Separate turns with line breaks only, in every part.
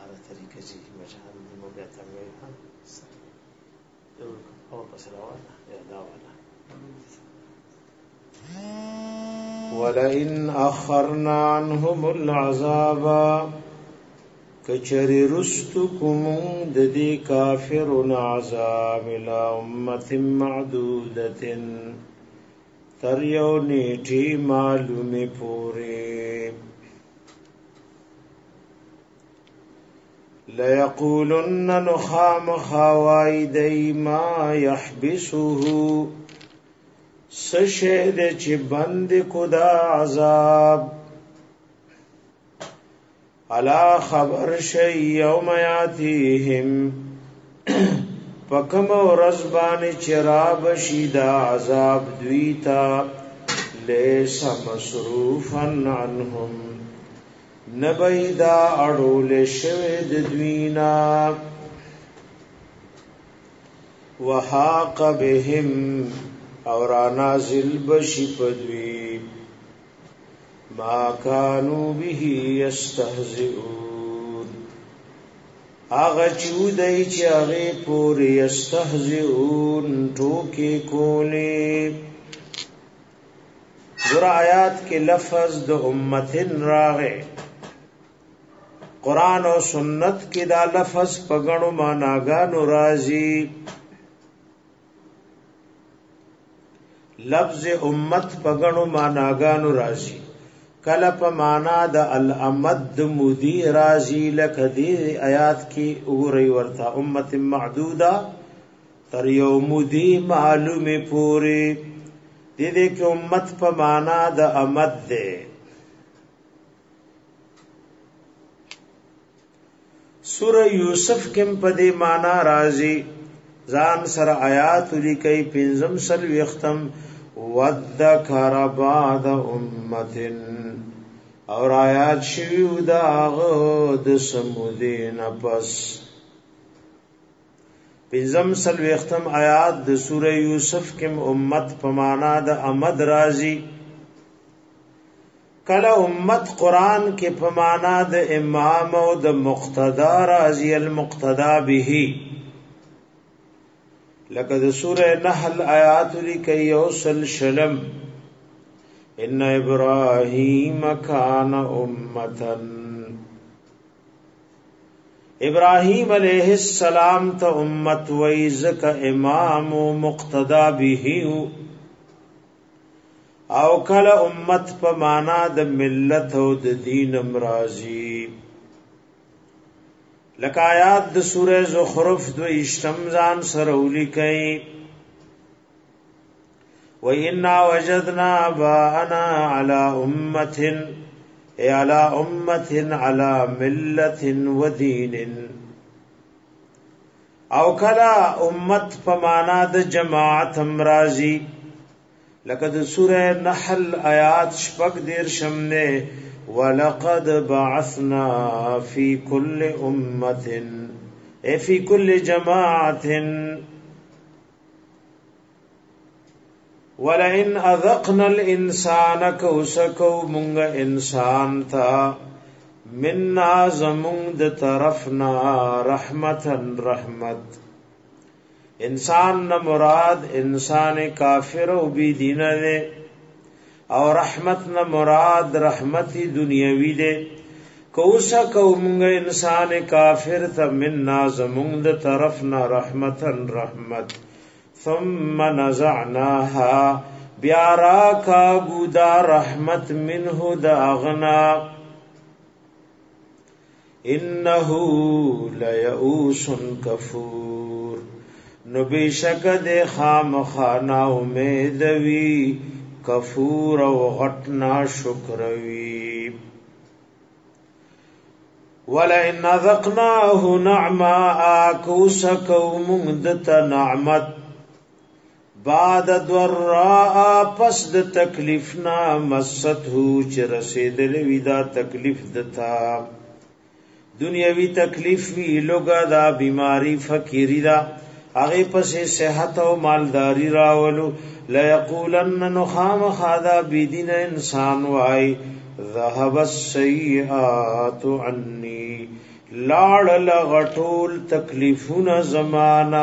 دا طریقه چې مجال دې مو بیا څنګه هم او پس راواله یا دا والا ولئن اخرنا عنهم العذاب کچری رستکم د دې کافرون عذاب الى امه معدوده تر یو نیټی معلومه پوره ليقولن نخام خوایدی ما يحبسه سشهد چی بند کدا عذاب علا خبر شی یوم یاتیهم پکم و رزبان چراب شیدا عذاب دویتا لیس مصروفا عنهم نبیدا اڑول شوید دوینا وحاق بهم اور نازل بشی پدوی ما کانو به یستهزئون آغا چودئی چی آغی پوری یستهزئون ٹوکی کولی در آیات کے لفظ د امتن راغے قرآن و سنت کی دا لفظ پگڑو ماناگانو رازی لفظ امت پگڑو ماناگانو رازی کله په معنا د الامد مودی رازی لکه دی آیات کی وګورئ ورته امه معدوده تر یو مودی معلومه پوری دې کې امت په معنا د امد ده سوره یوسف کې په دې معنا رازی ځان سره آیات لیکي پنځم سل وختم وذکر بعد امه اور آیات شویو داغ د سمودین پس پنځم سل وختم آیات د سوره یوسف کې امت په معنا د امد رازی کله امت قران کې په معنا د امام او د مقتدا رازی المقتدا به لکه د سوره نحل آیات لیکي یوسل شلم ان ابراهیم کان امتا ابراهیم علیہ السلام ته امت ویزک امام و مقتدا به او کله امت په معنا د ملت او د دین امرازی لکه آیات د سوره زخرف دو اشتمزان سرولی کئی وَإِنَّا وَجَدْنَا آبَاءَنَا عَلَى أُمَّةٍ عَلَى أُمَّةٍ عَلَى مِلَّةٍ وَدِينٍ او کلا امت پمانا د جماعت امرازی لکه د سوره نحل آیات شپږ دیر شمنه وَلَقَدْ بَعَثْنَا فِي كُلِّ أُمَّةٍ اے فِي كُلِّ جَمَاعَةٍ وَلَئِنْ أَذَقْنَا الْإِنسَانَ كَوْسَكَوْ مُنْغَ إِنسَان تَا مِنَّا زَمُنْغ دَ طَرَفْنَا رَحْمَةً رَحْمَت انسان نہ مراد انسان کافر و بی دین دے اور رحمت نہ مراد رحمتی دنیاوی دے کوسا کومنگ انسان کافر تا مننا زمونگ دا طرفنا رحمتا رحمت ثم نزعناها بیارا کا گودا رحمت منہ دا اغنا انہو لیعوس کفور نو بیشک دے خام خانا امیدوی کفور و غٹنا شکروی وَلَئِنْ أَذَقْنَاهُ نَعْمَاءَ كُوسَكَوْ مُنْدَتَ نَعْمَتْ بعد ضراء پس د تکلیفنا مسته چ رسیدلوی دا تکلیف دتا دنیاوی تکلیف وی لوگا دا بیماری فقیری دا هغه پسې صحت او مالداری راولو لا یقولن نخام خدا بيدین انسان وای ذهب السیئات عني لاړ لغټول تکلیفون زمانہ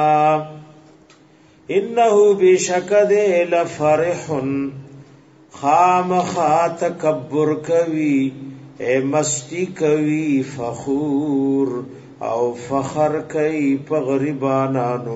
انه بشکد لفرح خامخا تکبر کوي اے مستی کوي فخور او فخر کوي په غریبانانو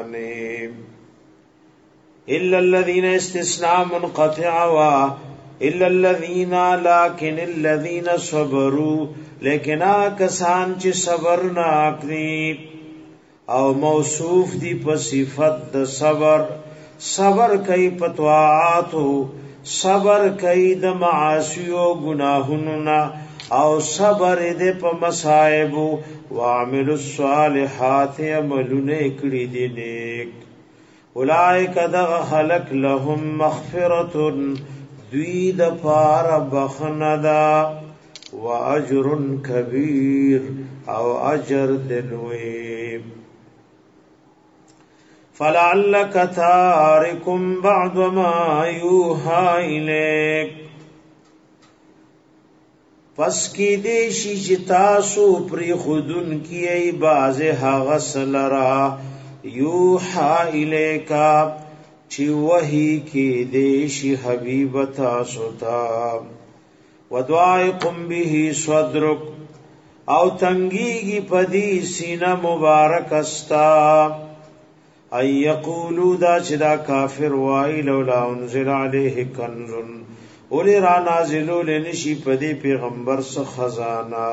باندې الا الذين استثناء منقطع وا الا الذين لكن الذين صبروا لیکن کسان چې صبر نه کړی او موصوف دی په صفت د صبر کوي په طاعاتو صبر کوي د معاصی او گناهونو نه او صبر دې په مصائب او عامل الصالحات عملونه کړی دي نیک اولئک دغ خلق لهم مغفرۃ دوی د پار بخندا واجر کبیر او اجر دلوی فلعلک تارکم بعض ما یوحى الیک پس کی دیشی جتاسو پری خودن کی ای باز هغه سلرا یوحى الیکا چی وحی کی دیشی حبیب تاسو تا ودعائکم به صدرک او تنگیگی پدی سینہ مبارک استا ای یقولو دا چدا کافر وائی لولا انزل علیہ کنزن اولی را نازلو لنشی پدی پیغمبر سا خزانا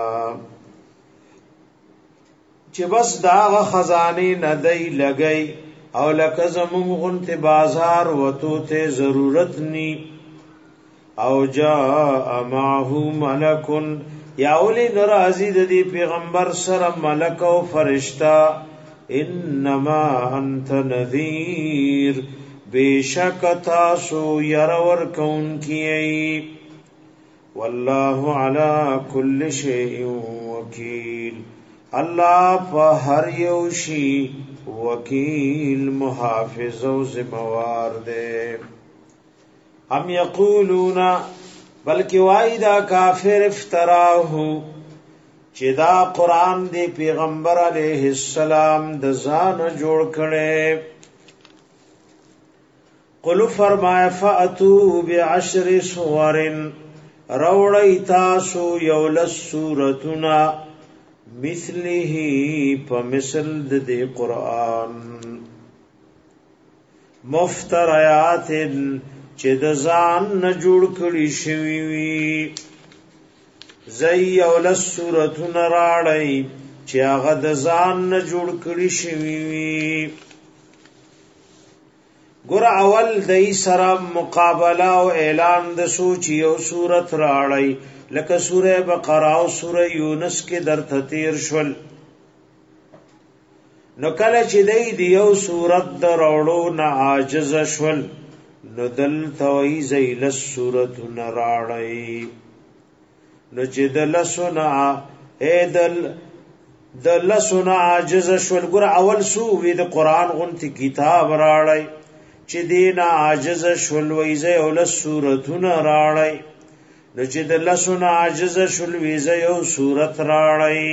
چی بس داغ خزانی ندی لگئی او لکزمم غنت بازار وطو تے ضرورت نی او جاء معه ملکن یا اولی نرازی دی پیغمبر سر ملک و فرشتہ انما انت نذیر بیشک تاسو یرور کون کیئی واللہ علی کل شیء وکیل اللہ پا ہر یوشی وکیل محافظ و ذموار دے ام یقولون بلکہ وائی دا کافر افتراہو چې دا قرآن دی پیغمبر علیہ السلام د ځان جوړ کړي قل فرمایا فاتو بعشر سور روړی تاسو یولس سورتنا مثله فمثل د قرآن مفتریات چې د ځان جوړ کړي شوی وي زی اولس سورتون راڑی چی آغا د ځان نه جوړ کړي شوی وي ګور اول دای سره مقابله او اعلان د سوچ یو سورت راړی لکه سوره بقره او سوره یونس کې درته تیر شول نو کله چې دای دی یو سورت د راړو نه عاجز شول نو دل توي زیل سورتون راړی نو چې د لسنا عاجز شول ګور اول سو وی د قران غونتی کتاب راړی چې دین عاجز شول ویزه اول سورتون راړی نو چې د لسنا عاجز شول ویزه یو سورت راړی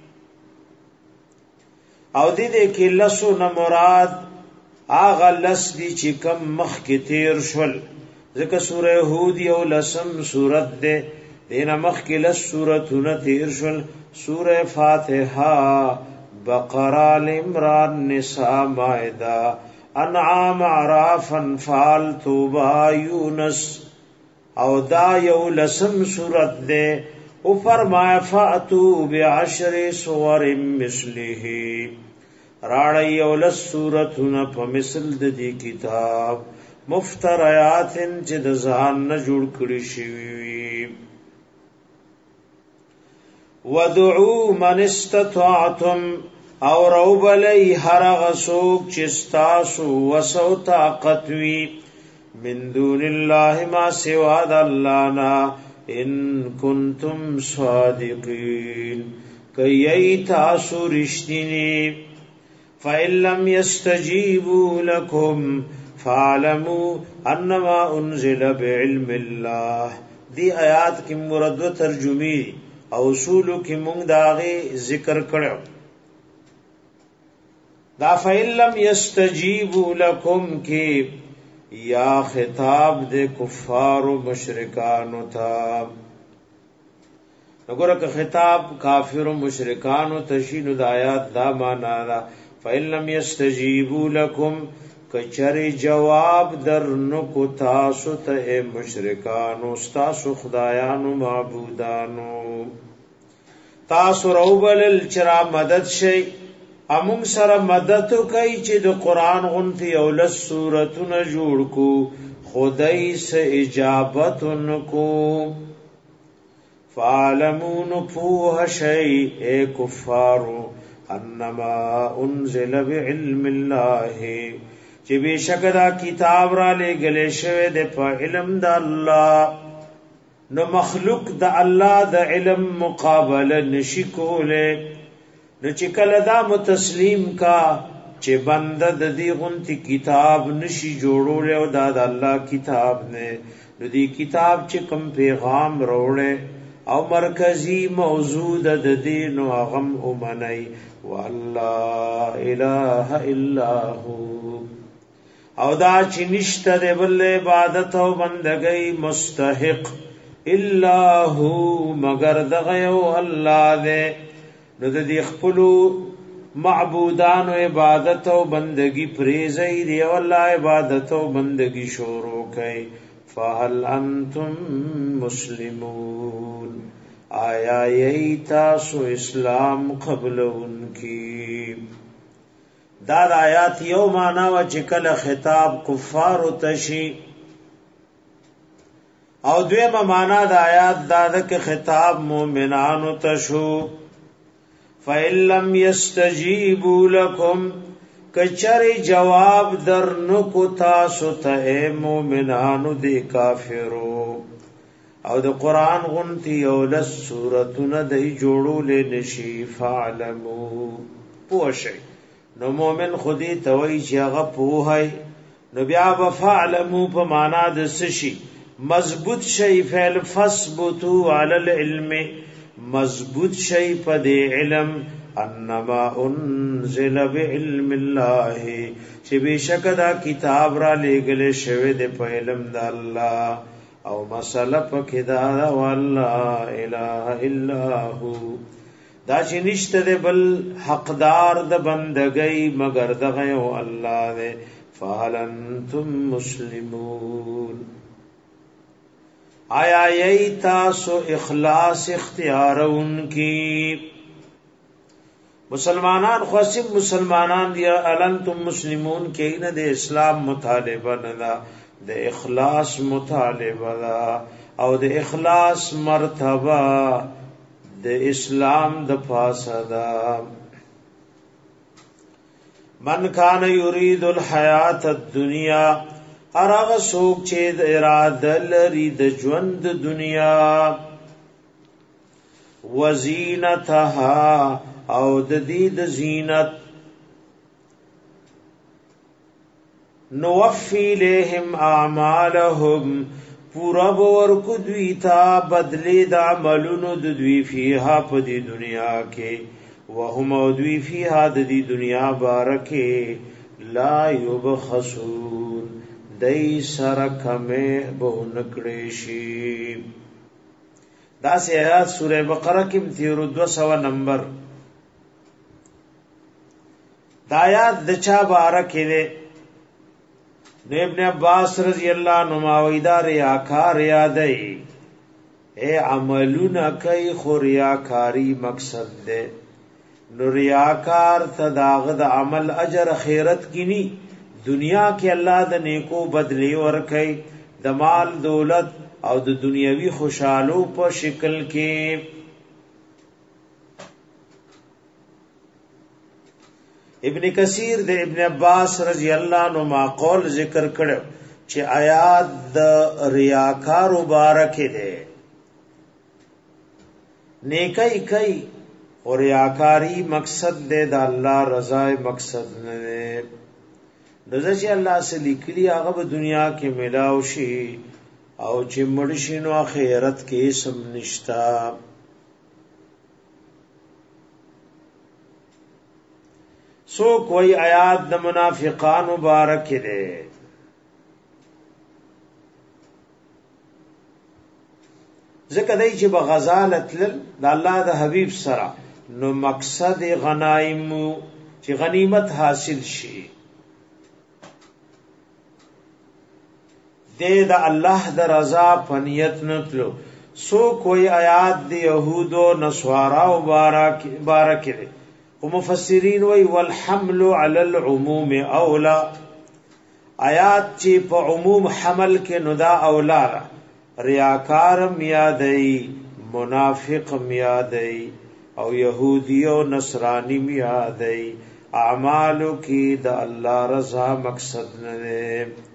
او دې کې لسنا مراد اغه لس دی چې کم مخ کې تیر شول ځکه سوره هود یو لسم سورت ده دین مخ کې لس سورتونه تیر شول سوره فاتحه بقره ال عمران نساء مائده انعام اعراف انفال توبه یونس او دا یو لسم سورت ده او فرمایا فاتو بعشر سور مثله راړی یو لس سورتونه په مثل د دې کتاب مفتریات چې د ځان نه جوړ کړي شوی ودعو من استطعتم او روبلی هر غسوک چستاسو وسو طاقت وی من دون الله ما سوا د الله نا ان کنتم صادقین کای تاسو رښتینی فإن لم يستجيبوا لكم فاعلموا انما انزل بعلم الله دی آیات کی مراد و ترجمی او اصول کی مونږ داغه ذکر کړو دا فإن لم يستجيبوا لكم کی یا خطاب دے کفار و مشرکانو تا نگورا که خطاب کافر و مشرکانو تشینو دا آیات دا مانا دا فإن لم يستجيبوا لكم کچر جواب در نکو تاسو تا اے مشرکانو ستاسو خدایانو معبودانو تاسو روبلل چرا مدد شئی امون سره مدد کوي چې د قران غونتی اولس سورتونه جوړ کو خدای سے اجابت انکو فعلمون فوه شیء اے کفارو انما انزل بعلم الله چې بشکدا کتاب را لګلې شوی د په علم د الله نو مخلوق د الله د علم مقابله نشي کوله نو چې کله دا متسلیم کا چې بنده د دې غونتی کتاب نشي جوړول او دا د الله کتاب نه نو دې کتاب چې کوم پیغام وروړي او مرکزی موضوع د دین او غم اومنای والله اله الا هو او دا چې نشته د بل عبادت او بندګۍ مستحق الا هو مگر دغه یو الله دې نو د دې خپل معبودان او عبادت او بندگی پریزي دی او الله عبادت او بندگی شروع کړي فهل انتم مسلمون آیا تاسو اسلام قبل انکی دا آیات یو معنا و چې کله خطاب کفار او تشی او دویمه معنا د آیات دا د خطاب مؤمنانو تشو فَإِن لَّمْ يَسْتَجِيبُوا لَكُمْ کچر جواب در نکو تاسو ته مومنانو دی کافرو او د قران غنتی اولس سورتونه دی جوړول نشي فعلمو پوښی نو مومن خودی توي چې هغه پوهای نو بیا فعلمو په معنا د سشي مضبوط شي فعل فثبتوا علی العلم مضبوط شي په دې علم انما انزل بعلم الله چې بشک دا کتاب را لېګل شوی د په علم د الله او مسله پکې دا والله اله الا هو دا چې نشته د بل حقدار د بندګۍ مگر دغه او الله دې فهل انتم مسلمون آیا یی تاسو اخلاص اختیارون کی مسلمانان خواسم مسلمانان دی الانتم مسلمون کی نه د اسلام مطالبه نه دا د اخلاص مطالبه دا او د اخلاص مرتبه د اسلام د فاسدا من کان یرید الحیات الدنیا ارغ سوک چې د اراده لري د ژوند دنیا وزینتها او د دې د زینت نوفی لهم اعمالهم پورا بور کو دوی تا بدلی د عملونو د دوی فیها په دې دنیا کې وهم او دوی فیها د دې دنیا بارکه لا یبخسون دای سره کمه به نکړې شي دا سه سوره بقره کې تیر 200 نمبر دایات د چا بارکه ده ابن عباس رضی الله عنه ماویدا ریاکار یادای اے عملونه کوي خو ریاکاری مقصد ده نو ریاکار تداغ د عمل اجر خیرت کینی دنیا کې الله د نیکو بدلی ورکي د مال دولت او د دنیوي خوشحالو په شکل کې ابن کثیر د ابن عباس رضی الله عنه ما قول ذکر کړو چې آیات د ریاکار مبارک ده نیکي کوي او ریاکاری مقصد ده د الله رضا مقصد نه دغه چې الله سره لیکلي هغه په دنیا کې ملاو شي او چې مړ شي نو آخرت کې سم نشتا سو کوئی آیات د منافقان مبارک دے ذکر دی چې بغزالت د الله د حبیب سره نو مقصد غنائم چې غنیمت حاصل شي د الله د رضا پنیت نتلو سو کوئی آیات د یهودو نصارا مبارک دے مفسرین وی والحمل علی العموم اولا آیات چې په عموم حمل کې ندا اولا ریاکار میادئی منافق میادئی او یهودی او نصرانی میادئی اعمالو کی د الله رضا مقصد نه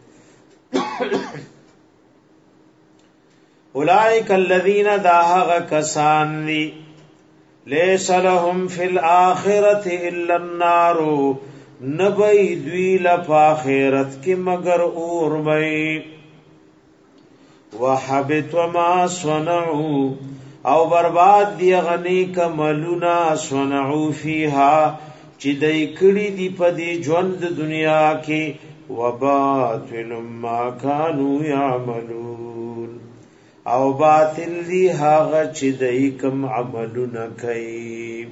اولئک الذین داهغ کسان دی لیس لهم فی الاخرة الا النار نبی دوی لپاخرت کی مگر اور بئی وحبط ما صنعوا او برباد دی غنی کملونا صنعوا فیها چی دی کڑی دی پدی جوند دنیا کی وباطل ما کانوا یعملون او باطل دی هاغه چې دای کوم عملونه کوي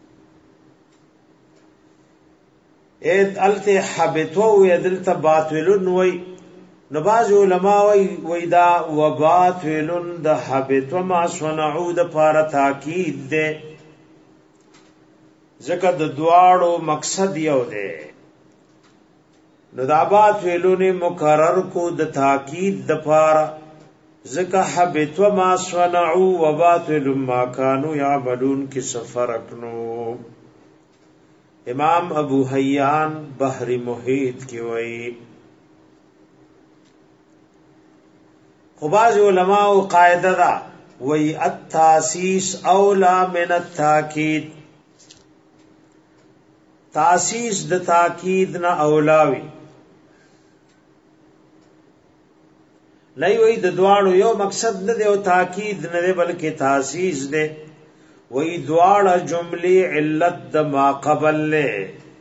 اذ الته حبتو یدلت باطلن وی نباز علماء وی دا وباطلن د حبت ما صنعوا د پار تاکید ده ځکه د دواړو مقصد یو ده نو دا باطلن مکرر کو د تاکید د پار ذکا حبت وما صنعوا وباطل ما كانوا يعملون کی سفرکنو امام ابو حیان بحر محیط کی وئی خباز علماء قاعده دا وی التاسیس اولا من التاکید تاسیس د تاکید نہ اولاوی لای وی د دواړو یو مقصد نه دی او تاکید نه دی بلکې تاسیس دی وی دواړه جملې علت د ما قبل له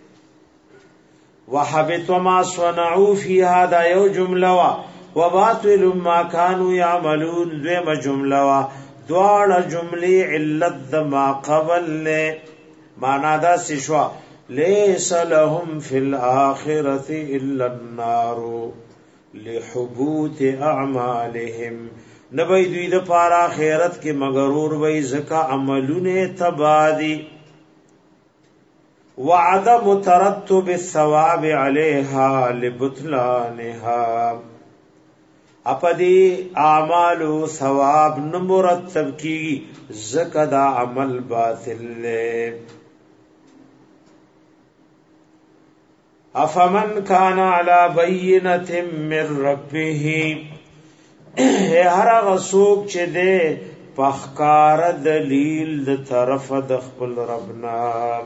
وحبط ما صنعوا فی هذا یو جمله وا وباطل ما كانوا يعملون دویمه جمله وا دواړه جملې علت د ما قبل له معنا دا سشوا ليس لهم في الاخره الا النار لحبوت اعمالهم نبی دوی د پاره آخرت کې مغرور وای زکا عملونه تبادی وعدم ترتب الثواب عليها لبطلانها اپدی اعمال ثواب نو مرتب کی زکا دا عمل باطل لے افمن کان علی بینۃ من ربه هر غسوک چې ده پخکار دلیل د طرف د خپل ربنا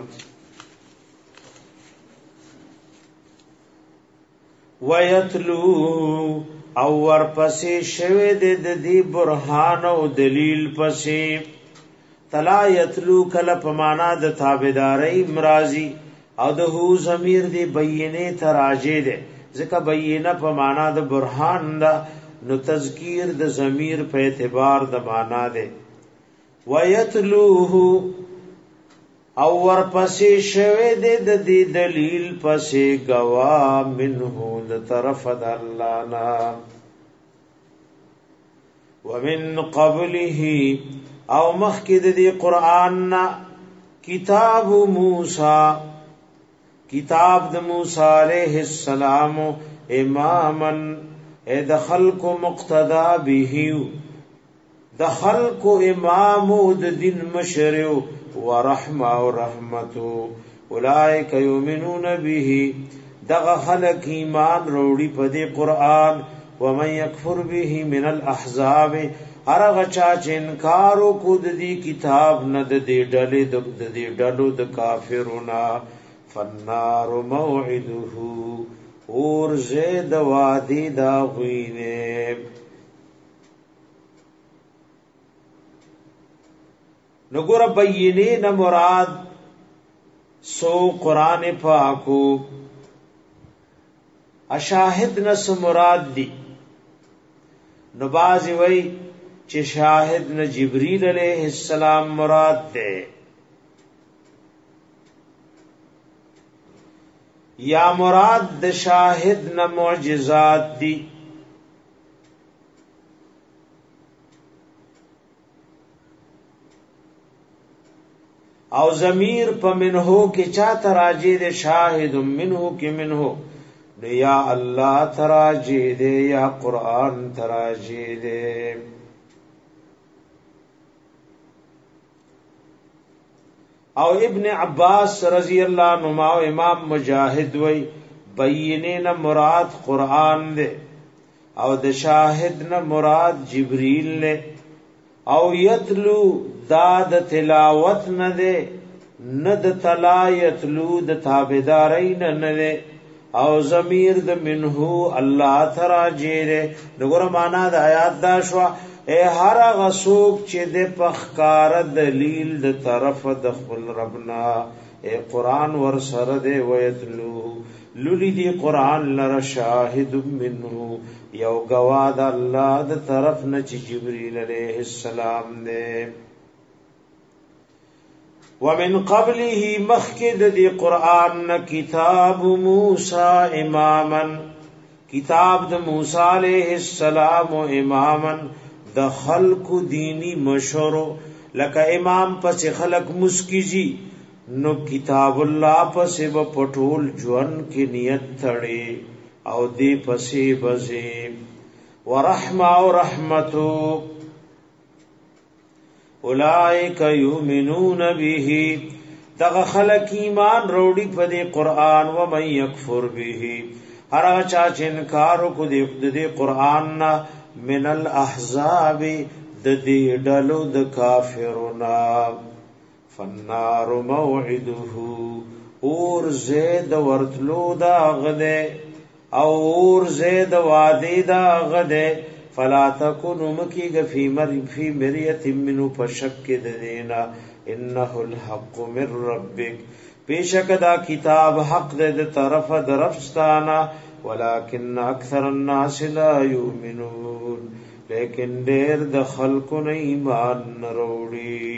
ویتلو او ورپسې شوه د دې برهان او دلیل پسې تلا یتلو کله په معنا د تابعداري مرাজি او د هو ضمیر دی بینه تراجه ده ځکه بینه په معنا د برهان دا نو تذکیر د ضمیر په اعتبار د معنا ده ویتلوه او ورپسې شوه د دې دلیل پسې گوا منه د طرف د الله نا ومن قبله او مخکې د قران نا کتاب موسی کتاب د موسی علیہ السلام امامن ادخل کو مقتدا به دخل کو امام د دین مشرو ورحمه او رحمتو اولئک یؤمنون به دغه خلق ایمان وروړي په دې قران ومن یکفر به من الاحزاب ارغه چا چې انکار کو د دې کتاب نه د دې ډلې د کافرونو فالنار موعده اور زید وادی دا غوینه نګور بینه نه مراد سو قرآن پاکو اشاهد نس مراد دی نو بازی وی چې شاهد نه جبريل علیہ السلام مراد ده یا مراد د شاهد نه معجزات دی او ضمیر په منهو کې چا تراجی ده شاهد منهو کې منهو یا الله تراجی ده یا قرآن تراجی ده او ابن عباس رضی اللہ عنہما او امام مجاہد وی بینین مراد قرآن دے او د شاہد نہ مراد جبریل نے او یتلو داد تلاوت نہ دے ند تلا یتلو د تابدارین نہ دے او ضمیر د منہو اللہ تراجی دے نګور معنا د آیات دا شوا اے هر غسوک چې د پخکار دلیل د طرف د خپل ربنا اے قرآن ور سره دی ویتلو لولی دی قرآن لر شاهد منه یو گواد الله د طرف نه چې جبرئیل علیہ السلام دی ومن قبله مخکد دی قرآن کتاب موسی اماما کتاب د موسی علیہ السلام و اماما د خلق دینی مشورو لکه امام پس خلق مسکیجی نو کتاب الله پس به پټول ژوند کې نیت تړي او دې پسې بزي ورحمه او رحمتو اولائک یؤمنون به دغه خلق ایمان وروړي په دې قران و من یکفر به هر چا چې انکار کو دې قران نه من الاحزاب د دې ډلو د کافرنا فالنار موعده اور زید ورتلو دا غده او اور زید وادی دا غده فلا تکونوا مکیگ فی مریت منو پشک دینا انه الحق من ربک بیشک دا کتاب حق دے طرف درفستانا ولكن اکثر الناس لا یؤمنون لیکن دیر د خلق نه ایمان نروړي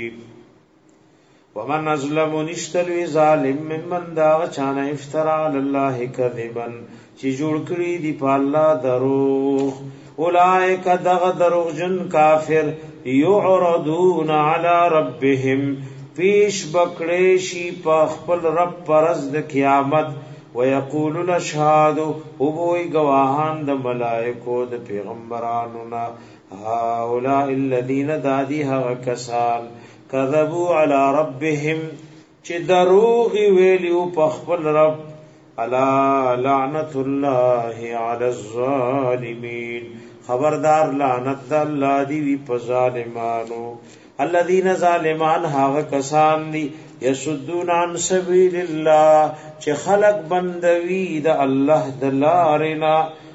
ومن ظلم نشتلوی ظالم ممن دا چانه افترا علی الله کذبا چې جوړ کړی دی په الله دروغ اولئک دغ دروغجن کافر یعرضون علی ربهم پیش بکړې شي په خپل رب پرز د قیامت ويقول الاشهاد او وی گواهان د ملائکو د پیغمبرانو نا هؤلاء الذين دادیها کسان کذبوا على ربهم چې دروغ ویلو په خپل رب الا لعنت الله على الظالمين خبردار لعنت الله دی وی په ظالمانو الذين ظالمان هغه کسان دي یسدون عن سبیل الله چې خلق بندوی د الله د لارنا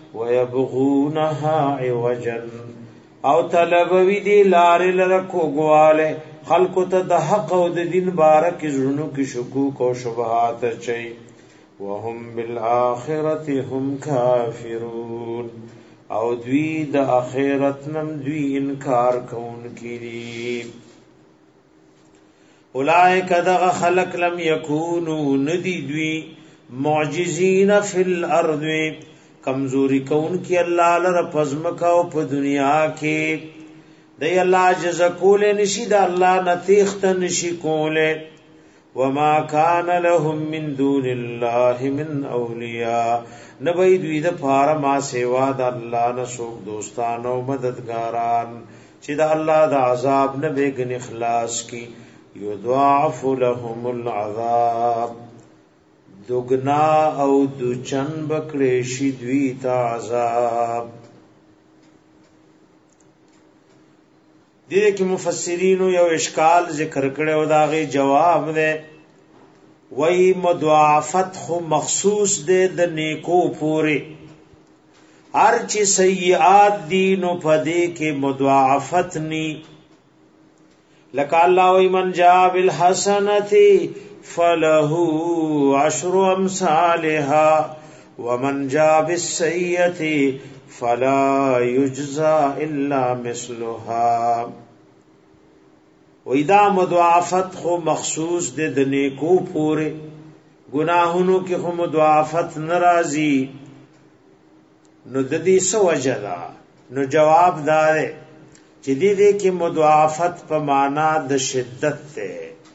ويبغونها عوجا او طلبوی دی لار لره کوګواله خلق ته د حق او د دین بارک زړونو کې شکوک او شبهات چي وهم بالآخرة هم کافرون او دوی د اخرت نم دوی انکار کون کړي اولائک دغ خلق لم یکونو ندی دوی معجزین فی الارض کمزوری کون کی اللہ لر پزمکا او په دنیا کې دی اللہ جزا کول نشی دا اللہ نتیخت نشی کول وما کان لهم من دون اللہ من اولیاء نبی دوی دا پارا ما سیوا دا اللہ نسوک دوستان او مددگاران چی دا اللہ دا عذاب نبیگن اخلاص کی یضاعف لهم العذاب دگنا او دوچن بکڑی شدوی تا عذاب دیده که مفسرینو یو اشکال ذکر کرده و داغی جواب ده وی مضاعفت خو مخصوص ده د نیکو پوری هر چی سیئات دی نو پدے کے مضاعفت نی لك الله ومن جاء بالحسنه فله 10 امثالها ومن جاء بالسيئه فلا يجزى الا مثلها. وإذا مضاعفت خو مخصوص د نیکو پوره گناہونو کې خو مضاعفت ناراضی نو د دې سو وجدا نو جواب دار چې دې کې مضاعفت په معنا د شدت ته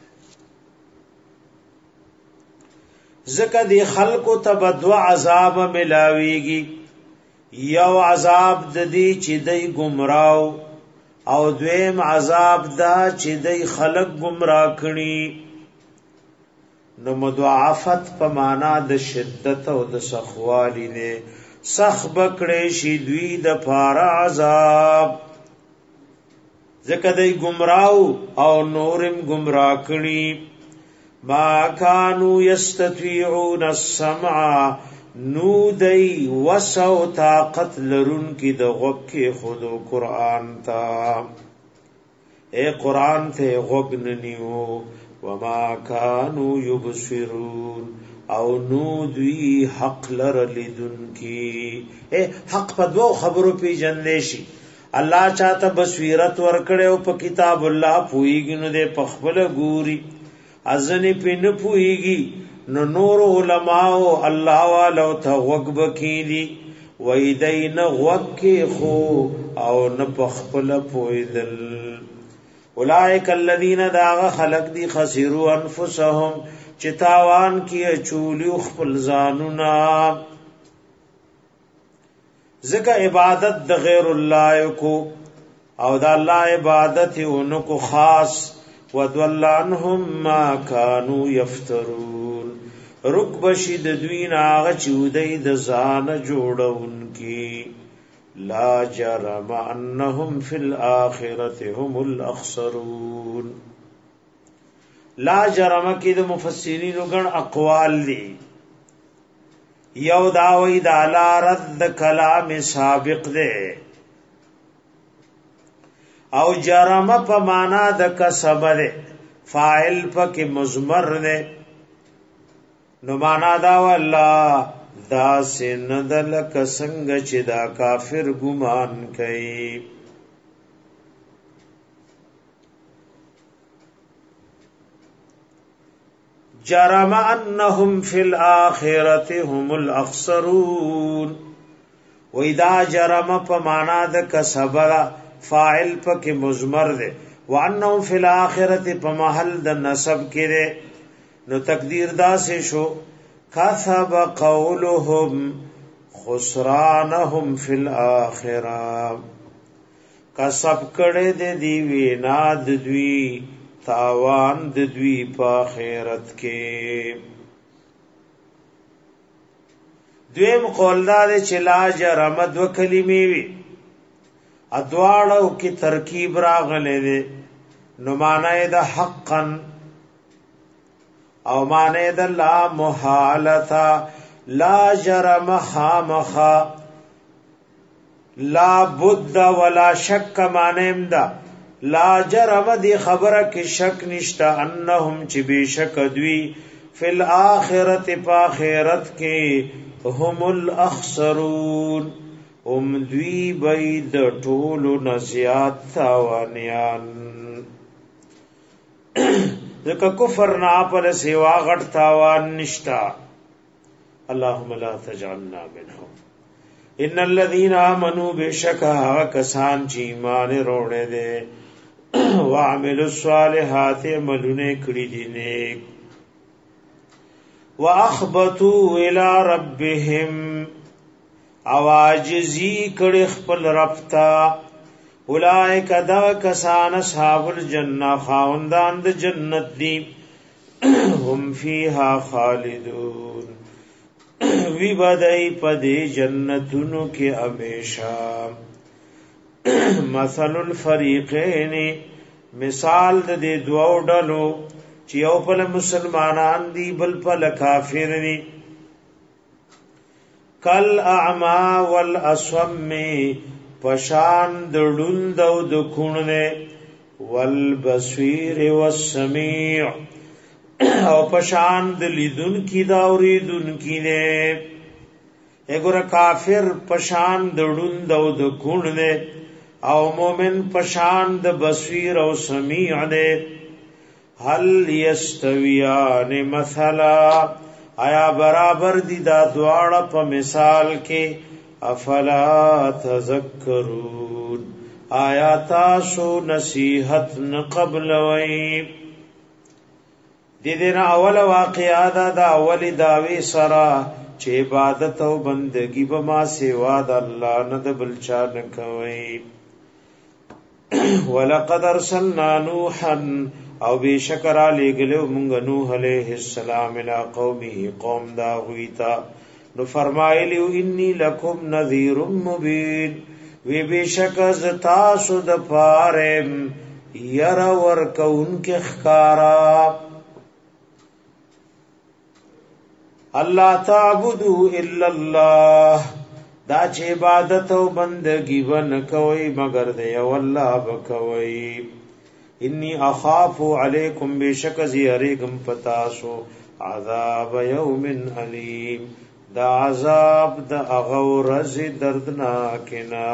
زکه دی خلقو تبدو عذاب ملاویږي یو عذاب د دې چې دی گمراو او دویم عذاب دا چې دی خلق گمراه کړي نو مضاعفت په معنا د شدت او د سخوالی نه سخ بکړې شي دوی د پاره عذاب زکه دی گمراو او نورم گمراه کړي ما كانوا يستطيعون السمع نو دی وسو طاقت لرون کی د غوږ کې خودو قران تا اے قران ته غوږ ننیو وما كانوا يبصرون او نو دوی حق لر لیدون کی اے حق په دوه خبرو پی جنلې شي الله چاته بصیرت ورکړو په کتاب الله پویږي نو د پخبل ګوري ازنی پین پویږي نو نور علماء الله والو ته وقب کیدی ویدین وقکی خو او نه پخپل پویدل اولئک الذین داغ خلق دی خسروا انفسهم چتاوان کی چولی خپل ځانونا ذکر عبادت د غیر الله کو او د الله عبادت اونکو خاص ودول عنهم ما كانوا يفترون رکب شید دوین آغا چودئی د ځان جوړون کی لا جرم انهم فی الاخرة هم الاخسرون لا جرم کی د مفسرین گن اقوال دی یو داوی د علا رد کلام سابق دے او جرم په معنا د کسب دے فاعل پک مضمر دے نو معنا دا والله دا سندل کسنګ چې دا کافر ګمان کوي جرم انهم فی الاخرة هم الاخسرون و اذا جرم په معنا د کسب فاعل پک مضمر دے وانهم فی الاخرة په محل د نسب کې دے نو تقدیر دا سے شو کثب قولهم خسرانهم فی الاخرہ کسب کړه دې دی وینا د دوی تاوان د دوی په آخرت کې دویم قول دا چې لا جرم دو کلمې وی ادواړو کې ترکیب راغلې ده نو معنی د حقا او معنی د لا محالتا لا جرم خامخا لا بد ولا شک معنیم دا لا جرم دی خبره کې شک نشتا انهم چې بشک دوی فی الاخرت پا آخرت کې هم الاخسرون هم دوی بید طولو نزیاد تاوانیان ذکر کفر نا پر سوا غٹ تاوان نشتا اللهم لا تجعلنا منهم ان الذين امنوا بشکا کسان چې ایمان وروړي دي وعملوا الصالحات عملونه کړی دي نیک واخبتوا الى ربهم اواجزی کړي خپل رب ته اولائک دا کسان اصحاب الجنہ خاوندان د جنت دی هم فیها خالدون وی بدای پدې جنتونو کې همیشه مثل الفریقین مثال د دې دوه ډلو چې یو په مسلمانان دي بل په کافر دي کل اعما والاصم پشان د ډوند او د کونه والبصیر والسمیع او پشان د لیدون کی دا اوریدون کی نه اګور کافر پشان د ډوند او د کون نه او مومن پشان د بصیر او سمیع نه هل یستویان مثلا آیا برابر دی دا دواړه په مثال کې افلا تذکرون آیا تاسو نصیحت نه قبل وای دې نه اول واقعا دا اول داوی سرا چې عبادت او بندگی به ما سوا د الله نه د بل چا نه کوي ولقد ارسلنا نوحا او بشکر علی گلو مونږ نوح علیہ السلام الی قومه قوم دا غویتا نو فرمایلی انی لکم نذیر مبین وی بشک از تاسو د پاره ير ور کون کې خکارا الله تعبدوا الا الله دا چې عبادت او بندگی ون کوي مگر دی والله بکوي انی اخاف علیکم بشک زیریکم پتاسو عذاب یوم علیم دا عذاب دا اغورز دردناکنا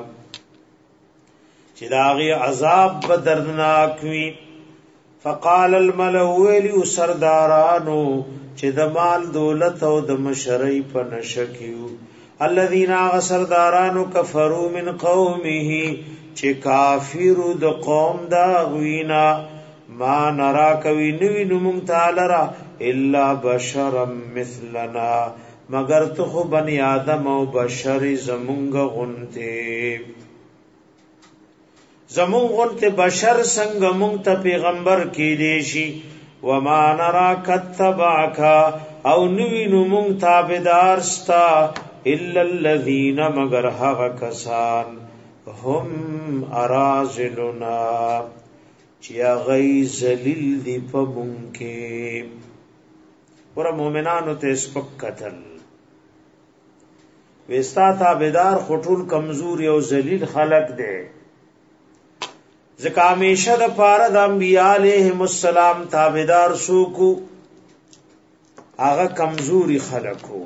چی دا اغی عذاب با دردناکوی فقال الملویلی سردارانو چی دا مال دولت او دا مشرعی پا نشکیو الذین آغا سردارانو کفرو من قومه چی کافیرو دا قوم دا غوینا ما نراکوی نوی نمونگ تالرا الا بشرا مثلنا مگر تو خو بنی آدم او بشر زمونگ غنتے زمونگ غنتے بشر سنگ مونگ تا پیغمبر کی دیشی وما نرا کتبعکا او نوینو مونگ تابدارستا الا الذین مگر حق کسان هم ارازلنا چیا غی زلیل دی پا مونگے ورہ مومنانو تے سپک قتل وستا تابدار خطول کمزور یو ذلیل خلق دے ځکه همیشه د پاره د انبیاء علیهم السلام تابدار سوکو هغه کمزوري خلقو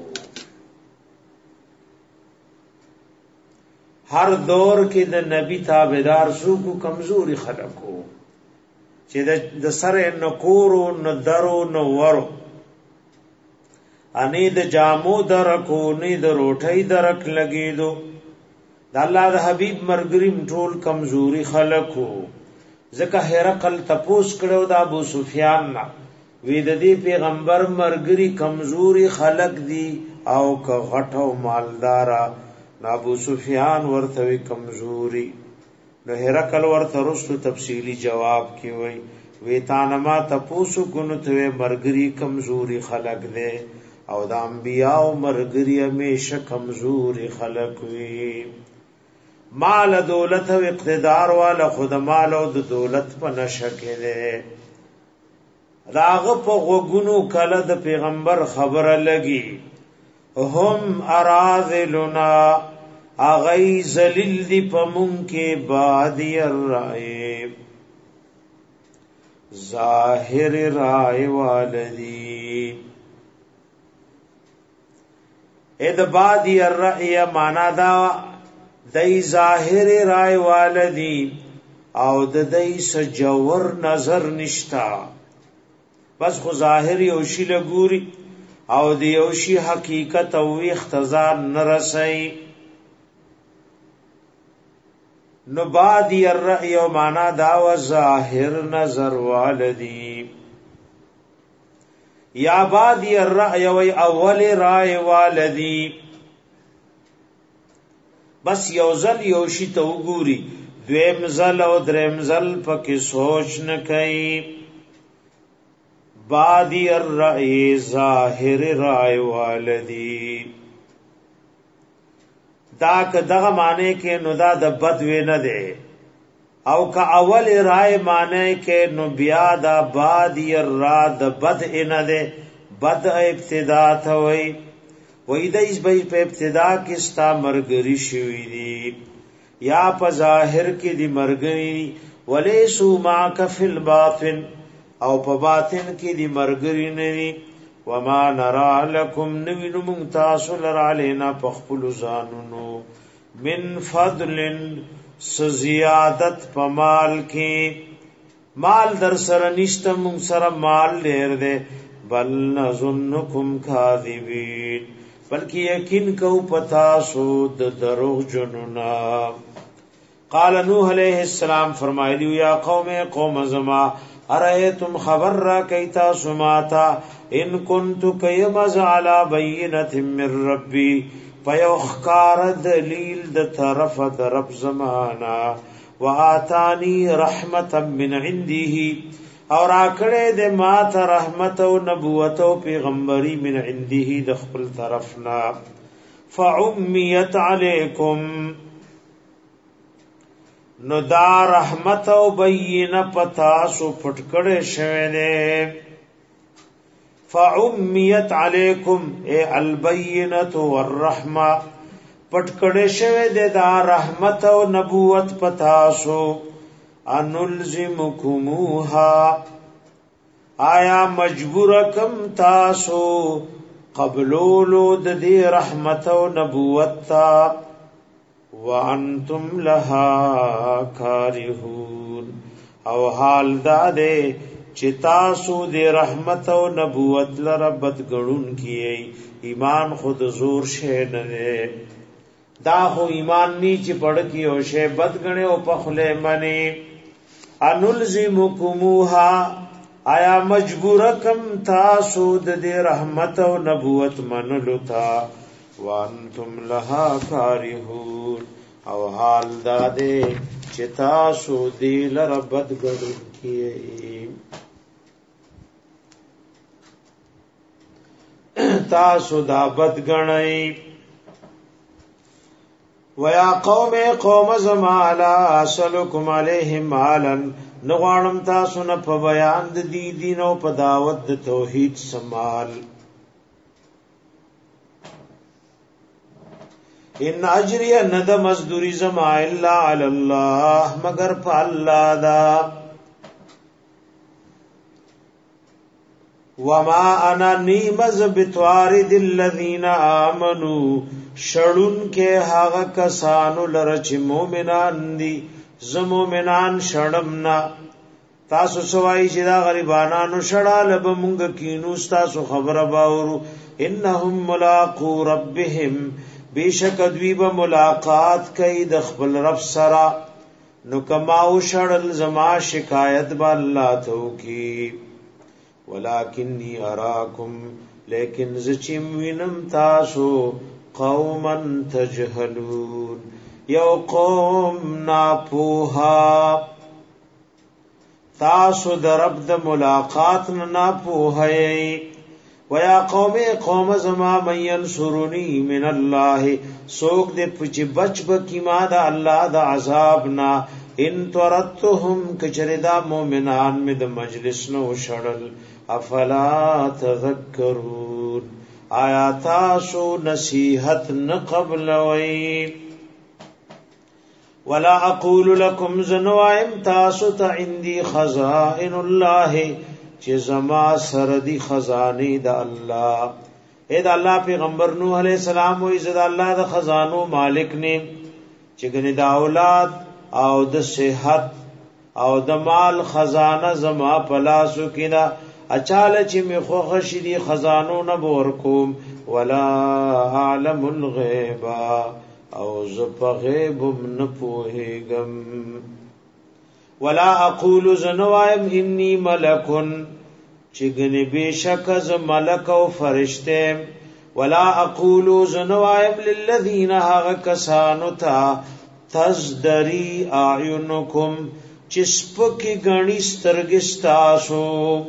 هر دور کې د نبی تابدار سوکو کمزوري خلقو چې د سره نکورو نو درو نو ورو انی د جامو درکو نی د روټی درک لګیدو د الله د حبیب مرګریم ټول کمزوري خلقو ځکه هرقل تپوس کړو د ابو سفیان نا وی د دې پیغمبر مرګری کمزوري خلق دی او که غټو مالدارا ابو سفیان ورته کمزوري نو هرقل ورته رسو تفصیلی جواب کی وی تانما تپوسو ګنو ته مرګری کمزوري خلق دی او د انبیاء او مرګری همیشه کمزوري خلق وی مال دولت او اقتدار والا خود مال او د دولت په نشکه ده راغه په غوګونو کله د پیغمبر خبره لګي هم اراذلنا اغی ذلیل دی په مونږ کې بادی الرای ظاهر رای والدی اید بادی الرأی مانا دا دی ظاہر رائے والدی او دی سجور نظر نشتا بس خو ظاہر یوشی لگوری او دی یوشی حقیقت او اختزار نرسی نو بادی الرأی مانا دا و ظاہر نظر والدی یا بادی الرأی وی اول رائے والدی بس یوزل یوشی تو گوری دویم زل او درم زل پکی سوچ نکئی بادی الرأی ظاہر رائے والدی دا که دغه معنی کې نو دا د بدوی نه دی او که اول رائے معنی کې نو بیا دا بادی الرا د بد نه دی بد ابتدا ته وای وای د ایس په ابتدا کې ستا مرګري شوی دی یا په ظاهر کې دی مرګري ولیسو معک فی الباطن او په باطن کې دی مرګری نوی وما نرى لكم نوینو ممتاز لرعلینا پخپل زانونو من فضل سزیادت پمال کی مال در سر نشتا من سر مال لیر دے بل نظنکم کاذبین بلکہ یقین کو پتاسو دروغ جنونا قال نوح علیہ السلام فرمائیلیو یا قوم زما ارائیتم خبر را کیتا سماتا ان کنتو کیمز علی بینت من ربی پیوخکار دلیل د طرف د رب زمانا وآتانی رحمتا من عنده اور آکڑے دے مات رحمت و نبوت و پیغمبری من عنده د خپل طرفنا فعمیت علیکم نو دا رحمت او بین پتاسو پټکړې شوه دې فعمیت علیکم اے البینۃ والرحمه پټکړې شوه دې دا رحمت او نبوت پتاسو انلزمکموها آیا مجبورکم تاسو قبلولو د دې رحمت او نبوت تا وانتم لها کارهون او حال دا دے چتا سو دے رحمت او نبوت لربت گڑون کیے ایمان خود زور شے نہ دا ہو ایمان نیچ پڑھ کی او شے بد گنے او پخلے منی انلزمکموها آیا مجبورکم تاسو دے رحمت او نبوت منلو تا وانتم لها کارهون او حال دادے چتا سو دیل ربد گڑن کیے تاسو دا بد گڑنئی ویا قوم زما لا اسلکم علیہم مالا نغوانم تاسو نه په بیان د دین او په دعوت د توحید سمال ان اجری ند مزدوری زما الا علی الله مگر په الله دا وما انا نیمز بتوارد الذین آمنو شړون کې هغه کسانو لره چې مؤمنان دي زه مؤمنان شړمنا تاسو سوای چې دا غریبانو شړاله به مونږ کینو تاسو خبره باورو انهم ملاقات ربهم بیشک دوی به ملاقات کوي د خپل رب سره نو کماو شړل زما شکایت به الله تو کی ولکنی اراکم لیکن زچم وینم تاسو قوما تجهلون یو قوم ناپوها تاسو در رب د ملاقات ناپوهی ویا قوم زما من ینصرنی من الله سوک دے پچ بچ بکی ما دا اللہ دا عذابنا ان تردتهم کچردا مومنان میں دا مجلس نو شڑل افلا تذکرون آیا تاسو نصیحت نقبل وی ولا اقول لكم زنوائم تاسو تا عندي خزائن الله چې زما سره دی خزانه د الله اے د الله پیغمبر نوح علیہ السلام او عزت الله د خزانو مالک نه چې ګنې د اولاد او د صحت او د مال خزانه زما پلاسو کینا اچاله چې می خوښ شې خزانو نه ورکوم ولا اعلم الغیب او ز په غیب نه پوهیږم ولا اقول زنوایم انی ملکن چگنی بیشک ز ملک او فرشتے ولا اقول زنوایم للذین هاغ کسانو تا تزدری اعینکم چسپکی گنی سترگستاسو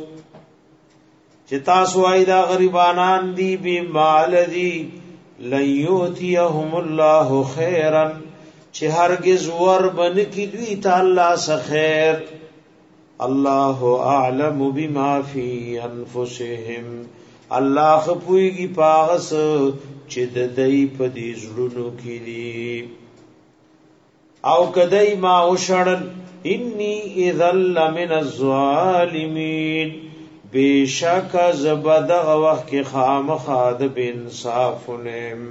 چتاسو ایدا غریبانان دی بی مال دی لیوتیهم اللہ خیرا چې هرگز ور بن کی دوی تعالی سخیر الله اعلم بما فی انفسهم الله خپویږي پاغس چې د دې په دې زړونو کې دي او کدی ما وشړل انی اذا لمن الظالمین بیشک زبدغ وقت کی خامخاد بانصافنم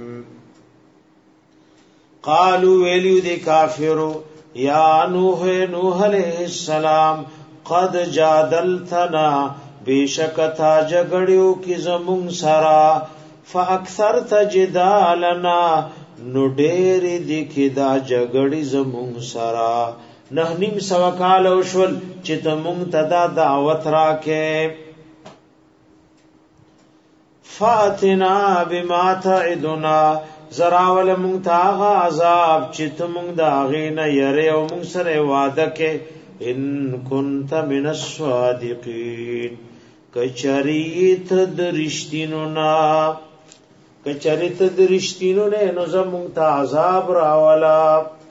قالو ویلیو دی کافرو یا نوح علیہ السلام قد جادلتنا بیشک تا جگڑیو کی زمون سرا فاکثرت جدالنا نو ډېر دي کې دا جګړې زمون سرا نه نیم سو کال وشول چې ته مونږ ته دا دعوت راکې فاتنا بما تعدنا زراول مونږ ته هغه عذاب چې ته مونږ دا غینه یری او مونږ سره وعده کې ان كنت من الصادقین کچریت درشتینو نا کچریت درشتینو نه نو زمون ته عذاب راولا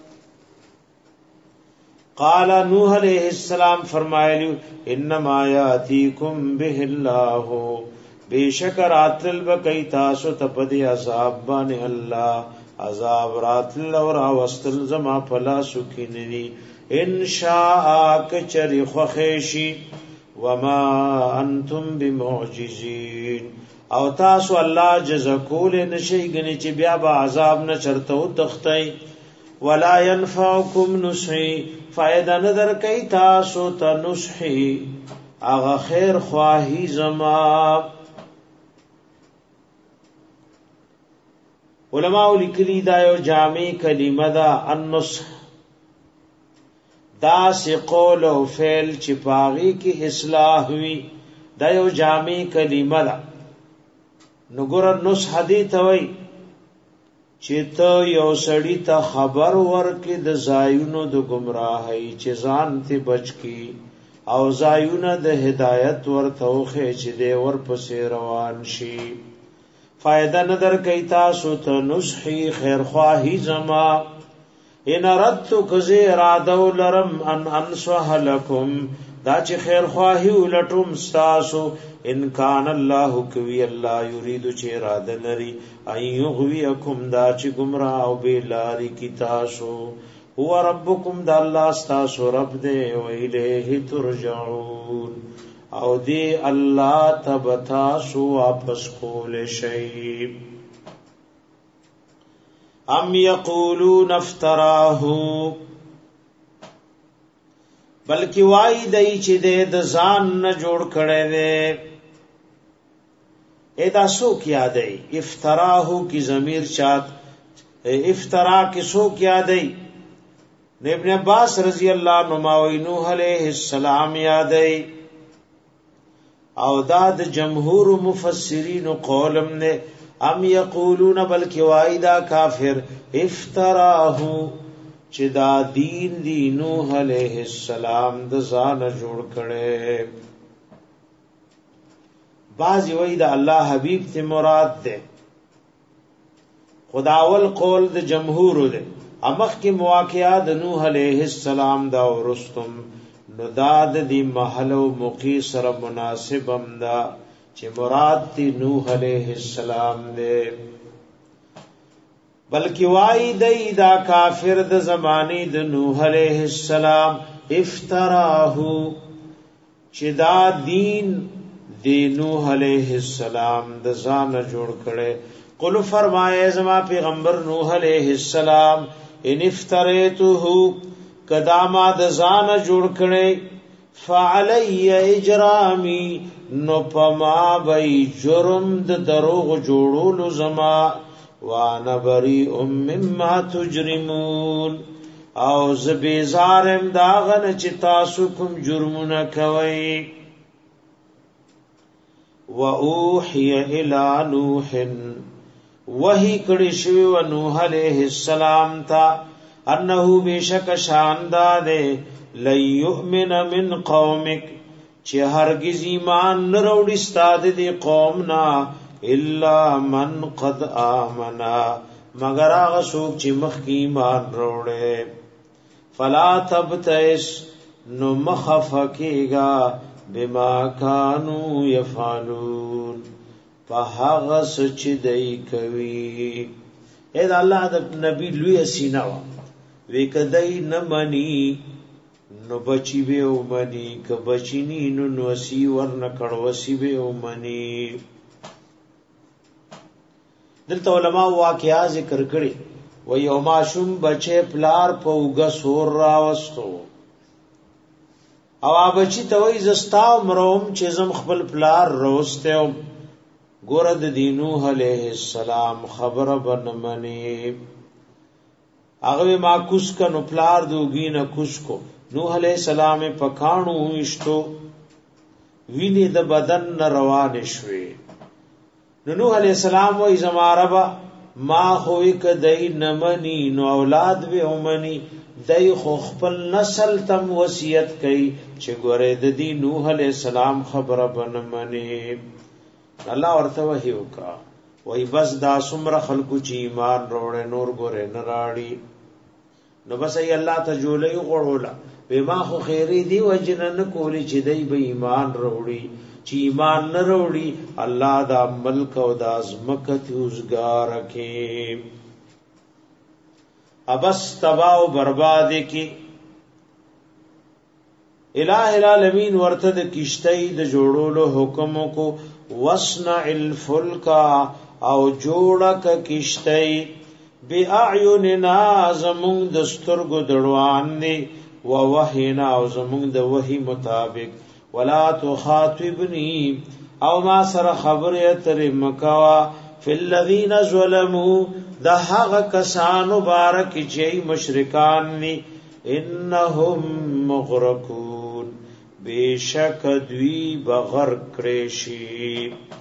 قال نوح علیہ السلام فرمایلی انما یاتیکم به الله بیشک راتل بکئی تاسو تپدی عذاب باندې الله عذاب راتل اور واستل زما فلا سکیننی ان شاء کچری خوخیشی وما انتم بمعجزین او تاسو الله جزا کول نشي غني چې بیا به عذاب نه چرته تختی ولا ينفعكم نصحي فائدہ نظر کوي تاسو ته نصحي اغه خیر خواهی زما علماء لیکلی دا یو جامع کلمه دا النصح دا سی قول او فعل چې پاغي کې اصلاح وی دا یو جامع کلمه ده نو ګور نصح دې ته وای چې ته یو سړی ته خبر ورکې د زایونو د گمراهۍ چې ځان ته بچ کی او زایونه د هدایت ورته وخې چې دې ور پسې روان شي فائدہ نظر کوي تاسو ته نصحي خیر خواهی زما ان ردت کذ اراده لرم ان انصح لكم دا چې خیر خواهی ولټوم تاسو ان کان الله کوي الله یرید چې اراده لري ايغويکم دا چې گمراه او بیلاری کی تاسو هو ربکم دا الله تاسو رب دې او الیه ترجعون او دی الله تبتا سو واپس کول شي ام یقولون افتراه بلکی وای دای چې د ځان نه جوړ کړي دي ادا سو کیا دی افتراه کی ضمیر چات افترا کی سو کیا دی ابن عباس رضی اللہ عنہ نوح علیہ السلام یادای او دا د جمهور مفسرین قولم نے ام یقولون بلکی وایدا کافر افتراه چې دا دین دی نوح علیہ السلام د ځان جوړ کړي بعضی وای دا الله حبیب ته مراد ده خداول قول د جمهور ده امخ کی مواقعات نوح علیہ السلام دا ورستم نو داد دی محل و مقی سر مناسب امدا چه مراد تی نوح علیہ السلام دے بلکی وائی دی دا کافر د زمانی د نوح علیہ السلام افتراہو چه دا دین دی نوح علیہ السلام د ځان جوړ کړي قل فرمائے زما پیغمبر نوح علیہ السلام ان افتریتو کداما د ځان جوړ کړي فعلی اجرامی نو پما بی جرم د دروغ جوړولو زما وانا بریء مما تجرمون او زبیزارم داغن چې تاسو کوم جرمونه کوي و اوحی الی نوح وحی کړي شوی و نوح علیہ السلام تا انه بیشک شانداده لیؤمن من قومک چې هرگز ایمان نه وروړي ستاد دي قوم نا الا من قد آمنا مگر هغه څوک چې مخکې ایمان وروړي فلا تبتئس نو مخفکیگا بما كانوا يفعلون فهغه سچ دی کوي اې الله د نبی لوی سینا وکدای نمنی نو بچی به ومنی ک بچینی نو نوسی ورن کړوسی به ومنی. دلته علما واقعا ذکر کړي و یو ماشوم بچي پلار په وګه سور راوستو او بچی ته وای زستا مروم چې زم خپل پلار روسته ګورد دینو علیہ السلام خبر بنمنی هغه ما کوس کنو پلار دوګی نه کوس کو نوح علیہ السلام پکانو اشتو ویني د بدن روان شوي. نوح علیہ السلام وای زماربا ما خوې کدی نمنی نو اولاد به اومنی دای خو خپل نسل تم وصیت کئ چې ګوره د دې نوح علیہ السلام خبره بنمنی. الله ورته وحی وکا وای بس دا سمره خلقو چې ایمان وروړي نور ګوره نه راړي نو بس ای الله ته جوړي غړولا وما خو خیری دی وجنن کولی چې دای به ایمان وروړي چې ایمان نه وروړي الله دا ملک او دا عظمت اوسګار کې ابس تباہ و برباد کی. الہ العالمین ورته د کشتۍ د جوړولو حکم کو وصنع الفلک او جوړک کشتۍ باعیننا زمون دسترګو دړوان دی و وحینا او زمون د وحی مطابق ولا تخاطبنی او ما سره خبره تر مکوا فی الذین ظلموا د هغه کسانو بارک چې مشرکان ني انهم مغرقون بیشک دوی بغر کړي.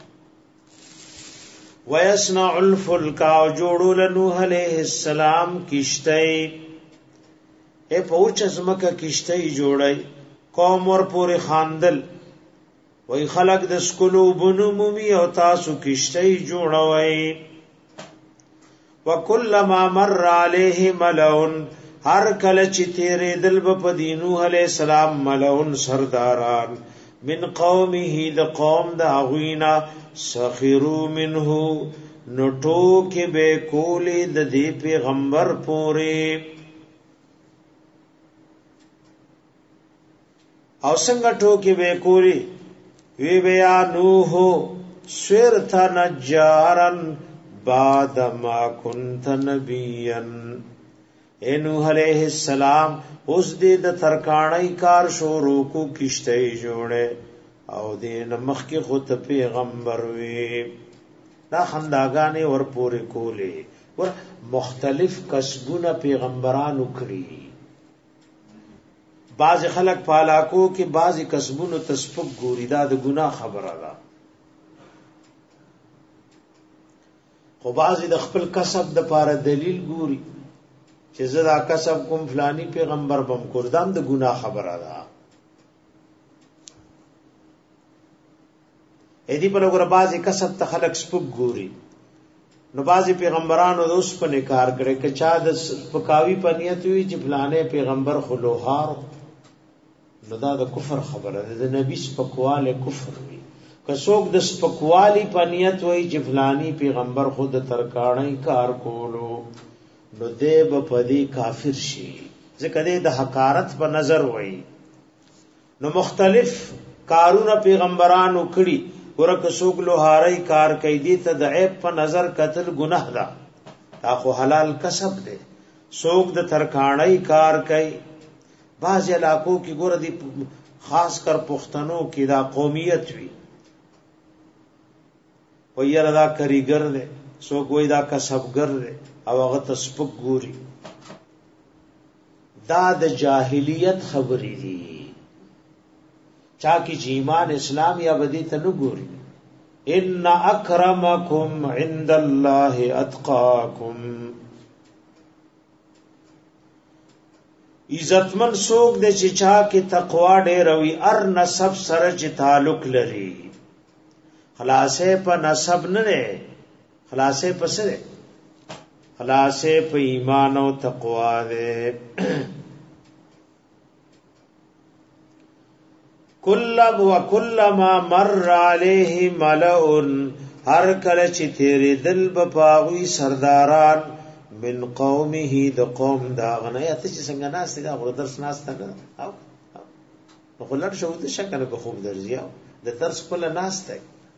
ويصنع الفلك جوړول نوح علیہ السلام کشتۍ اے پوچ زمکه کشتۍ جوړای قوم ور پورې خاندل وای خلق د سکلو بنومي او تاسو کشتۍ جوړوي. وکلما مر علیه ملئ هر کله چې تیرې دل په دینو علیہ السلام ملئ سرداران من قومه د قوم د اغوینا سخروا منه نټو کې به کولې د دې پیغمبر پورې او څنګه ټوکې به کولې وی بیا نوح سرت نجارن بعد ما كنت نبيا. اے نوح علیہ السلام اوس دې د ترکاڼۍ کار شروع کو کشتۍ جوړه او دې نمخ کې خود پیغمبر وی دا خنداګانې ور پورې کولې ور مختلف کسبونه پیغمبرانو کړی. بعض خلق پالاکو کې بعض کسبونو تسبب ګوري دا د ګناه خبره ده خو بعض د خپل کسب د پاره دلیل ګوري چې زدا کسب کوم فلانی پیغمبر بم کوردام د ګناه خبره ده. اې دې په لور بعض کسب ته خلق سپک ګوري نو بعض پیغمبرانو د اوس په نکار کړي چې چا د پکاوی پنیت وی چې فلانه پیغمبر خلوهار نو دا د کفر خبره ده. د نبی سپکواله کفر وی که څوک د سپکوالی پنیت وی چې فلانی پیغمبر خود ترکاڼۍ کار کولو نو دې به پدی کافر شي ځکه دې د حقارت په نظر وای. نو مختلف کارونه پیغمبرانو کړي ورکه څوک لوهاري کار کوي دې ته د عیب په نظر قتل گناه ده دا خو حلال کسب ده. څوک د ترکاڼۍ کار کوي بعض علاقو کې ګور دي خاص کر پښتنو کې دا قومیت وي ویره دا کاریګر ده څوک وای دا کسبګر ده او هغه تسبق ګوري دا د جاهلیت خبرې دي چا کی ایمان اسلام یا بدی ته نه ګوري. ان اکرمکم عند الله اتقاکم عزتمن څوک د چې چا کې تقوا ډېر وي ار نسب سره چې تعلق لري خلاصې په نسب نه ده خلاصې په سره خلاصې په ایمان او تقوا ده. کلما مر علیه ملئ هر کله چې تیرې دل په پاوی سرداران من قومه د قوم دا غنه ته چې څنګه ناس دا غو درس ناس ته نه او نو خلل شو د شکل به خوب درځي د درس خپل ناس ته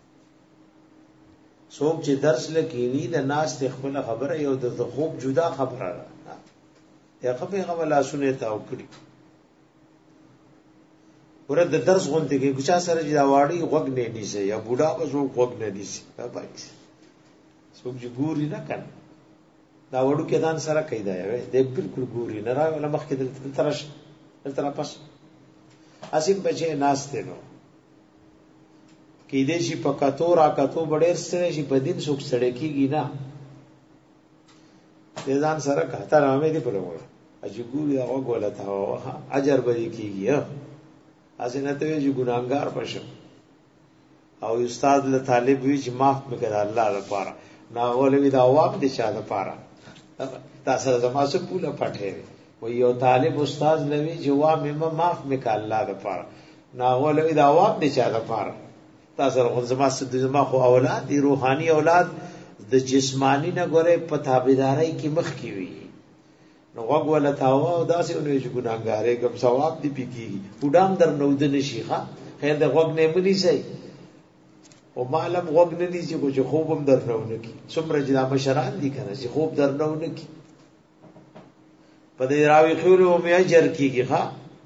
څوک چې درس لکېنی د ناس ته خپل خبره یو د خوب جدا خبره یا خپل غولا سنې تا وکړي ور د درس غونډه کې ګچا سره چې دا واړی غوګ نه نیسي یا بوډا به زو غوګ نه نیسي بابا څوک چې ګوري نه کړي دا وړو کې دان سره کیدا وي د بالکل ګوري نه راغله مخ کې د ترش تر پاس اسیم بچي ناشته نو کې دې شي پکاتو را کاتو بډېر سره شي په دین څوک سړې کیږي نه دې ځان سره کاته رامې دې په لور اجي ګوري هغه غولته اجر به کیږي اسنه ته چې ګناګار پښه او استاد له طالب وی چې معاف وکړه الله لپاره نا ولوي دا عوام دي چا لپاره تاسو زما څه پوله پټه و یو طالب استاد لوي جواب مې معاف وکړه الله لپاره نا ولوي دا عوام دي چا لپاره تاسو زما زما خو اولاد دي روحاني اولاد د جسمانی نه ګوره په تابعداري کې مخ کی وي نو وګ ولا تاوا او داسې ونوي چې ګناګارې کوم ثواب دی پکې پډام در نو د نشيخه خیر د وګ نه ملي سي او معلم وګ نه دي چې خوبم در نو نه کی څومره چې د مشران دي کنه چې خوب در نو نه کی په دې راوي خور او می اجر کیږي ها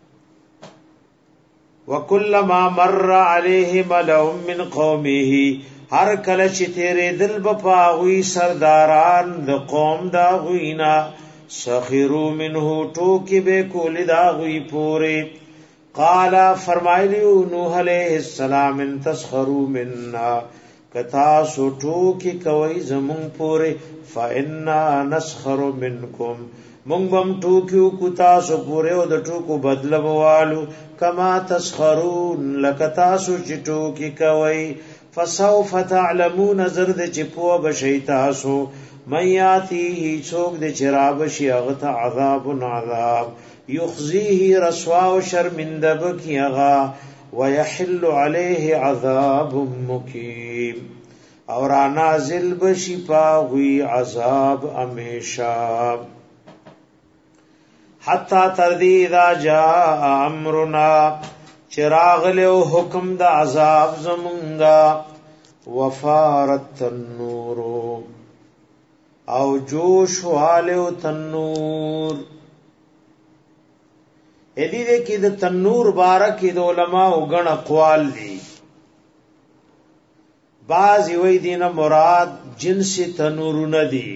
وکلما مر عليه ملأ من قومه هر کله چې تیرې دل بپاوي سرداران د قوم دا غوینا سخروا منه ټوکی به کول دا غوی پوره قال فرمایلیو نوح علیہ السلام ان تسخروا منا کتا سو ټوکی کوي زمون پوره فإنا نسخر منکم مونږ بم ټوکیو کو تاسو پوره او د ټوکو بدل بوالو کما تسخرون لکتا سو چې ټوکی کوي فسوف تعلمون زرد چپو بشی تاسو من یاتیه چوک د چراب شی اغت عذاب عذاب یخزیه رسوا و شرمنده بکی اغا ویحل علیه عذاب مکیم اور نازل بشی پاوی عذاب امیشا حتی تردی اذا جاء امرنا چراغ له حکم د عذاب زمونگا وفارت النور او جوش والو تنور ادي دې کې د تنور بارک د علماء وګڼ اقوال دي بعض وی دینه مراد جنس تنور ندي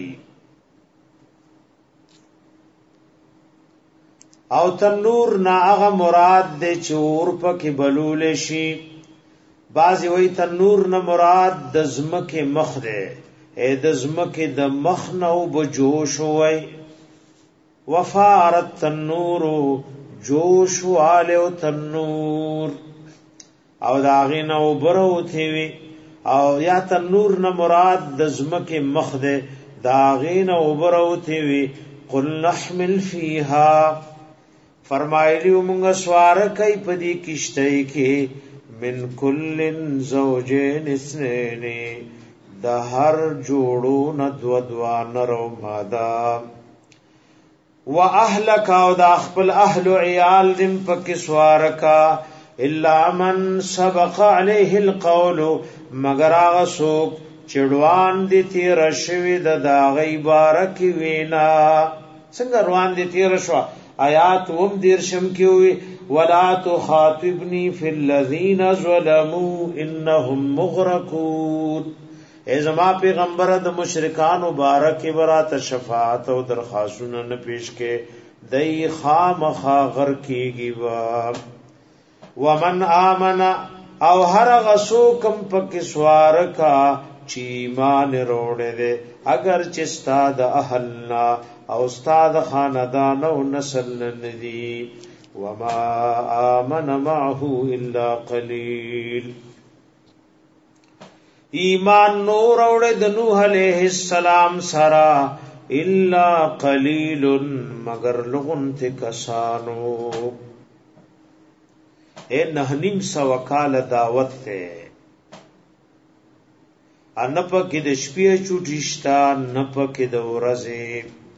او تنور نا هغه مراد د چور پکې بلول شي بعضی وی تنور نه مراد د زمکه مخ ده اې د زمکه د مخ نو بجوش وای وفارت تنور جوش والو تنور او داغه نو برو تھی او یا تنور نه مراد د زمکه مخ ده داغه نو برو تھی قل نحمل فیها فرمایلی مونږ سوار کوي په دې کشته کې من کلن زوجین اثنین د هر جوړو نه دو نرو ماده واهلک او د خپل اهل عیال دم پکې سوار کا الا من سبق عليه القول مگر هغه څوک چړوان دي تیر شوی د داغی بارک وینا څنګه روان دي تیر شو آیات هم دیرشم کیوی ولا تخاطبنی فی الذین ظلموا انهم مغرقون ای زما پیغمبر د مشرکان مبارک برات شفاعت او درخواستونه نه پیش کې دای خامخا غر کیږي ومن آمن او هر غسو کم پک سوار کا چی ایمان روڑے دے اگر چستا د اهلنا او استاد خاندان او نسل ندی وما آمن معه الا قلیل ایمان نور اوڑے د نوح علیہ السلام سرا الا قلیل مگر لغن تے کسانو اے نہنیم سوکال دعوت تے انپا کی د شپې چوټیشتا نپا کی د ورځې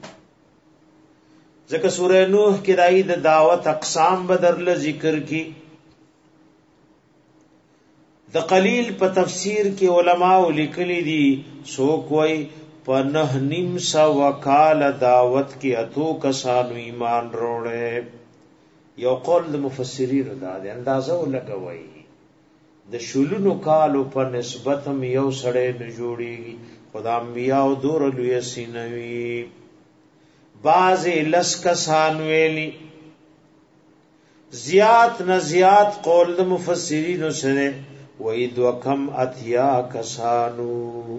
ځکه سورہ نوح کې دای د دعوت اقسام بدرله ذکر کی. د قلیل په تفسیر کې علماء لیکلي دي څوک وای په 9.5 وکاله دعوت کې اتو کسانو ایمان وروړي. یو قول د مفسرینو دا دی اندازه ولګوي د شلونو کالو په نسبت هم یو سړی نه جوړیږي. خدا انبیاء او دور لوی سینوي باز لس کسان ویلی. زیات نه زیات قول د مفسرینو سره وید وکم اتیا کسانو.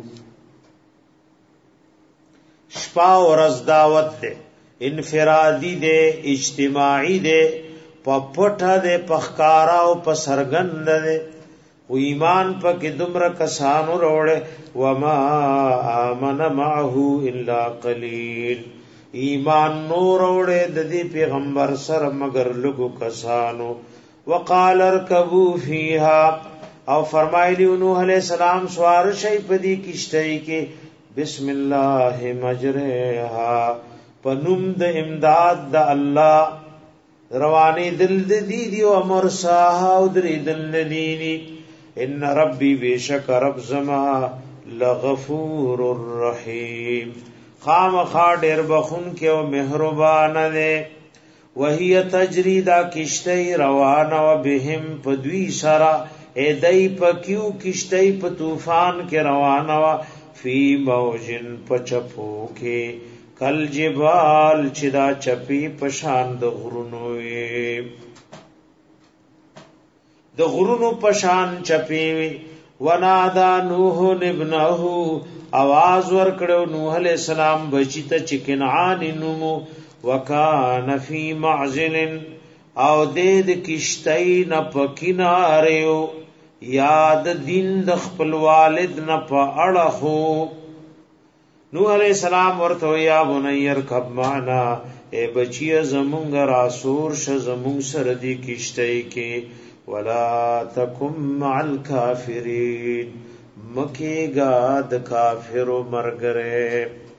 شپا ورځ دعوت ده انفرادی ده اجتماعی ده پپټه ده پخکارا او پسرګند ده و ایمان پکې دومره کسانو وروړي. وما آمن معه الا قلیل ایمان نور وروړي د دې پیغمبر سره مگر لږو کسانو. وقال اركبوا فيها او فرمایلی نوح علیہ السلام سوار شي پدی کشته کې بسم الله مجرها پنوم د امداد د الله رواني دل د دی دی او مرساها او درې دل دی. ان ربي بشک رب زما لغفور الرحیم خامخا ډیر بخون کې او مهربان دی. وهي تجري دا کشته روانه و بهم پدوی سرا ایدای پکیو کشته په طوفان کې روانه و فی موجن پچپو کې کل جبال چې دا چپی پشان د غرونو وي د غرونو پشان چپی وي. ونادا نوح ابنه आवाज ور کړو نوح علیہ السلام بچی ته چې کنعان نومو. وکان فی معزل او د کشتۍ نه پکیناریو یاد دین د خپل والد نه په اړه هو. نوح علیہ السلام ورته یا بنیر کب معنا اے بچی زمونږ راسور ش زمونږ سره دی کشتۍ کې. ولا تکم مع الکافرین مکیگا د کافرو مرګره.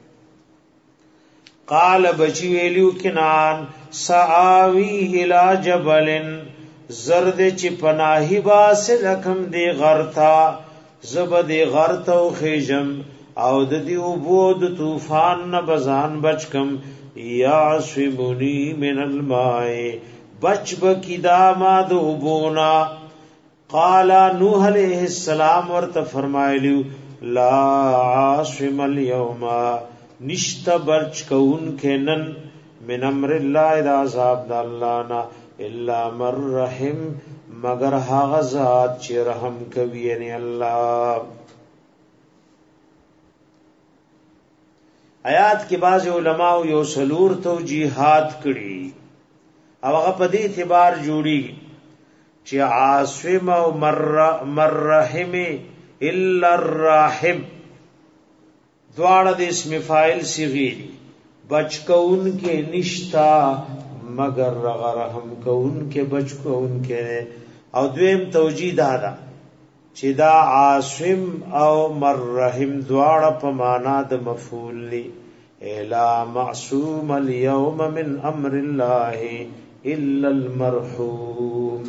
قال بچی ویلو کنان سآوی الى جبل زرد چی پناہی باسلکم دی غرتا زبد غرتا و خیجم او د دی عبود طوفان نبزان بچکم. یعصمنی من الماء بچ بکی داما دو عبونا. قال نوح علیہ السلام ورت فرمایلیو لا عاصم اليوم نشت برچ کون کینن من امر الله اذا عذاب د الله نا الا مر رحم مگر هغه ذات چې رحم کوي یعنی الله. آیات کې بعض علماء یو سلور توجیهات کړي او هغه په دې اعتبار جوړي چې عاصم او مر رحم الا الرحم دواړه د اسم فاعل صيغه بچ کون کې نشتا مگر رحم کون کې بچ کون کې. او دویم توجیه دا چې دا عاصم او مر رحم دواړه په معنا د مفعول لی. الا معصوم اليوم من امر الله الا المرحوم.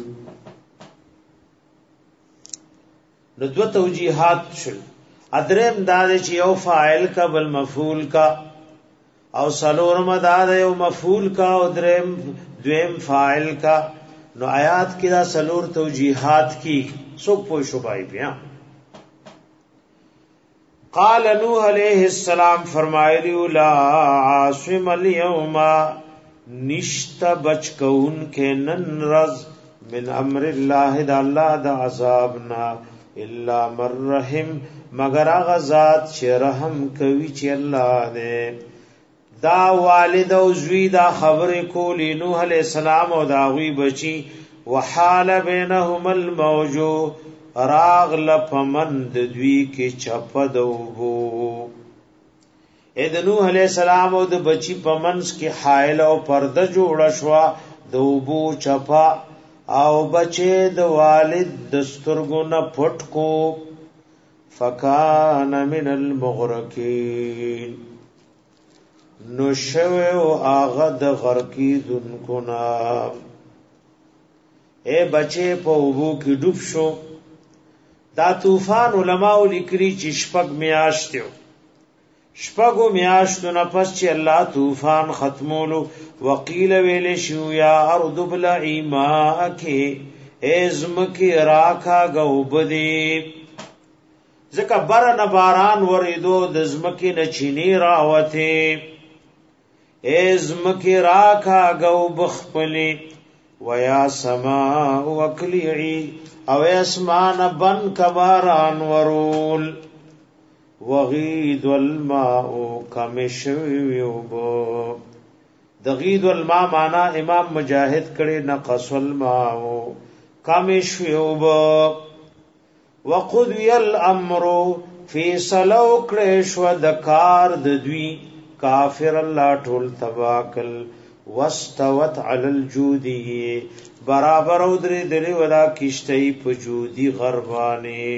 نو دو توجیهات شل. ادرم دا چې یو فاعل کا بل مفعول کا او سلورم دا یو مفعول کا او درم دویم فاعل کا. نو آیات کې دا سلور توجیهات کی سو پوه شو بای بیا. قال نوح علیہ السلام فرمایلی لا عاصم اليوم نشت بچ کون کے نن رز من امر الله د الله د عذابنا الا مر رحم مگر هغه ذات چې رحم کوي چې الله دې. دا والد او زوی دا خبر کولی نوح علیہ السلام او دا غوی بچی. وحال بینهم الموج راغ لپمند دوی کې چپدوبو. اې د نوح علیہ السلام او د بچی پمنس کې حائل او پرده جوړ شوا دوبو چپا او بچې د والد دسترګو نه پټ کو. فکان من المغرقین نو شوه او آغا د غرقی دونکو نا اے بچے په وبو کې ډوب شو. دا طوفان علماء لیکلي چې شپږ میاشتو شپږو میاشتو نه پس چې الله طوفان ختمولو وقیل ویل شو یا ارض بلعی ماءکی ازمکی راکا گوبدی ځکه برن باران وریدو د زمکی نه چینی راوته ازمکی راکا گوبخپلی ویا سما وکلیعی او اسمان بن کباران ورول وغید الماء کمشویوب. دغید الماء معنا امام مجاهد کړي نقص الماء کمشویوب. وقضی الامر فیصلو کړي شو د کار د دوی کافر الله ټول تواکل واستوت علی الجودی برابر او درې درې ولا کشتۍ په جودی غربانه.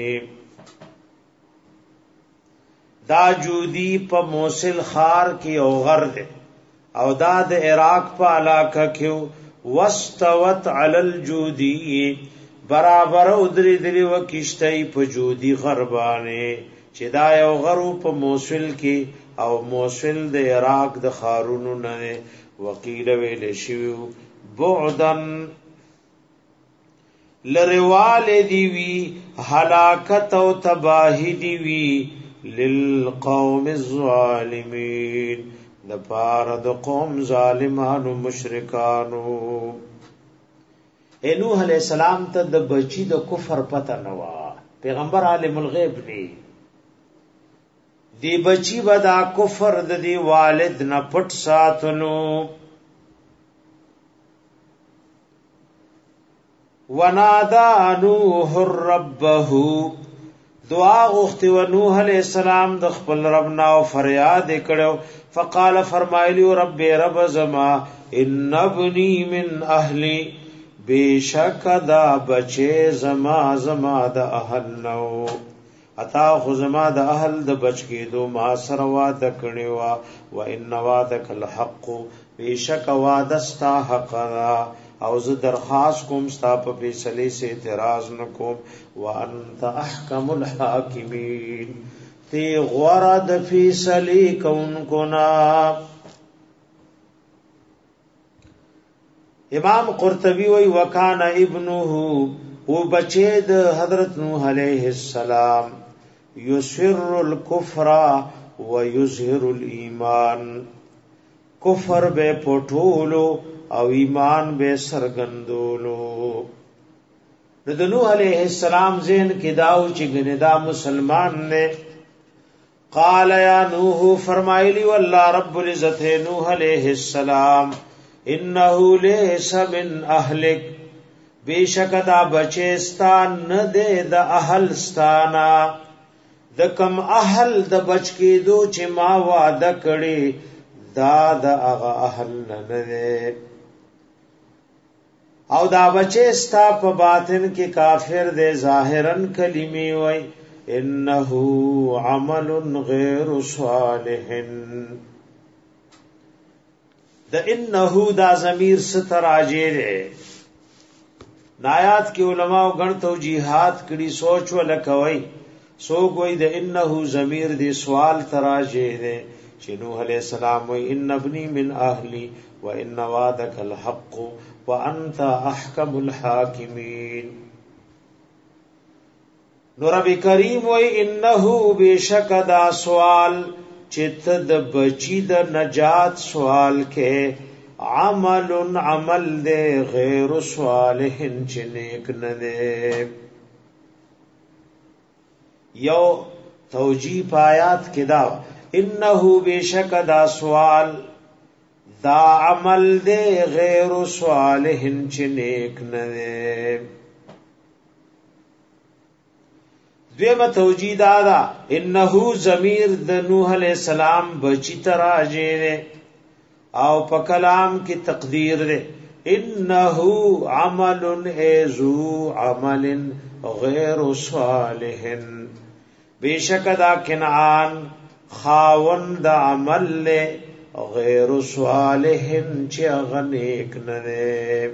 دا جودی په موصل خار کې او غر ده او دا د عراق په علاقه کې واستوت علی الجودی برابر او درې درې و کشتۍ په جودی غربانه چې دا یو غرو په موصل کې او موصل د عراق د خارونو نه وقیل ویل شیو بعدن لروال دی وی هلاکت او تباہی دی وی للقوم الظالمین د پاره د قوم ظالمانو مشرکانو. نوح علیہ السلام ته د بچی د کفر پته نه وا پیغمبر عالم الغیب دی دی بچی بدا کفر د دی والد نه پټ ساتلو. ونادا نوح ربه دعا غوښتي و نوح علیہ السلام د خپل رب نه او فریاد کړو. فقال فرمایلی رب رب زما ان ابنی من اهلی بیشک دا بچه زما د اهل نو اتا خو زما د اهل د بچ کېدو ما سره وعده کړی وا و ان وعدک الحق بیشک وعده ستا حق او زه درخواست کوم ستا په فیصله سے اعتراض نکوم. وانت احکم الحاکمین تی غرد فیصله کون کنا. امام قرطبی وی وکانا ابنه و بچه د حضرت نوح علیہ السلام یسر الکفر و یظهر الایمان کفر بے پټولو او ایمان بے سرګندولو. د نوح علیہ السلام ذهن کې داو چې ګندا مسلمان نے. قال یا نوح فرمایلی والله رب العزت نوح علیہ السلام انه ليس من اهلک بیشک دا بچستان نه دے د اهل ستانا د کم اهل د بچ کې دو چې ما وعده کړی دا د هغه اهل نه دے او دا بچستا په باطن کې کافر دے ظاهرن کلمې وای انه عمل غیر صالح. د انه دا ضمیر ستراجه ده نایات کې علماء غن توجیهات کړي سوچ ولکوي سو کوئی د انه ضمیر دی سوال تراجه ده چې نوح علیہ السلام وای ان ابنی من اهلی و ان وعدک الحق وانت احکم الحاکمین. نو رب کریم وای انه بیشک دا سوال چت د بچی د نجات سوال کې عمل دے غیر صالح چنیک نہ دے. یو توجیہ پایات کې دا انه بیشک دا سوال دا عمل دے غیر صالح چنیک نہ دے. دویمه توجیه دا انه ضمیر د نوح علیہ السلام بچی تراجه او په کلام کې تقدیر ده انه عمل ازو عمل غیر صالح بیشک دا کنعان خاوند عمل له غیر صالح چې هغه نیک نه دی.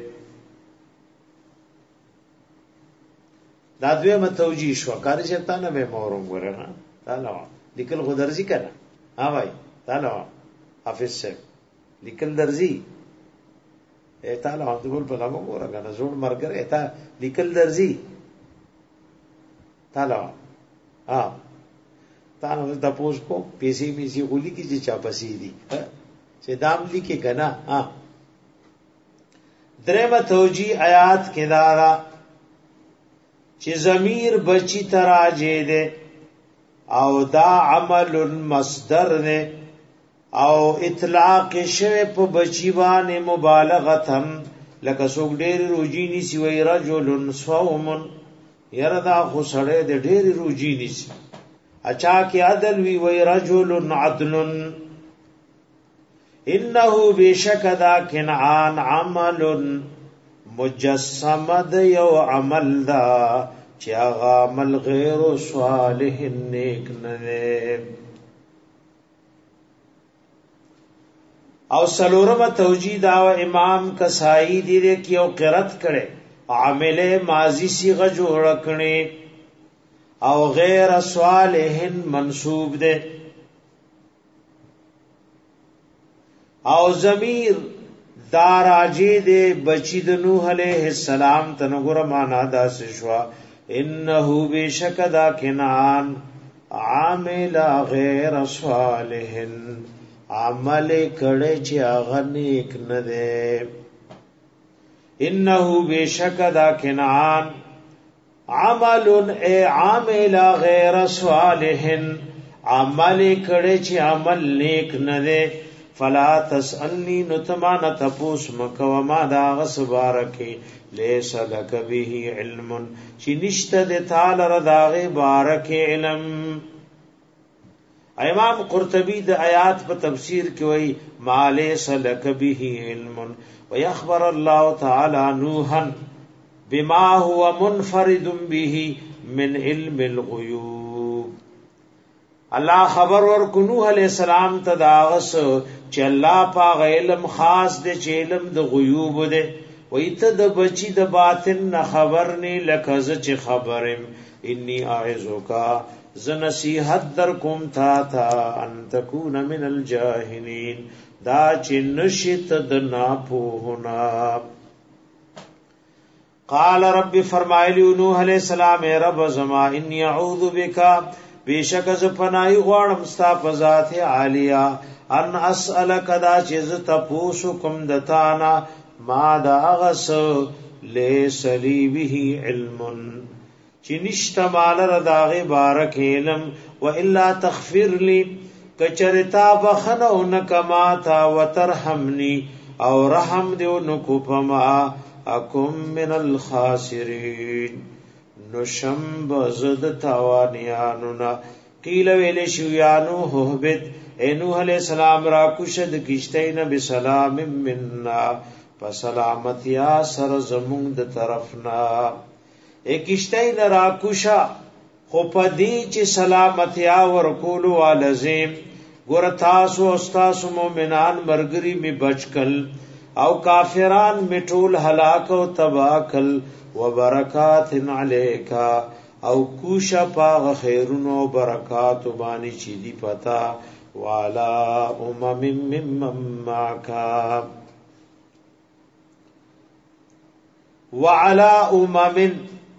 دا دویمه توجیه شو. کاری شیطان به مورم ګره نه تعالی لیکل خو درځي کنه. ها بھائی تعالی حافظ صاحب لیکل درځي تعالی هم دغه په لامو ګره کنه زوړ مرګره تا لیکل درځي تعالی تاسو د پوس کو پیسې میسي غولي کی چې چا پسې دي چې دام لیکي کنه. درېمه توجیه آیات کې دارا چې ضمیر بچی تراجه ده او دا عمل مصدر ده او اطلاق شوه په بچی باندې مبالغتن لکه څوک ډېر روجي نيسي وي رجل صوم يردا خو سړی د ډېر روجي نيسي اچا کې عدل وی رجل عدل انه بشکدا کنعان عمل مجسمد یو عمل دا چې هغه عمل غیر صالح نیک نه. او سلورمه توجیه دا امام کسائی دی کې او قرات کړي عامل ماضی صيغه جوړ کړي او غیر صالح منصوب ده او ضمیر داراجی دے بچی د نوح علیہ السلام تنګور معنا دا شوا انه بشکدا کنان عامل غیر صالح عمل کړه چې هغه نیک نه ده. انه بشکدا کنان عمل عامل غیر صالح عمل کړه چې عمل نیک نه ده. فلا تسألنی نتمان تپوس مکو ما دا غصبارکی لیس لک به علم چی نشت دی تال رداغ بارک علم. امام قرطبی د آیات په تفسیر کې وای ما لیس لک به علم ويخبر الله تعالی نوحا بما هو منفرد به من علم الغیوب. الله خبر ورکو نوح علیہ السلام ته داغس چې الله پاک علم خاص دې چې علم د غیوب دې وې ته د بچی د باطن نه خبر نه لکه چې خبرم انی اعذک ز نصیحت در کوم تا ان تکون من الجاهلین دا چې نشت د ناپوهنا. قال رب فرمایلی نوح علیہ السلام اے رب زما انی اعوذ بک بیشک ز پنای غواړم ستا په ذات عالیا ان اسالک دا چیز تپوسو کم دتانا ما دا غس لیس لی به علم چی نشتا مال رداغی بارک علم و الا تغفر لی کچرتا بخنو نکماتا و ترحمنی او رحم دیو نکو پما اکم من الخاسرین نشم بزد تاوانیانونا قیل ویل شویانو حبت اے نوح علیہ السلام را کشد کشتین بسلام مننا پسلامتیا سر زمون د طرفنا. اے کشتین را کشا خو پدی چی سلامتیا ورکولو والزیم گر تاسو استاسو مومنان مرگری می بچکل او کافران مٹول ہلاک و تباکل و برکات علیکا او کوشا پاغ خیرونو برکات بانی چی دی پتا والا ممن معکا وعلا امم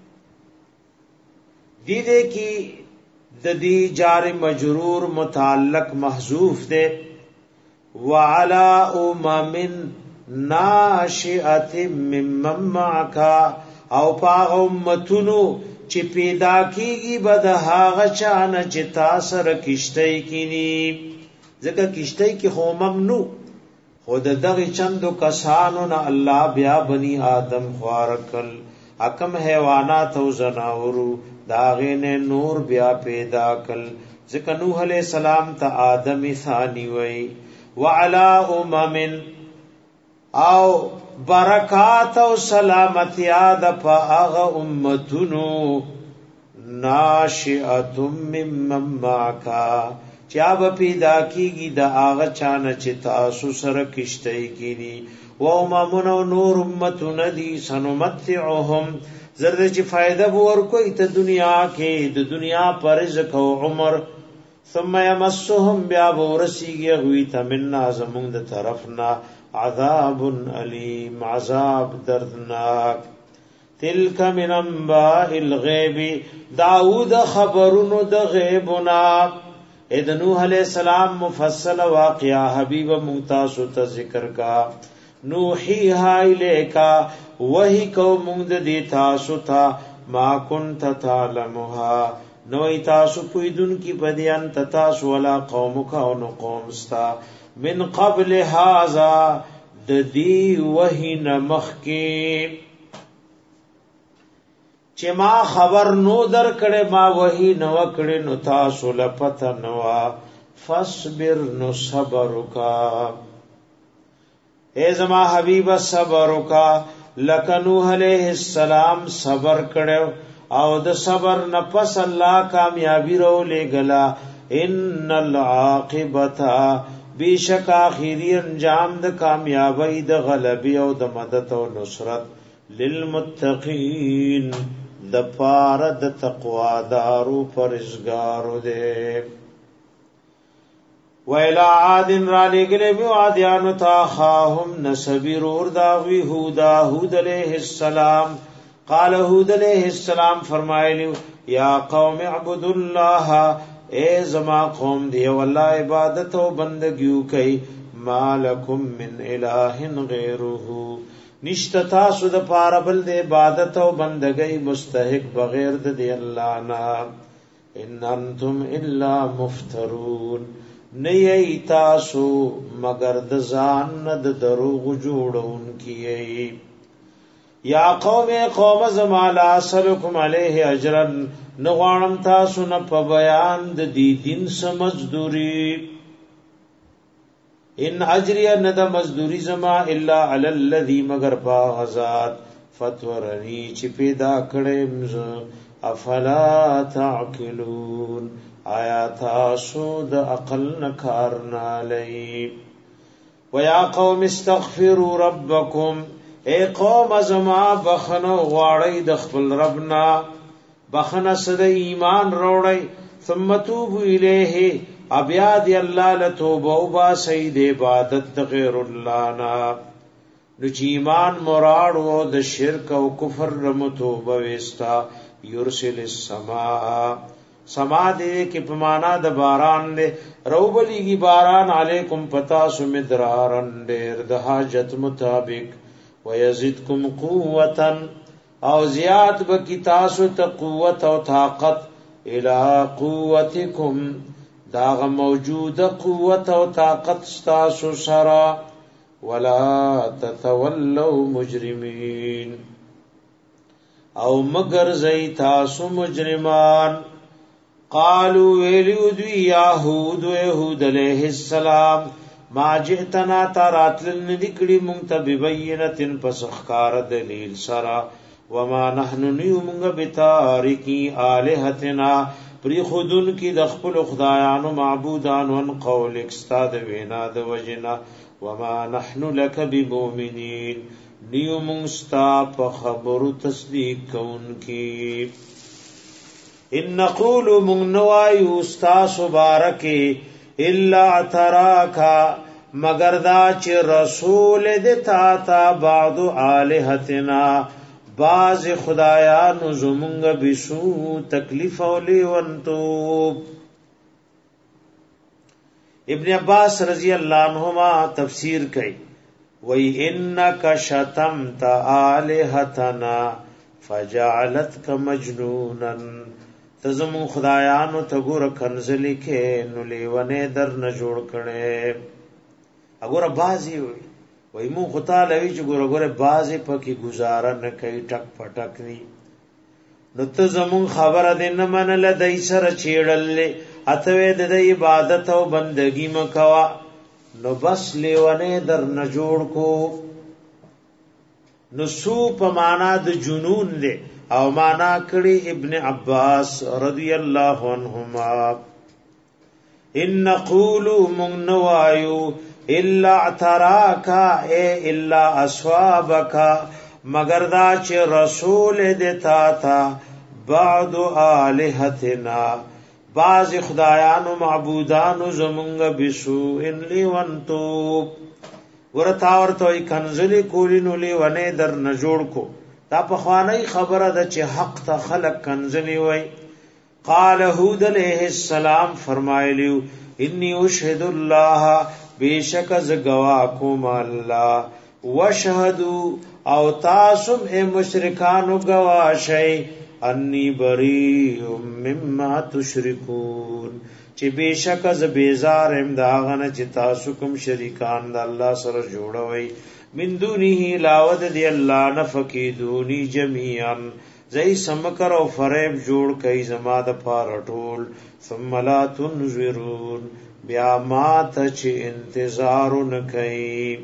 دیدے کی ددی جار مجرور متعلق محذوف دے وعلا امم ناشئت ممن معکا او پاغ امتونو چې پیدا کیږي بد هاغه چانه چې تاسو کشتۍ کینی ځکه کشتۍ کې خو ممنو خود دغه چندو کسانو نه الله بیا بنی آدم خوارکل حکم حیوانات او زناورو داغه نه نور بیا پیدا کل ځکه نوح علیہ السلام ته آدم ثانی وای وعلى امم او برکات او سلامتی د پاغه امتونو ناشئه ممن معکا چا به پیدا کیږي د هغه چانه چې تاسو سره کشته کیږي و اممون نور امتون دی سنمتعهم زرد چې فائدہ ورکوي ته دنیا کې د دنیا پر رزق او عمر ثم يمسهم بیا ورسیږي غوي تمنا زمون د طرفنا عذاب علیم عذاب دردناک تلک من انباء الغیب داود خبرونو د غیبنا اذ نوح علیہ السلام مفصل واقعہ حبیب ممتاز ته ذکر کا نوحیها الیکا وحی کو مونږ د تاسو ته ما كنت تعلمها نو تاسو پویدون کی بدیان تاسو ولا قومک او نو قوم استا من قبل هذا د دی وحی نمخ کی چې ما خبر نو در کړه ما وحی نو کړه نو تاسو لپته نو فصبر نو صبر وکا اے زما حبیب صبر وکا لکنوح علیہ السلام صبر کړو او د صبر نفس الله کامیابی رو لګلا ان العاقبت بیشک اخیری انجام د کامیابی د غلبی او د مدد او نصرت للمتقین د پار د تقوا دارو پرزګارو دے ویلا عاد را لګلې بو عادیانو تا خاهم نسبیر اور داوی هود علیہ السلام قال هود علیہ السلام فرمایلی یا قوم اعبدوا الله اے زما قوم دی والله عبادت او بندگیو کوي مالکم من الہ غیره نشتا تاسو د پاره بل د عبادت او بندګۍ مستحق بغیر د دی الله نا ان انتم الا مفترون نه تاسو مگر د ځان د دروغ جوړون کیي یا قوم زما لا اسلکم علیه اجرا نغوانم تاسو نه په بیان د دین سمزدوری ان اجری ند مزدوری زما الا علی الذی مگر با غزاد فتورنی چې پیدا کړم افلا تعقلون آیا تاسو د عقل نکار نه لئی ویا قوم استغفروا ربکم اے قوم زما بخنه غواړی د خپل ربنا بخنه سد ایمان روړی ثم توبوا الیه ابیا دی الله لتوبه او با سید عبادت غیر الله نا نو چې ایمان مراد وو د شرک او کفر رمتوبه وستا یرسل السماء سما دې کې پمانا د باران دې روبلیږي باران علیکم پتا سو مدرارن ډېر د حاجت مطابق ويزيدكم قوه او زیات بکی تاسو ته قوت او طاقت الى قوتکم داغ موجوده قوت او طاقت تاسو سرا ولا تتولوا مجرمين او مگر زئی تاسو مجرمان قالوا ویلو دی یهود علیہ السلام ما جئتنا تراتل ندکړي مونږ ته ببینتن پسخکار دلیل سرا وما نحن نیومږ بتاریکی الہتنا پری خودن کی د خپل خدایانو معبودانو ان قول استاد وینا د وجنا وما نحن لك بمؤمنین نیومستا په خبرو تصدیق کون کی ان نقول من نوای استاس مبارک الا تراکا مگر دا چې رسول د تا بعض الہتنا باز خدایانو زمونږ بسو تکلیف اولی ونتو ابن عباس رضی اللہ عنہما تفسیر کئی وی انک شتمت آلہتنا فجعلتک مجنونا تزمون خدایانو تگور کنزلی کے نلیونے در نجوڑ کڑے اگور بازی ہوئی وای مون خطا لوي چې ګوره ګوره بازي پکې گزاره نه کوي ټک پټک ني نو ته زمون خبره دې نه منله دای سره چیړلې اته د عبادت او بندگی مکوا نو بس لیونه در نه جوړ کو نو سو په معنا د جنون دې او معنا کړي ابن عباس رضی الله عنهما ان نقول من نوایو الا اعتراکا اے الا اصوابکا مگر دا چې رسول دتا تا بعد الہتنا باز خدایانو معبودانو زمونږ بسو ان لیونتو ورتا ورته کنزلی کولینو لیونه در نه جوړ کو دا په خوانی خبره ده چې حق ته خلق کنزلی وای قال هود علیہ السلام فرمایلیو انی اشهد الله بیشک از گواکم الله وشهدوا او تاسم اے مشرکانو گواشی انی بریء مما تشرکون چې بیشک از بیزار امداغنه چې تاسو کوم شریکان د الله سره جوړوي من دونه لاود دی الله نفقیدونی جميعا زئی سمکر او فریب جوړ کای زما د پاره ټول ثم لا تنذرون بیا ما ته چې انتظار نکای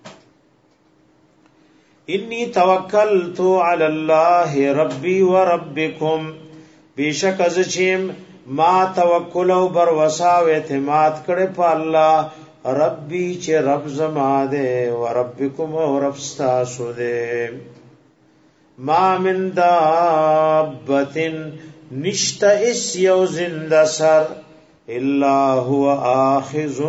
انی توکلت علی الله ربی و ربکم بیشک از چیم ما توکل او بر وسا او اعتماد کړه په الله ربی چې رب زما دے و ربکم و رب ستاسو دے ما من دابت نشت اس یو زند سر الا هو آخذ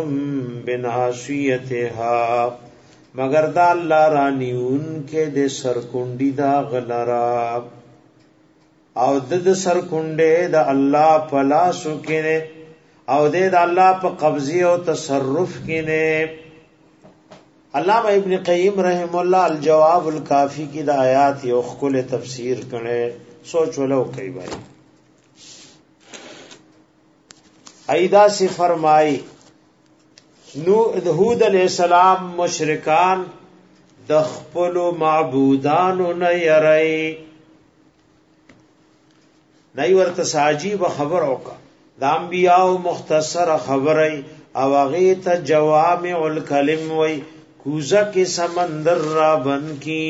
بناصیتها مگر دا اللہ رانیون کے دے سرکنڈی دا غلرا او د سرکنڈے دا اللہ پلاسو کنے او د الله په قبضه او تصرف کینه علامہ ابن قیم رحم الله الجواب الکافی کی د آیات یو خپل تفسیر کړي سوچ ولو کوي بھائی ایدا سے فرمائی نو هود علیہ السلام مشرکان د خپل معبودانو نه یری نه ورته ساجیب خبر اوکا د انبیاء مختصر خبره او هغه ته جوامع الکلم وای کوزه کې سمندر را بن کی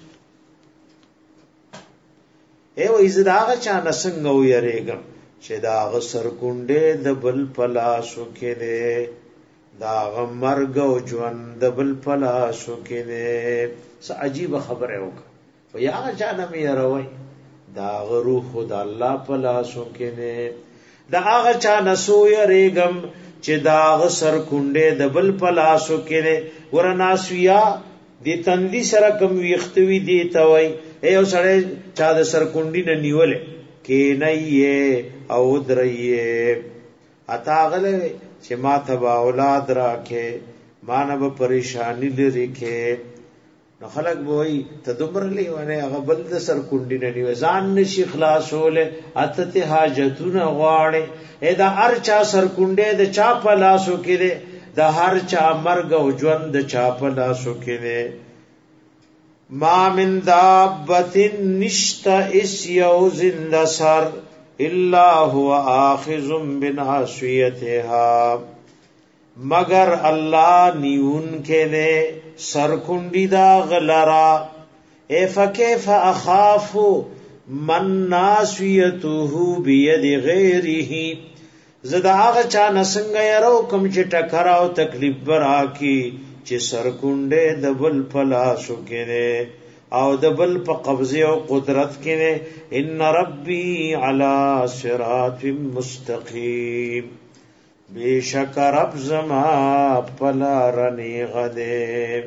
ایو ازداغه چا نسنګ ويریګم چې دا غسر کونډه د بل پلاسو کې ده دا غمرګ او ژوند د بل پلاسو کې ده څه عجیب خبره وکړه و یا جانم یې روي دا غرو خد الله پلاسو کې ده دا هغه چا نسو یریګم چې دا غسر کونډه د بل پلاسو کې ورناسویا د تندې سره کم ویختوي دی ته وای ایو سره چا د سر کونډی نه نیولې کې نه یې او درې اتا غله چې ما ته اولاد راکې مانو پریشانی لري کې نو خلق وای ته دومره لیونه هغه بل د سر کونډی نه نیو ځان نشي خلاصول اته حاجتونه غواړي اې دا هر چا سر کونډه د چا په لاسو کې ده د هر چا مرګ او ژوند د چا په لاسو کې ده ما من دابت نشت اس یو زند سر الا هو آخذ بناصیتها مگر الله نیون کې ده سرکندی دا غلرا اے فکیف اخاف من ناسیته بید غیره زدا آغا چا نسنگ یرو کم چی ٹکرا و تکلیف برا کی چی سرکنڈے دبل پلاسو کنے او دبل پا قبضی و قدرت کنے ان ربی علی صراط مستقیم بے شک رب زما پلا رنی غدے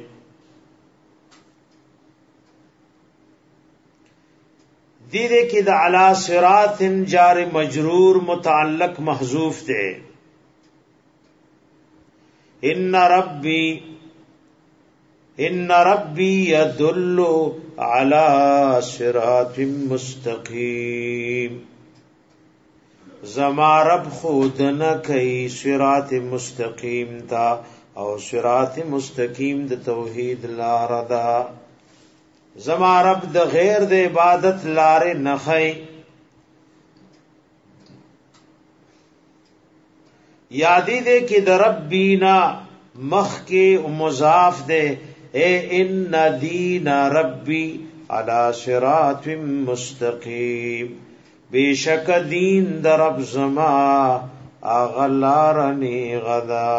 دیدے کی دا علا صراط جار مجرور متعلق محذوف دے ان ربی یدل علی صراط مستقیم زما رب خود نہ کئی صراط مستقیم تا او صراط مستقیم د توحید لار دا زما رب د غیر د عبادت لار نه خی یادی دے کہ د ربینا مخ کے مضاف دے اے ان دین ربی علی صراط مستقیم بیشک دین در رب زما اغلارنی غدا.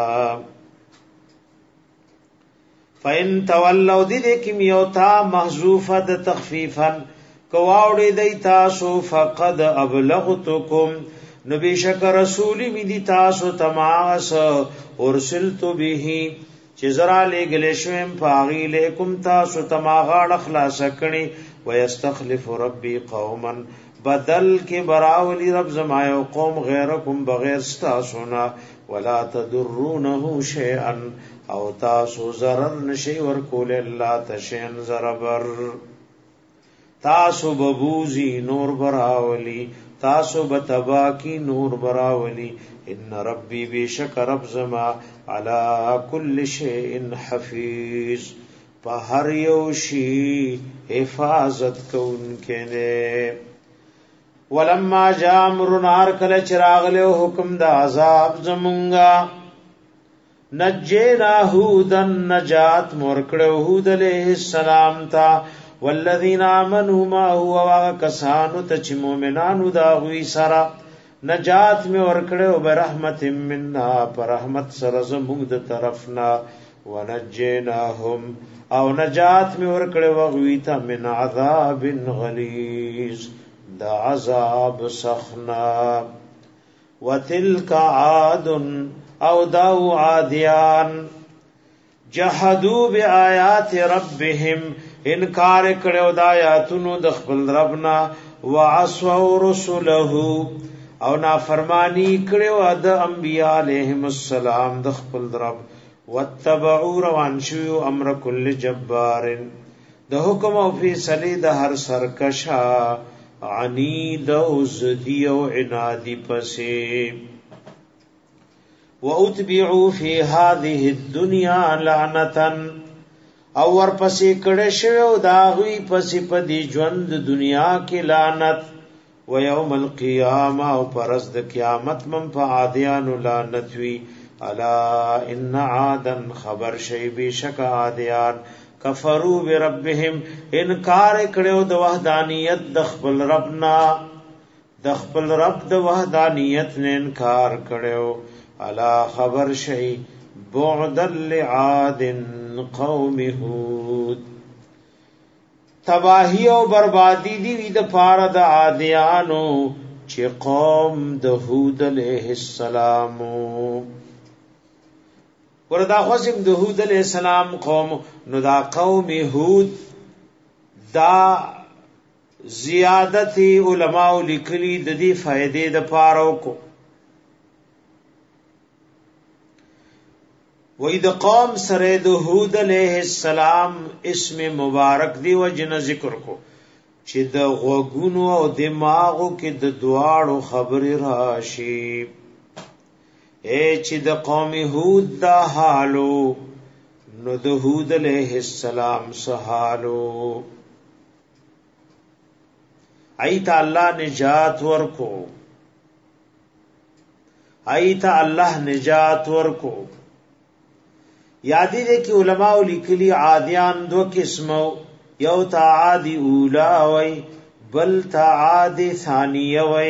فإن تولوا دې کې میوتا محذوفه د تخفیفا کواوړې دی تاسو فقد ابلغتکم نو بشک رسولی می دی تاسو تماس ارسلت به چې زرا لګل شوم پاغي لیکم تاسو تماغه خلاص کړي ويستخلف ربي قوما بدل کې براولی رب زمایو قوم غیرکم بغیر تاسو نه ولا تضرونه شيئا او تاسو zarar نشي ور کول الله تشين زربر تاسو ببوزی نور براولی تاسو بتبا کی نور براولی ان ربی بیشک رب زما علی کل شیء حفیظ په هر یو شی حفاظت کوونکی دی. ولما جاء امرنا کل چراغ له حکم د عذاب زمونگا نجینا هودن نجات مورکړو هود علیہ السلام تا والذین آمنوا ما هو وکسانو ته چې مؤمنانو دا غوي سره نجات می ورکړو برحمت منا پر رحمت سره زموږ د طرفنا ونجیناهم او نجات می ورکړو غوي ته من عذاب غلیظ دا عذاب سخنا. وتلک عاد او داو عادیان جحدوا بآیات ربهم انکار کړو د آیاتونو د خپل ربنا وعصوا رسله او نافرمانی کړو د انبیاء علیهم السلام د خپل رب واتبعوا روان شو امر کل جبار د حکم او فیصله د هر سرکشا عنید او زدی او عنادی پسې واتبعوا فی هذه الدنيا لعنتا او ور پسې کړه شو دا غوي پسې په دې ژوند دنیا کې لعنت و یوم القیامه او پرز د قیامت من په عادیان لعنت وی الا ان عادا خبر شی بشک عادیان کفروا بربهم انکار کړو د وحدانیت د خپل ربنا د خپل رب د وحدانیت نه انکار کړو الا خبر شی بعد لعاد قوم هود تباہی او بربادی دی وی د پاره د عادیانو چې قوم د هود علیہ السلام وردا خصم د هود علیہ السلام قوم نو دا قوم هود دا زیادت علماء لیکلی د دې فائدې د پاره کو وې د قوم سره د هود علیہ السلام اسم مبارک دی وجن ذکر کو چې د غوګونو او دماغو کې د دواړو خبر راشي اے چې د قوم هود دا حالو نو د هود علیہ السلام سحالو ایت الله نجات ورکو ایت الله نجات ورکو. یادی دے کہ علماء لیکلی عادیان دو قسمو یو تا عادی اولا وی بل تا عادی ثانیه وی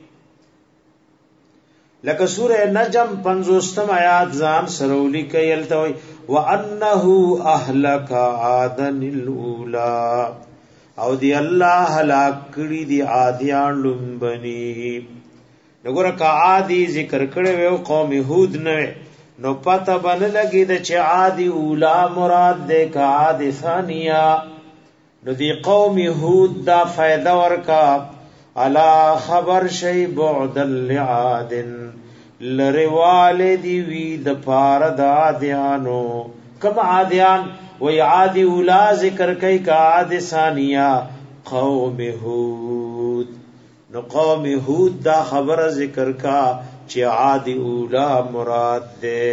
لکه سورہ نجم 50 آیات ځان سرولی کایلته وی وانه اهلك عادن الاولى او دی الله هلاک کړي دی عادیان لومبني وګوره کا عادی ذکر کړي وو قوم هود نه نو پتہ بن لگی د چې عادی اولا مراد د کا عادی ثانیه نو دی قوم هود دا فائدہ ورکا الا خبر شی بعد لعاد لروالدی وی د پار د عادیانو کما عادیان و عادی اولا ذکر کای کا عادی ثانیه قوم هود نو قوم هود دا خبر ذکر کا چې عادی اولا مراد ده.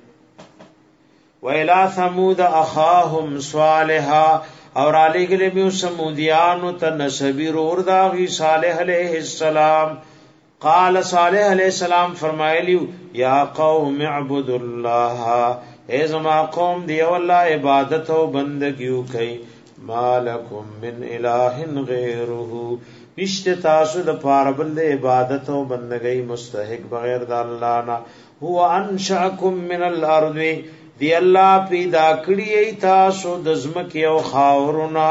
و الى ثمود اخاهم صالحا اور علی گله میو سمودیانو ته نسبیر اور دا غی صالح علیہ السلام قال صالح علیہ السلام فرمایلیو یا قوم اعبدوا الله اے زما قوم دی والله عبادت او بندگیو کئ مالکم من الہ غیره نشته تاسو د پاره بل د عبادت او بندګۍ مستحق بغیر د الله نه. هو انشأکم من الارض، دی الله پیدا کړی تاسو د زمکه او خاورنا،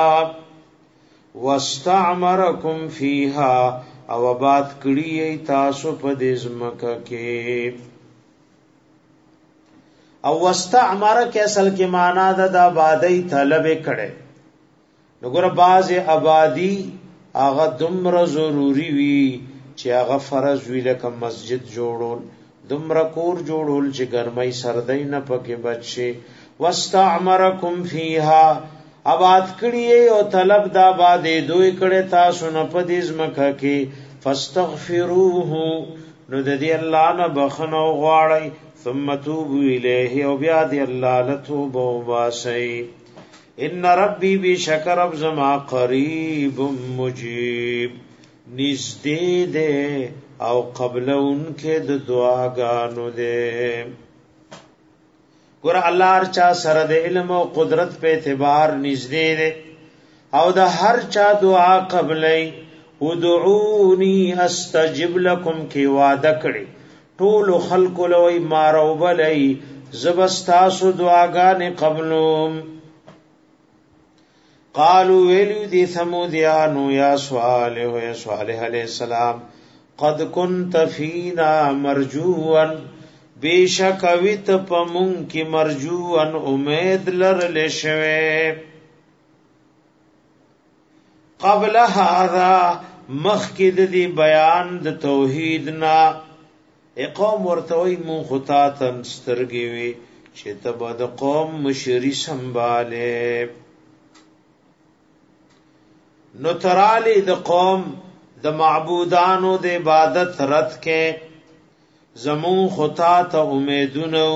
واستعمرکم فیها، او آباد کړی تاسو په دې زمکه کې. او واستعمر کې اصل کې معنا د آبادی طلب کړي. وګوره باز آبادی هغه دومره ضروری وي چې هغه فرض وی، لکه مسجد جوړول، دومره کور جوړول چې ګرمۍ سردۍ نه پکې بچي. واستعمرکم فیها، آباد کړی او طلب د آبادې دوی کړي تاسو نه په دې ځمکه کې. فاستغفروه، نو د دې الله نه بخنه غواړئ. ثم توبوا الیه، او بیا دې الله له توبه وباسئ. ان ربی بشکر رب زما قریب مجیب، نزدې دے او قبل انکه د دعاګانو دے. ګور الله هر چا سره د علم او قدرت په اعتبار نزدې دے، او د هر چا دعا قبلې. ادعونی استجب لكم کی وعده کړي ټول خلق لوی مارو بلای زبستاسو دعاګانې قبلوم. قالوا ویلو دی ثمودیانو یا صالح علیہ السلام، قد كنت فینا مرجوا، بیشک ویت پمون کی مرجوا امید لرل شوه. قبل هذا مخکد دی بیان د توحید نا، اقوم ورتوی مون خطاتن سترګي وی چې تبه د قوم مشری سنباله. نو ترالی د قوم د معبودانو د عبادت رد کې زمون خطا ته امیدونو.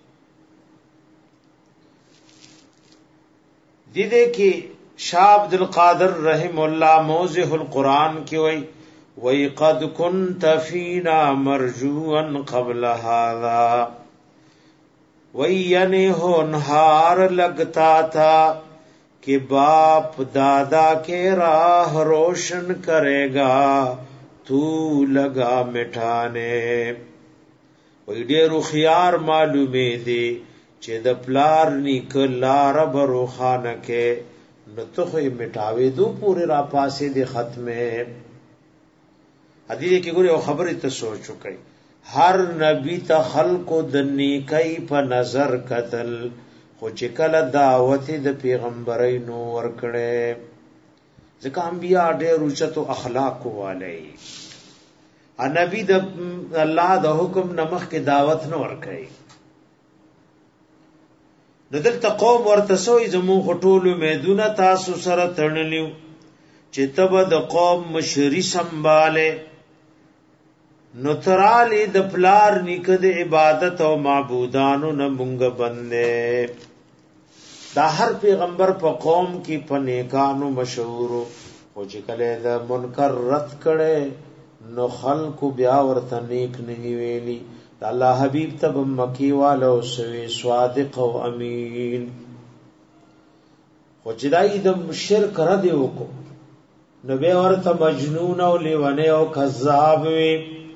دیده کی شاه عبد القادر رحم الله موضح القرآن کی وی قد كنت فینا مرجوا قبل هذا، وی یعنی ہونہار لگتا تھا کہ باپ دادا کے راہ روشن کرے گا، تو لگا مٹھانے. وی ډېر خيار معلومه دي چې د پلار نیک لار بروخانه کې نو ته خو مټاوي دو پورې را پاسې دي ختمه. حدیث کې ګوري او خبره ته سوچو کوي، هر نبی ته خلق د نیکۍ په نظر قتل، خو چې کله دعوت د پیغمبري نو ور کړي. ځکه انبیا ډېر اوچتو اخلاق والي، نبی د الله د حکم نمخ کې دعوت نه ور کوي. دلته قوم ورته سوې زمو خټولو میدونه تاسو سره تړنلیو چې تبه د قوم مشری سنباله. نو ترالی د پلار نیکه د عبادت او معبودانو نه مونږ بندې. دا هر پیغمبر په قوم کې په نیکانو مشهور او چې کله د منکر رد کړي نو خلق بیا ورته نیک نه ویلي. الله حبیب تب مکی والو سوی صادق او امین. خو چې دای د شرک رد وکړو نو به ورته مجنون او لیونه او کذاب وي.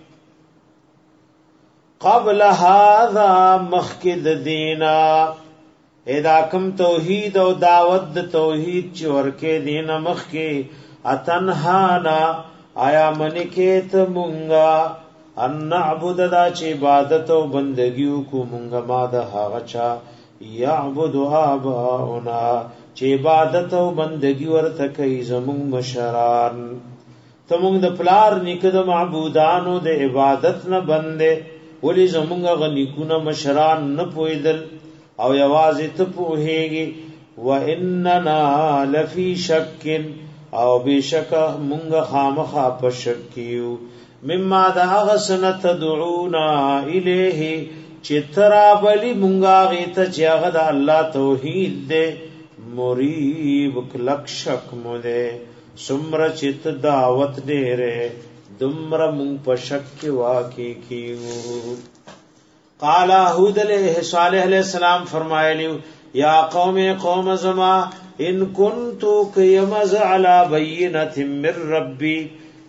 قبل هذا مخکد دینا، ادا کم توحید او دعوت د توحید چې ورکه دینا مخکې. اتنهانا آیا منکیت مونږه ان نعبد دا چې عبادت او بندګیو کو مونږه ما د هغه چا یعبد آباؤنا چې عبادت او بندګی ورته کوي زمون مشران. ته مونږ د پلار نیکه د معبودانو د عبادت نه بندې، ولی زمونږ غنیکونه مشران نه پویدل او یوازې ته پوهیږي. و اننا لفی شک، او بشک مونږ خامخا په شک کیو. مما دا غسن تدعونا الیه، چترا بلی مونږه غیته چې هغه د الله توحید دې مریب کلک شک مو دې. سمر چت دعوت ډېره دمر مونږ په شک کې واقع کیو. قال هود علیہ صالح علیہ السلام فرمایلیو، یا قوم زما ان کنتو کیمز علی بینۃ من ربی،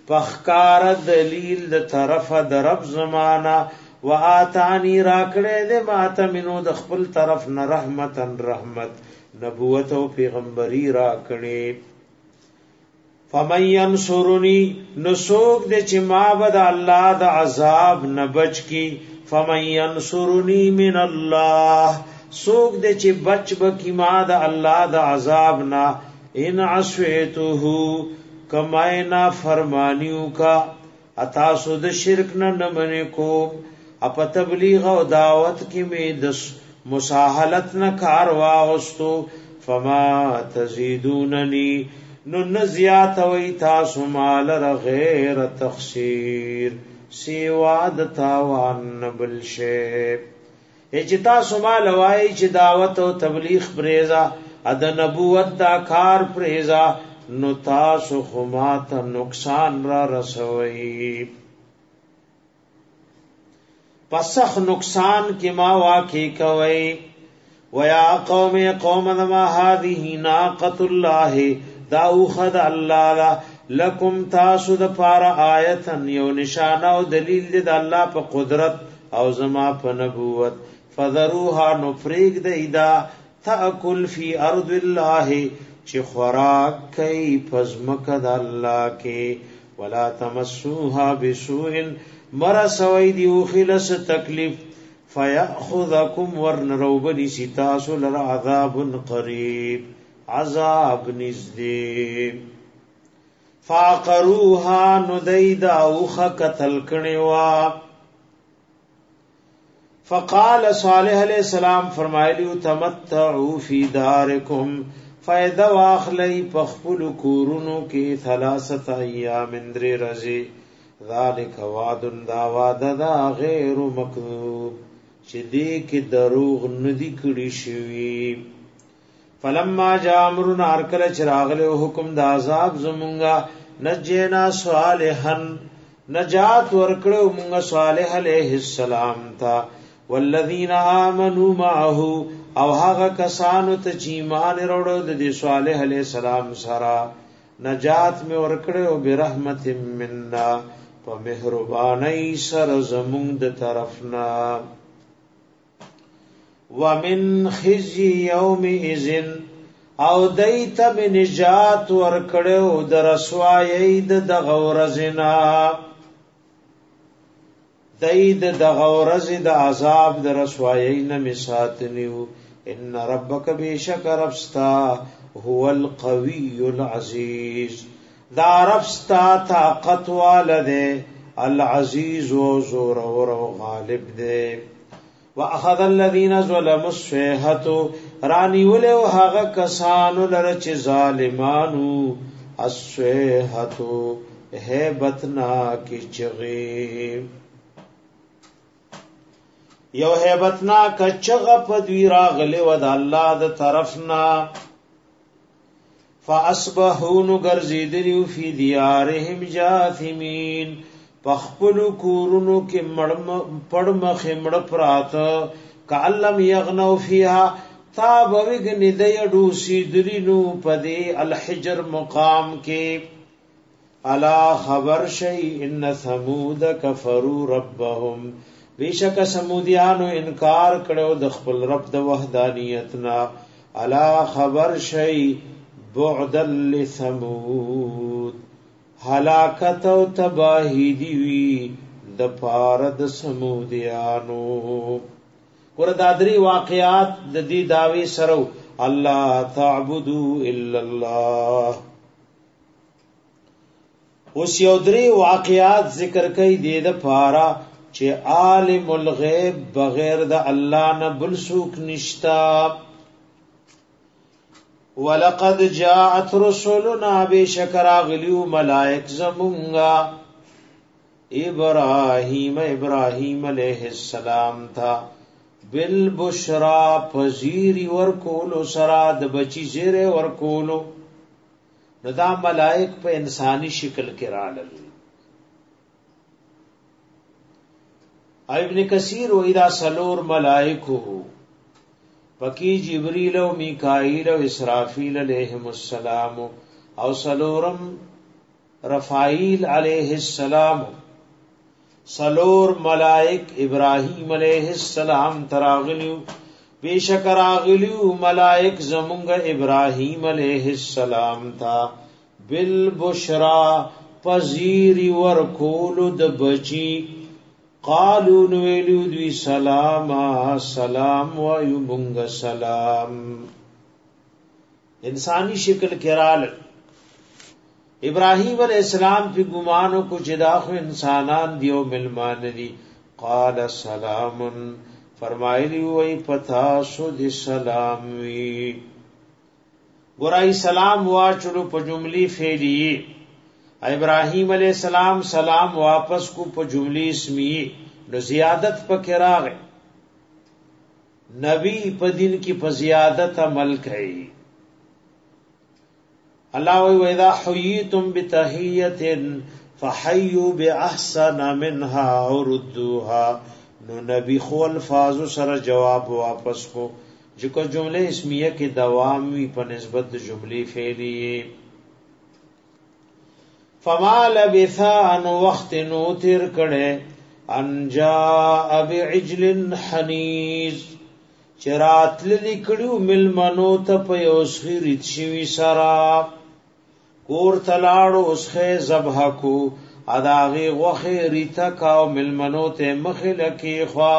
پخکار دلیل د طرف د رب زمانہ وآتانی راکړې دې ماته منو د خپل طرف نه رحمتن رحمت نبوت او پیغمبري راکړې فمن ينصرني نسوک دې چې ما بد الله د عذاب نه بچ کی فمن ينصرني من الله سوک دې چې بچ بکی ما د الله د عذاب نه ان عصيته کماینا فرمانیو کا اتا سود شرک نه منې کو اپ تبلیغ او دعوت کې می د مساهلت نه کار واغستو فما تزيدونني نو نزیات وی تاسو مال غیر تخسیر سیوا د تاوان بلشه اجتا سمال وای چې دعوت او تبلیغ پریزا اد نبوت دا کار پریزا نو تاسو خمات نقصان را رسوي پسخ نقصان کی ما واقع کوي ويا قوم ما هذه ناقه الله داو خد الله لکم تاسو د پار آیتن یو نشانه او دلیل د الله په قدرت او زما په نبوت فذروها نفریق دیدا تاکل فی ارض الله چې خوراک کوي پزمک د الله کې ولا تمسوها بسوء مرسوی دی خلص تکلیف فیاخذکم ورنروبنی سitاسو لر عذاب قریب عذاب نزدې فاقروها ندیدا اوخ قتل کړي فقال صالح علیہ السلام فرمایلی تمتعوا فی دارکم فائدہ واخلی پخپل کورونو کې ثلاثه ایام اندر رزی ذالک وعد دا وعد دا غیر مکذوب چې دې کې دروغ ندی کړي شوی فلما جاء امرنا ارکل چراغله حکم د عذاب زمونږه نجینا صالحا نجات ورکړو مونږه صالح علیہ السلام تا والذین آمنوا معه او هغه کسانو ته چې ایمان وروړو د صالح علیہ السلام سره نجات می ورکړو برحمت منا په مهرباني سره زمونږ د طرفنا ومن خزي يومئذ او دیت بنجات ورکړو د رسوایی د غورزنا دید د غورز د عذاب د رسوایی نه مساتنیو ان ربک بیشک ربستا هو القوی العزیز دا ربستا طاقت والده العزیز و زور و غالب دے واخذ الذين ظلموا الصيحه رانی ولو هغه کسانو لره چې ظالمانو الصيحه هیبتنا کی چغی یو هیبتنا کچغه پدوی راغله ود الله د طرفنا فاصبحوا غرزیدلیو فی دیارهم جاثمین پخپل کورونو کې پړمخ مړ پرات کعلم یغنو فیها تابویگ ندیڑو سیدرینو پدی الحجر مقام کې الا خبر شئی ان ثمود کفروا ربهم بیشک سمودیانو انکار کړو د خپل رب د وحدانیتنا الا خبر شئی بعدا لثمود ہلاکت او تباہی دی وی د پارد سمودیانو ور دادری واقعات د دې داوی سره الله تعبدو الا الله اوس یو درې واقعات ذکر کوي د پارا چې عالم الغیب بغیر د الله نه بل څوک نشتا ولقد جاءت رسلنا بشکر اغلیو ملائک زمونگا ابراہیم علیہ السلام تھا بالبشرا پذیری ورکولو سراد بچی زیر ورکولو ندا ملائک په انسانی شکل کې رالل ابن کثیر و اذا سلور ملائکو پکی جبریل و میکائیل و اسرافیل علیہم السلام او سلورم رفائیل علیہ السلام سلور ملائک ابراہیم علیہ السلام تراغلیو بیشک راغلیو ملائک زمونگ ابراہیم علیہ السلام تا بالبشرا پذیری ورکولو د بچی قالو نویلو دوی سلاما سلام وایو مونگ سلام انسانی شکل کرال ابراہیم علیہ السلام پی گمانو کو جداخو انسانان دیو ملمان دی قال سلام فرمائلی وی پتاسو دی سلام وی گرائی سلام واچلو پا جملی فیلی ابراہیم علیہ السلام سلام واپس کو پا جملی اسمی نو زیادت پا کراغ نبی پا دین کی پا زیادت عمل کئی اللہ وَإِذَا حُيِّيتُمْ بِتَحِيَّةٍ فَحَيُّوا بِأَحْسَنَ مِنْهَا أَوْ رُدُّوهَا نو نبی خو الفاظ سر جواب واپس کو جکو جملے اسمیہ کی دوام وی پر نسبت جملے فعلی فما لبثا ان وقت نو تیر کڑے ان جاء بعجل حنیز چرات لکڑیو ملمنو تپیوسخی ریتشوی سراب کور تلاړو اسخه ذبح کو اداغي غوخه ریتا کاو ملمنو ته مخله کی خوا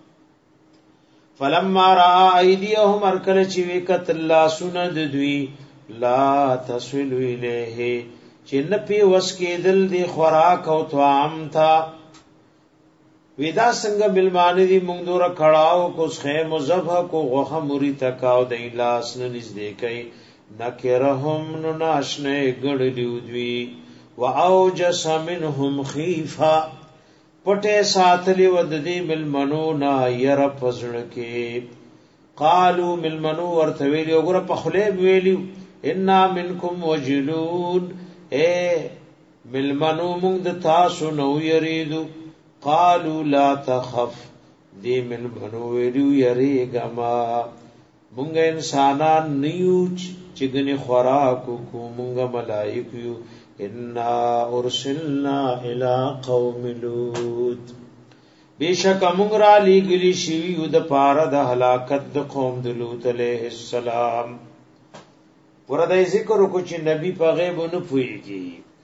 فلما را ايديهم ارکل چی وکت الله سند دوی لا تصل الیه چن پی وس کې دل دی خوراک او طعام تا ودا څنګه ملمان دی مونږ دور کړهو کو اسخه مذبح کو غوخه مری تکاو د لاس نه نږدې کئ نکرهم ناشنے گڑلیو دوی وعوجس منهم خیفا پٹے ساتلی وددی ملمنونا یر پزڑکے قالو ملمنو ورتویلیو گرہ پخلیب ویلیو انا منکم وجلون اے ملمنو مونگ تاسو نو یریدو قالو لا تخف دی ملمنو ویلیو یریگما مونگ انسانان نیوچ چگنی خوراکو کو مونگا ملائکیو انا ارسلنا الى قوم لوط بیشک مونگ را لیگلی شیویو دا پارا دا حلاکت دا قوم دا لوط علیہ السلام ورد ذکر کو چی نبی پا غیب نپوئی کی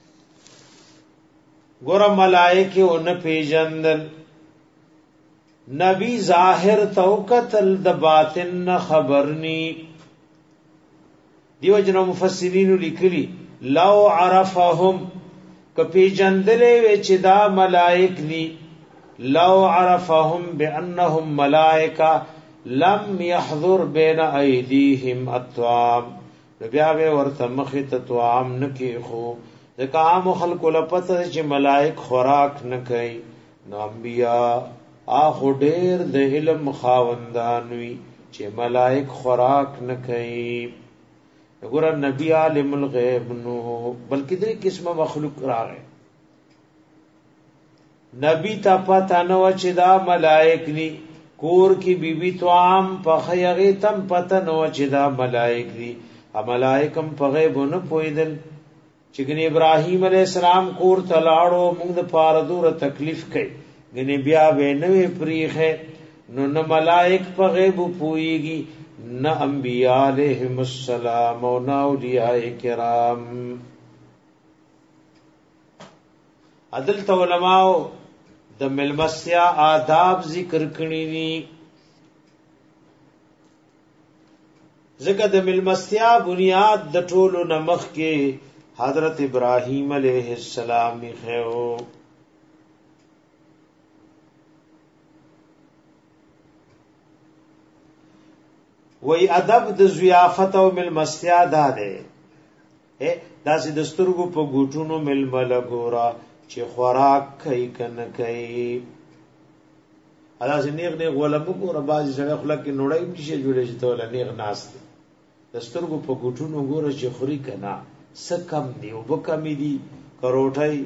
گورا ملائکی و نپیجندن نبی ظاہر توقتل دا باطن خبرنی دیو جنو مفسرین لیکلی لو عرفهم کپی جندلے وچ دا ملائک دی لو عرفهم بانهم ملائکہ لم يحضر بین ایدیہم الطعام بیا به ورته مخه ته طعام نکی خو د کام خلق لپته چې ملائک خوراک نکي نو انبیاء اخو ډیر د علم خاوندان وی چې ملائک خوراک نکي وګوره نبی عالم الغیب نو بلکې درې قسمه مخلوق راغی نبی تا پتا نو چې دا ملائک ني کور کی بیبي توام په خیغه تم پتا نو چې دا ملائک دي ا ملائکم په غیب نه پویدل چې ګنې ابراهیم علی السلام کور تلاړو موږ د پاره دور تکلیف کړي ګنې بیا به نوې پریخه نو نه ملائک په غیب پویږي نہ انبیاء علیہم السلام و نہ اولیاء کرام عدل تو علماء د ملمسیا آداب ذکر کړی دي ذکر د ملمسیا بنیاد د ټولو نمخ کې حضرت ابراہیم علیہ السلام خو وی ادب د ضیافت او ملمستیا دا ده دا سي دستورګو په ګوټونو ململ ګورا چې خوراک کوي کنه کوي ادا سنیغ نه غولم ګورا باز سره خلک کې نوړای نشي جوړې چې ته لنیغ ناس دستورګو په ګوټونو ګورا چې خوري کنه سکم دی او بکمی دی کروټای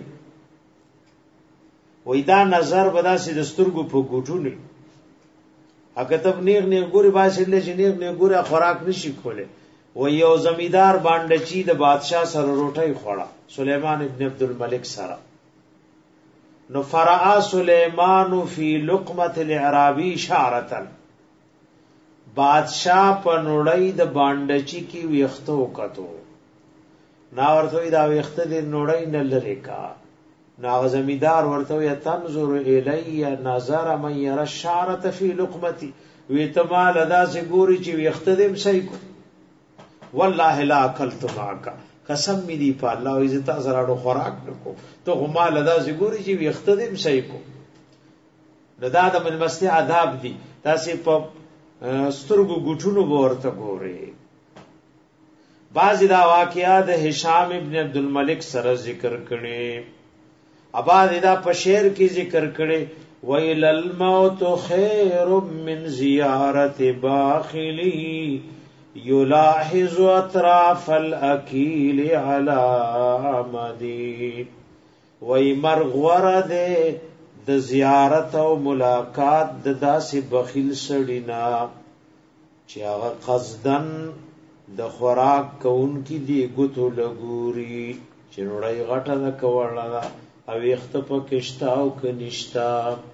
وې دا نظر بدا سي دستورګو په ګوټونو اګه تب نیغ نیغ ګوري باسي له چې نیغ نیغ ګوري خوراک نشي کوله و یو زمیدار باندې چې د بادشاہ سره روټي خوړه سليمان ابن عبد الملک سره نو فرعا سليمان فی لقمه الاعرابی شعرتن بادشاہ په نوړی د باندچی کی ویختو کتو نا ورته دا ویخته د نوړی نه لری کا نا زمیدار ورته تنظر الی نظر من ير الشعره فی لقمتی ویتمال ادا سے ګوري چې ویخته دیم صحیح کو والله لا اکلت معك قسم می دی په الله عزت زراړو خوراک نکو تو غمال ادا سے ګوري چې ویخته دیم صحیح کو لدا د ملمستی عذاب دی تاسو په سترګو ګټونو ورته ګوري بعضی دا واقعات هشام ابن عبد الملک سره ذکر کړي اباد دا په شعر کې ذکر کړي ویل الموت خیر من زیارت باخلی یلاحظ اطراف الاکیل علی عمدی وی مرغور ده د زیارت او ملاقات د داسې بخیل سړینا چې هغه قصدن د خوراک کون کی دی ګوتو لګوري چې نړۍ غټه نه کوړه او یخت په کښتا او کنيشتا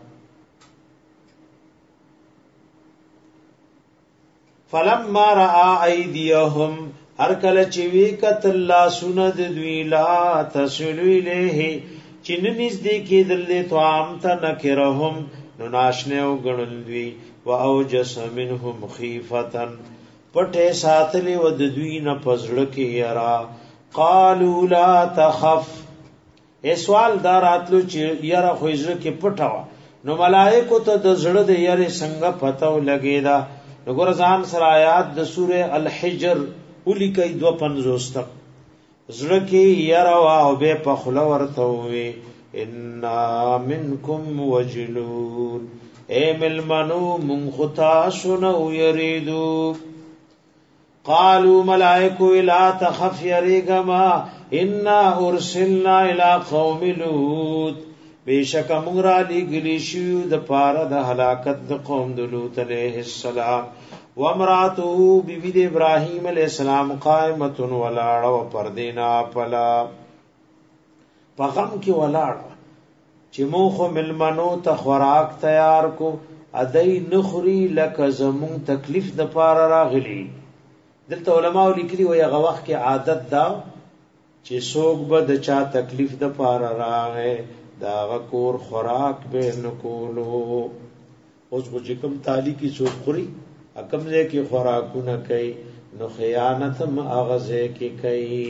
فلما را ایدیهم هر کله چې وی کت الله سند دوی لا تسلو الیه چن نزدې کېدل ته عام ته نکرهم نو ناشنه او غړندوی واوجس منهم خیفتن پټه ساتلی ود دوی نه پزړه کې یرا قالوا لا تخف ای سوال داراتلو چې یرا خوځره کې پټاوه نو ملائکه ته د زړه د یری څنګه پتو لګیدا وګور ځان سره آیات د سوره الحجر ولي کوي 250 تک زړه کې یرا او به په خله ورته وي ان منکم وجلون اے ملمنو من خطا شنو یریدو قالوا ملائکو لا تخف یریگما انا ارسلنا الى قوم لوط بیشک موږ را لګلی شو د پاره د هلاکت د قوم د لوط علیہ السلام وامراته بیبی د ابراهیم علیہ السلام قائمه ولاړ او پردینا پلا پغم کی ولاړ چې موږ ملمنو ته خوراک تیار کو ادای نخري لکه زمون تکلیف د پاره راغلی دلته علماء لیکلي وي هغه وخت کې عادت دا چې څوک به د چا تکلیف د پاره راغې دا کور خوراک به نکولو اوس کو چې کوم تالی کی څوک خوري حکم دې کې خوراکونه کوي نو خیانت هم اغازه کې کوي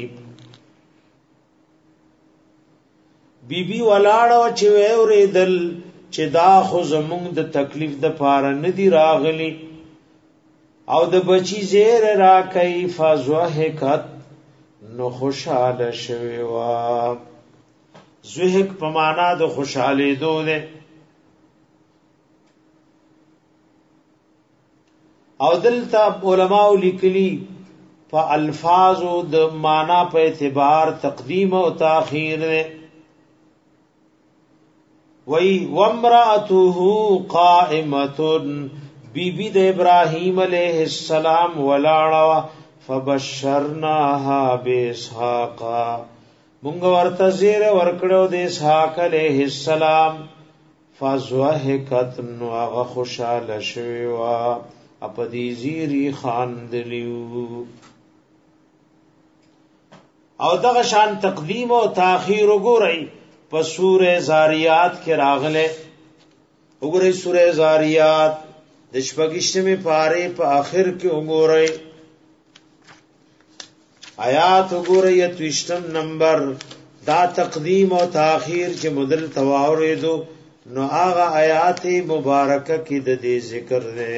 بیبي ولاړو چې وریدل چې دا خو زمونږ د تکلیف د پاره ندي راغلي او د بچی زیر را کوي فزوهکت نو خوشاله شوی وا زوهک په معنا د خوشاله دوه او دلته علماء لیکلي په الفاظو د معنا په اعتبار تقدیم او تاخير وی وامراته قائمه بیبی د ابراهیم علیہ السلام ولاړه فبشرناها باسحاق مونږ ورته زیر ورکړو د اسحاق علیہ السلام فزوهکت نو هغه خوشاله شوی وا اپدی زیری خاندلیو او دغه شان تقدیم او تاخير وګورئ په سوره زاریات کې راغله وګورئ سوره زاریات د شپږشتمه پاره په آخر کې وګورئ آیات وګورئ 23 نمبر دا تقدیم او تاخير چې مدل تواوریدو نو هغه آیات مبارکه کې د دې ذکر ده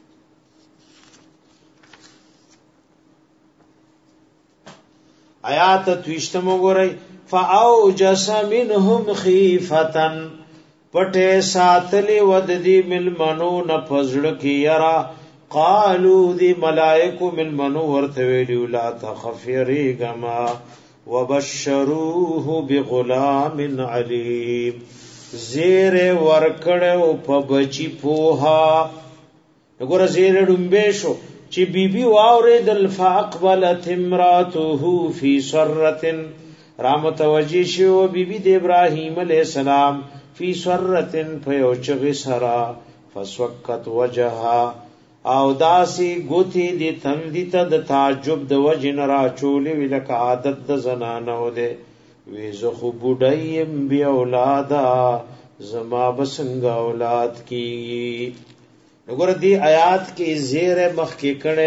آیات 23 وګورئ فاوجس منهم خیفتن پټه ساتلی ود دی ملمنو نه پزړ کی یرا قالو دی ملائکو ملمنو ورته ویلو لا تخفری گما وبشروه بغلام علیم زیر ورکړو په بچی پوها وګوره زیر ډمبه شو چې بیبي واوریدل فاقبلت امراته فی سرة را متوجی شو بیبي د ابراهیم علیہ السلام فی سرة فیوچغ سرا فسوکت وجهها او داسی گوتی دی تندی تا د تعجب د وجن را چولی ولک عادت د زنانو ده وی زخو بودایم بی اولادا زما بسنگ اولاد کی نګور دی آیات کې زیر مخ کې کړه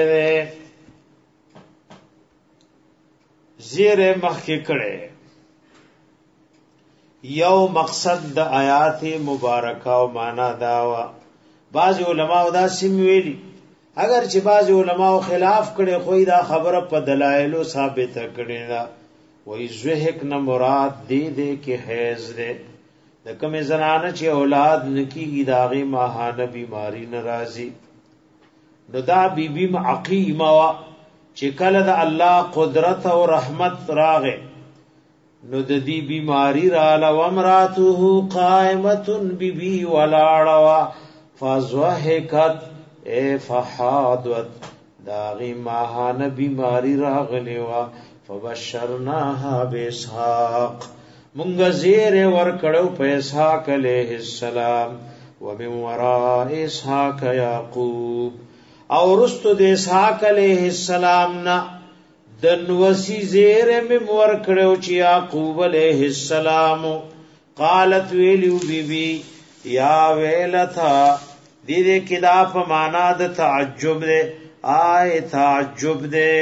یو مقصد د آیات مبارکه او معنا داوا بعض علماء دا سم ویلي اگر چې بعض علماء خلاف کړي خو دا خبره په دلایل ثابت کړي دا وای زهک نه مراد دی کې حیض ده د کوم زنانه چې اولاد نکیږي داغه ماهانه بیماری ناراضي نو دا بیبي عقیمه وا چې کله د الله قدرت او رحمت راغې نو د دې بیماری را لومراته قائمه بیبي ولاړوا فزوهکت فحادت داغه ماهانه بیماری راغلی وا فبشرناها باسحاق مونږ زیر ور کړو په اسحاق علیہ السلام ومن وراء اسحاق یعقوب او رستو د اسحاق علیہ السلام نا دنوسی زیر می ور کړو چې یعقوب علیہ السلام قالت ویلو بیبی یا ویلتا دې کې دا په معنا د تعجب ده آی تعجب ده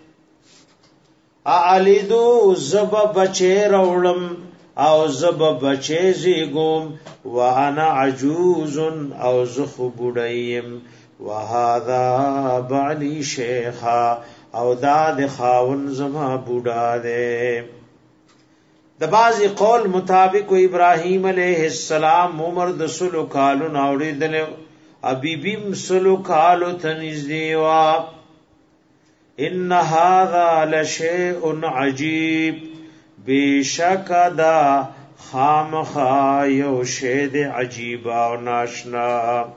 اعلیدو زب بچه رولم او زب بچه زیگوم وانا عجوز او زخ بودایم وهذا بعلی شیخا او داد خاون زما بودا ده د بازی قول مطابق ابراهیم علیہ السلام عمر د سلو کالو ناوړیدل ابي بیم سلو کالو تنزدیوا ان هذا لشيء عجيب بیشک دا خامخا یو شید عجیب او ناشنا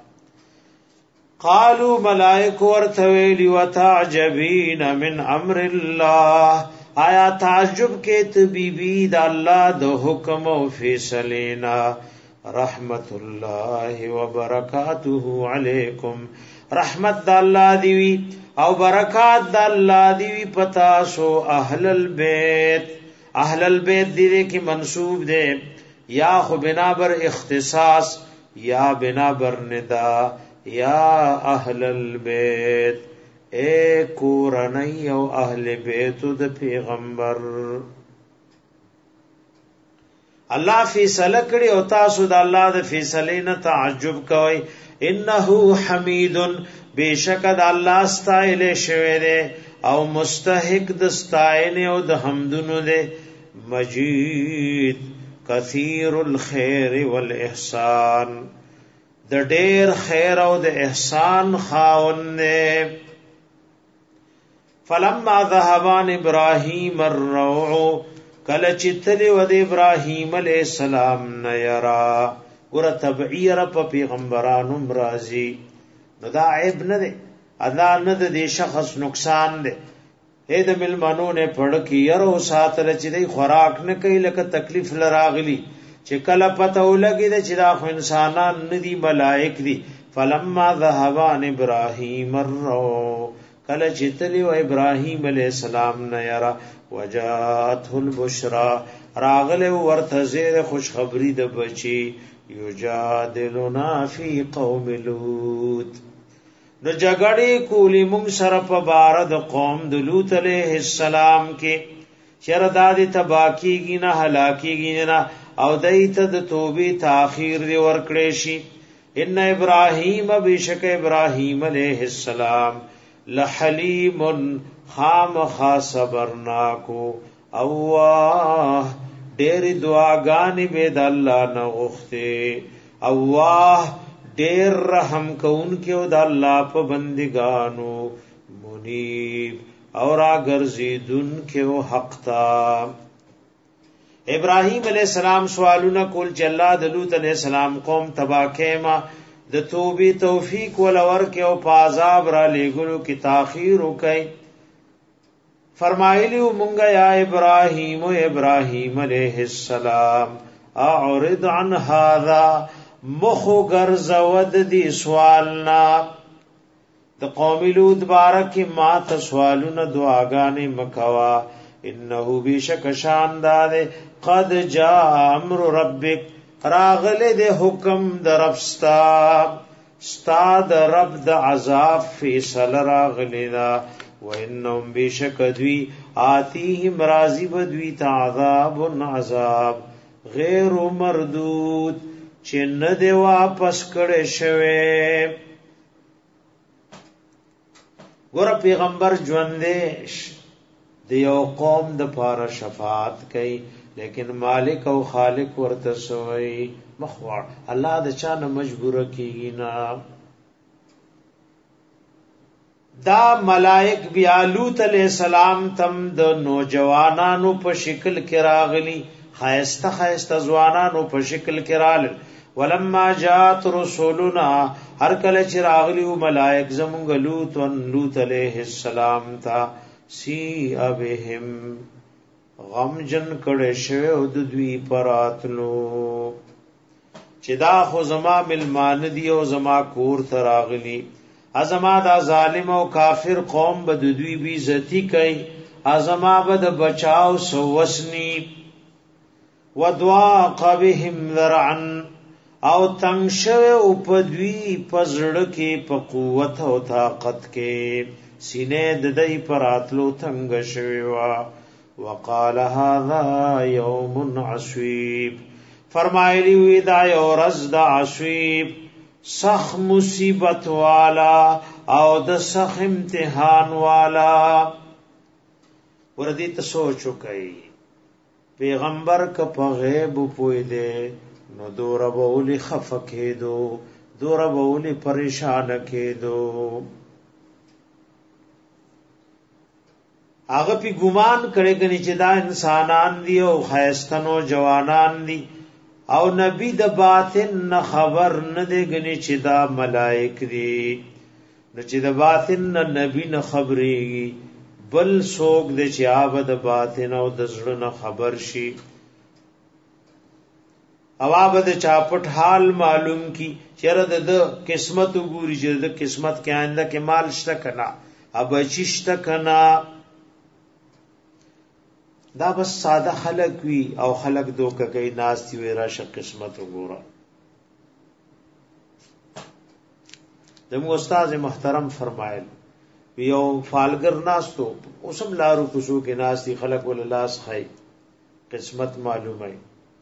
قالوا ملائکه ورتویلی وتعجبین من امر الله آیا تعجب کې طبيبي د الله د حکم او فیصلینا رحمت الله وبرکاته علیکم رحمت د الله دی او برکات د الله دی پتا سو اهل البيت دې کې منسوب دي یا خو بنا بر اختصاص یا بنا بر ندا یا اهل البيت اے کورنی او اهل بیت د پیغمبر الله فیصله کړي او تاسو د الله د فیصلې نه تعجب کوئ انه حمید بیشک د الله ستایل شوی دی او مستحق د ستاینه او د حمدونو دی مجید کثیر الخير والاحسان د ډېر خیر او د احسان خاوند دی فلما ذهبان ابراهيم الروع کله چې تلی و د ابراهيم عليه السلام نه یرا ګور تبعیر په پیغمبرانو مرضی نو دا عیب نه دی ادا نه د شخص نقصان دی اې د ملمنو نه پړ کی یرو ساتل چې دی خوراک نه کوي لکه تکلیف لراغلی چې کله پته ولګي چې دا خو انسانان نه دي ملائک دي فلما ذهبان ابراهيم الروع کله چې تلی و ابراهيم عليه السلام نه یرا وجاءته البشرى راغله ورته زیر خوش خبری د بچي یجادلنا فی قوم لوط نو جګړې کولی مونږ سره په بار د قوم د لوط علیہ السلام کې شردادي تباکیږي نه هلاکیږي نه او دایته د توبې تاخير دی ورکړې شي ان ابراهیم بشک ابراهیم علیہ السلام لحلیم خام صبرنا کو اواه ډېر دعاګانې به د الله نه غوښته اواه ډېر رحم کوونکی او د الله په بندګانو منیب اور اگرزیدونکو او حق تا ابراهیم علیہ السلام سوالونه کول چې الله د لوط علیہ السلام قوم تبا کېما د توبې توفیق ولور کې او پازاب را لګلو کې تاخير وکي فرمایلی مونږه یا ابراهیم او ابراهیم علیہ السلام اعرض عن هذا مخو غرزود دی سوالنا د قوم لوط بارک ما ته سوالونه دعاګانې مکوا انه بشک شاندار قد جاء امر ربک راغله د حکم د ربستا استاد رب د عذاب فیصل راغلینا وانهم بشکدوی آتیهم راضی بدوی تعذاب عذاب غیر مردود چې نه دی واپس کړي شوی ګور پیغمبر ژوندې د یو قوم د پاره شفاعت کوي لیکن مالک او خالق ورته سوی مخوار الله د چا نه مجبور کیږي نه دا ملائک بیا لوط علیہ السلام تم د نوجوانانو په شکل کې راغلی خایسته خایسته ځوانانو په شکل کې راغلی ولما جاءت رسولنا هر کله چې راغلی ملائک زمونږ لوط علیہ السلام تا سی ابهم غم جن کړه شوی او د دوی پراتلو چې دا خو زما ملمان دی او زما کور تراغلی ازما دا ظالم او کافر قوم به د دوی بی عزتی کوي ازما بد بچاو سوسنی ودعا قبهم ذرعا او تنگ شوی او پدوی پزړه کې په قوت او طاقت کې سینې د دې پراتلو تنگ شوی وا وقال هذا يوم عصيب فرمایلی وی دا یو ورځ د عصيب سخ مصیبت والا او د سخ امتحان والا وردی ته سوچو کوي پیغمبر ک په غیب پوی دے نو دور بولی خفکه دو دور بولی پریشان کې دو هغه پی ګمان کړي غني چې دا انسانان دي او خیستنو جوانان دي او نبی د باطن نه خبر نه دی غني چې دا ملائک دي نو چې د باطن نه نبی نه خبري بل سوق د چې آب د باطن او د زړه نه خبر شي او آب د چاپټ حال معلوم کی چیرې د قسمت وګوري چې د قسمت کې آینده کې مال شته کنا اب چشته کنا دا بس ساده خلق وی او خلق دوکه کوي ناس دی راشه قسمت وګوره دمو استاد محترم فرمایل یو فالګر ناس تو اوسم لارو کوشو کې ناس دی خلق ول لاس خای قسمت معلومه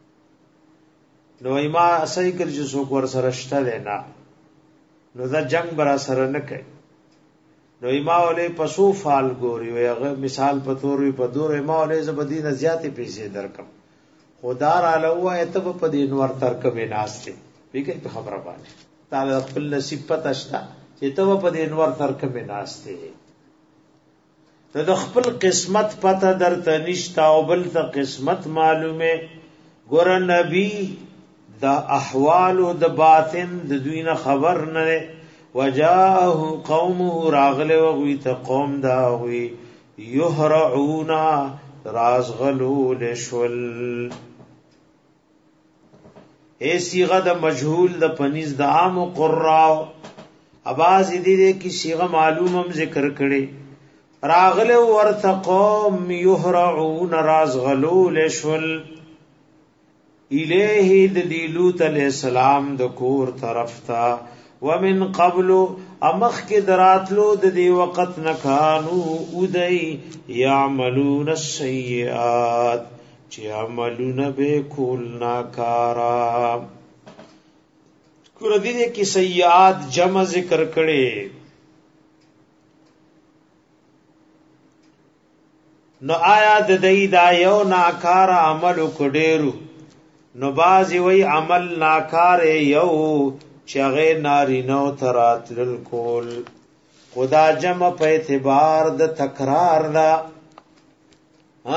نو ایما صحیح کړ چې څوک ور سره شته نه نو دا جنگ برا سره نه کوي نو ایما ولې پسو فال ګوري وي مثال په تور وي په دور ایما ولې زبدین زیاتې پیسې درکم خدا را لوه ته په دین ور ترکم ناشته ویګي په خبره باندې تعالی خپل نصیب پته شته چې ته په دین ور ترکم ناشته ته د خپل قسمت پته درته نشتا او بل ته قسمت معلومه ګور نبی دا احوال د باطن د دوی نه خبر نه وجاءه قومه راغله وغوی ته قوم دا وی یهرعونا رازغلو لشول ای صيغه د مجهول د پنځ د عام قراء اواز دې کی صيغه معلومم ذکر کړي راغله ورته قوم یهرعون رازغلو لشول الیه د لوط علیہ السلام د کور طرف تا ومن قبل امخ کې دراتلو د دې وخت نکانو ودی یعملون السیئات چې عملونه به کول ناکارا کور دې کې سیئات جمع ذکر کړي نو آیا د دې دا یو ناکارا عمل وکړو نو بازی وی عمل ناکار یو چغه نارینو تراتل کول خدا جمع په اعتبار د تکرار دا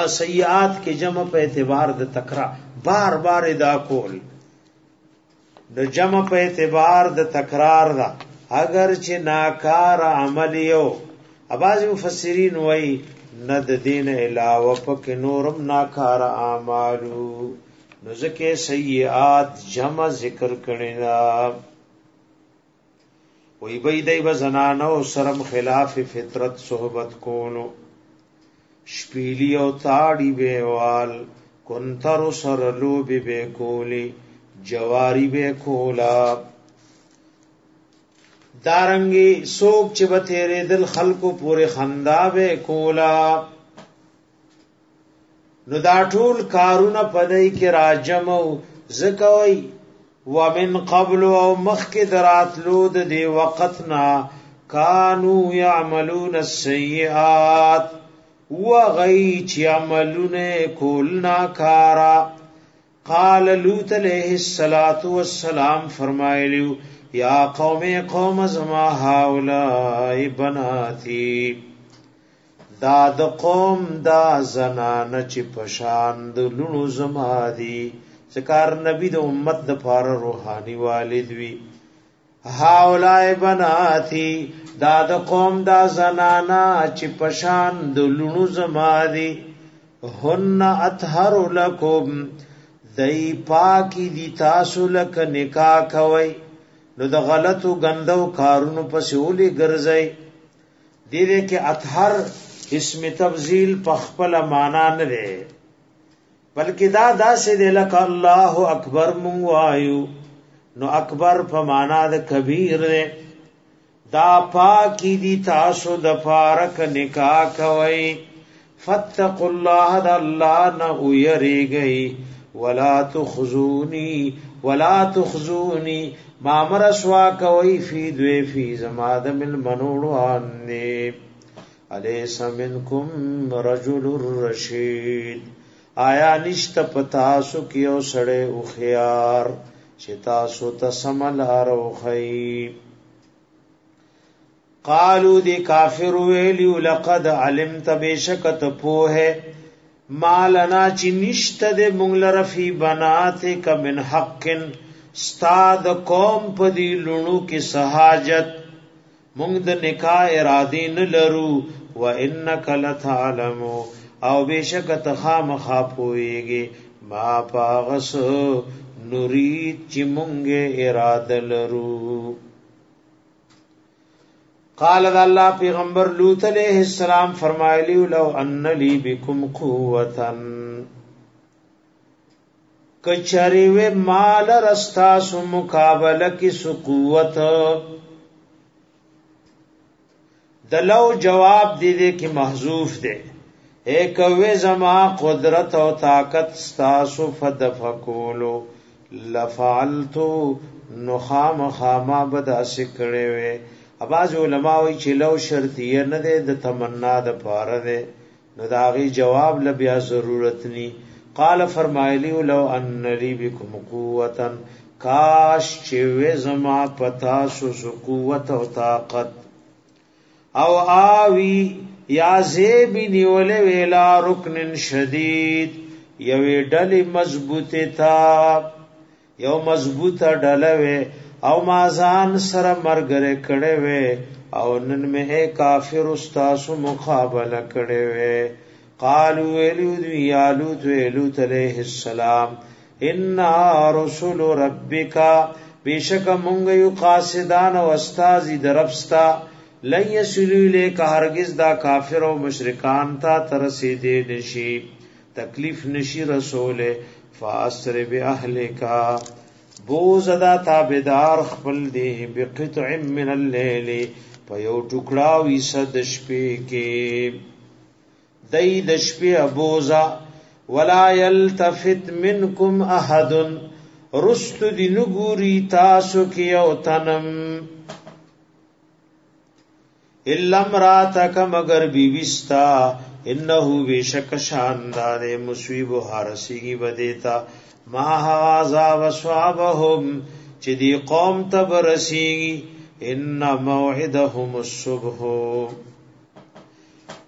سیئات کې جمع په اعتبار د تکرار بار بار ادا کول نو جمع په اعتبار د تکرار دا اگر چې ناکار عمل یو اباظ مفسرین وای نه د دین علاوه پک نورم ناکار اعمالو نو ځکه سیئات جمع ذکر کړي دا وی بی دی بزنانو سرم خلاف فطرت صحبت کولو شپیلی او تاڑی بیوال کنتر سرلو بی کولی جواری بے کولا دارنگی سوک چی بتیرے دل خلقو پورے خندا بے کولا نو دا ټول کارونه پدای کی راجمو زکوی ومن قبل او مخک دراتلو د دی وقتنا کانو یعملون السیئات وغی چی عملون کولنا کارا قال لوط علیہ السلام فرمایلیو یا قوم زما هاولائی بناتی دا د قوم دا زنانه چې پشان د لونو زما دی ذکر نبی د امت د پار روحانی والد وی هاولای بناتی دا د قوم دا زنانا چې پشان د لونو زما دی هن اطهر لکم دای پاکی دی تاسو لک نکاح کوي نو د غلطو غندو کارونو پسې ولي ګرځي دې کې اطهر اسم تفضیل پخپل معنا نه ده بلکې دا داسې دی لکه الله اکبر مون وایو نو اکبر په معنا د کبیر ده دا پاکی دی تاسو د فارق نکاح کوي فتقوا الله د الله نه ويریږي ولا تخزوني ما مرسوا کوي فی دوی فی زماد من منوړوانه الیس منکم رجل رشید آیا نشت پتاسو کیو سړی او خيار چې تاسو ته سملارو خی قالو دی کافر ویلیو لقد علمت بشکت پوه مالنا چی نشت دے مونگل رفی بناتک من حق ستاد قوم پدی لونو کی سہاجت مونگ د نکاح ارادی نلرو و انک لتعلمو او بشکت خام خاپوئیگی ما پاغس نورید چی مونگ اراد لرو قال اللہ پیغمبر لوط علیہ السلام فرمایلی لو ان لی بكم قوتا کچری و مال رستا سو مقابله کی سو قوت دلو جواب دی دے کی محذوف دے ایک و زما قدرت او طاقت استاسو فدفقولو لفعلتو نخام خاما بدا سکڑے وے اباز علماء وی چې لو شرطیه نه ده د تمنا د پاره ده نو داغي جواب لبیا ضرورت ني قال فرمایلی لو ان لی بكم قوتا کاش چې و زما پتا سو قوت او طاقت او آوی یا زیبی نیول ویلا رکن شدید یوی ډل مضبوطه تا یو مضبوطه ډلوي او مازان سره مرګره کړه وې او نن مه کافر استاسو مقابله کړه وې قالو ویلو لوط علیہ السلام ان رسول ربک بیشک مونږ یو قاصدان او استاد درپستا لن یسلو الیک هرگز دا کافر او مشرکان تا ترسیدې نشي تکلیف نشي رسول فاسر باهلک بوزدا تابدار خپل دی بقطع من الليل پیو ټوکړه وی صد شپې کې دای د شپې ابوزا ولا يلتفت منكم احد رست دی نګوري تاسو کې او تنم الا امراتک مگر بیوستا انه بشک شاندار مصیب حارسیږي بدیتا ما هذا وصابهم چې دی قوم ته برسیږي ان موعدهم الصبح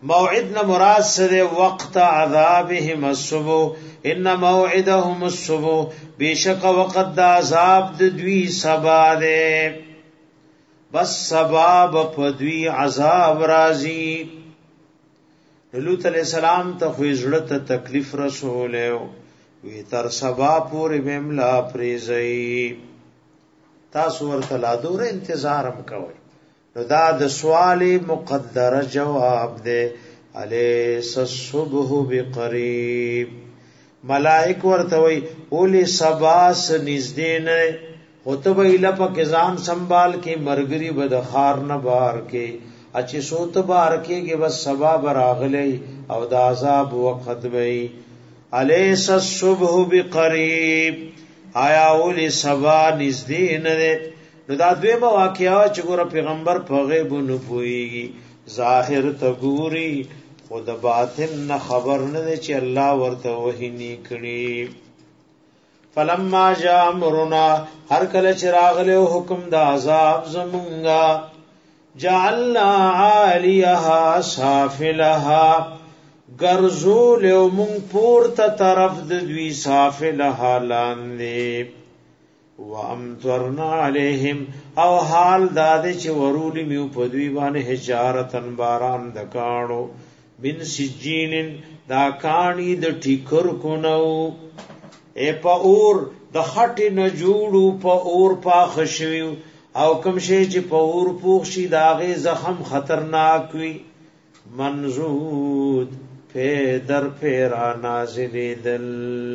موعدنا مراد سره وقت عذابهم الصبح ان موعدهم الصبح بیشک وقت د عذاب د دوی سبا ده بس سبب پدوی عذاب راځي لوط علیہ السلام ته خو ته تکلیف رسوله وی تر سبا پورې مملا پریزئی تاسو ورته لا دور انتظار هم کوي نو دا د سوال مقدر جواب ده الیس الصبح بقریب ملائک ورته وی اولی سباس نږدې نه خطبه اله پک ځان سنبال کې مرګري بد خار نه بار کې اچي سوت بار کېږي بس سبا براغلی او د عذاب وخت وی الیس الصبح بقریب آیا اولی سبا نږدې نه نو دا دویمه واقعا چې ګور پیغمبر په غیب نه پويږي ظاهر ته ګوري خود باطن نه خبر نه چې الله ورته وحی نکړي فلما جاء امرنا هر کله چې راغله حکم د عذاب زمونږه جعلنا عاليها سافلها غرزول مون پورته طرف د دوی سافلها لاندې وامطرنا عليهم او حال داده چې ورول میو په دوی باندې حجارتن باران د کانو من سجین دا کانی د ټیکر کو نو ای په اور د خټ نه جوړو په اور پاخ شوی او کوم شی چې په اور پوښ شي داغه زخم خطرناک وي منزود په در پیرا نازل دل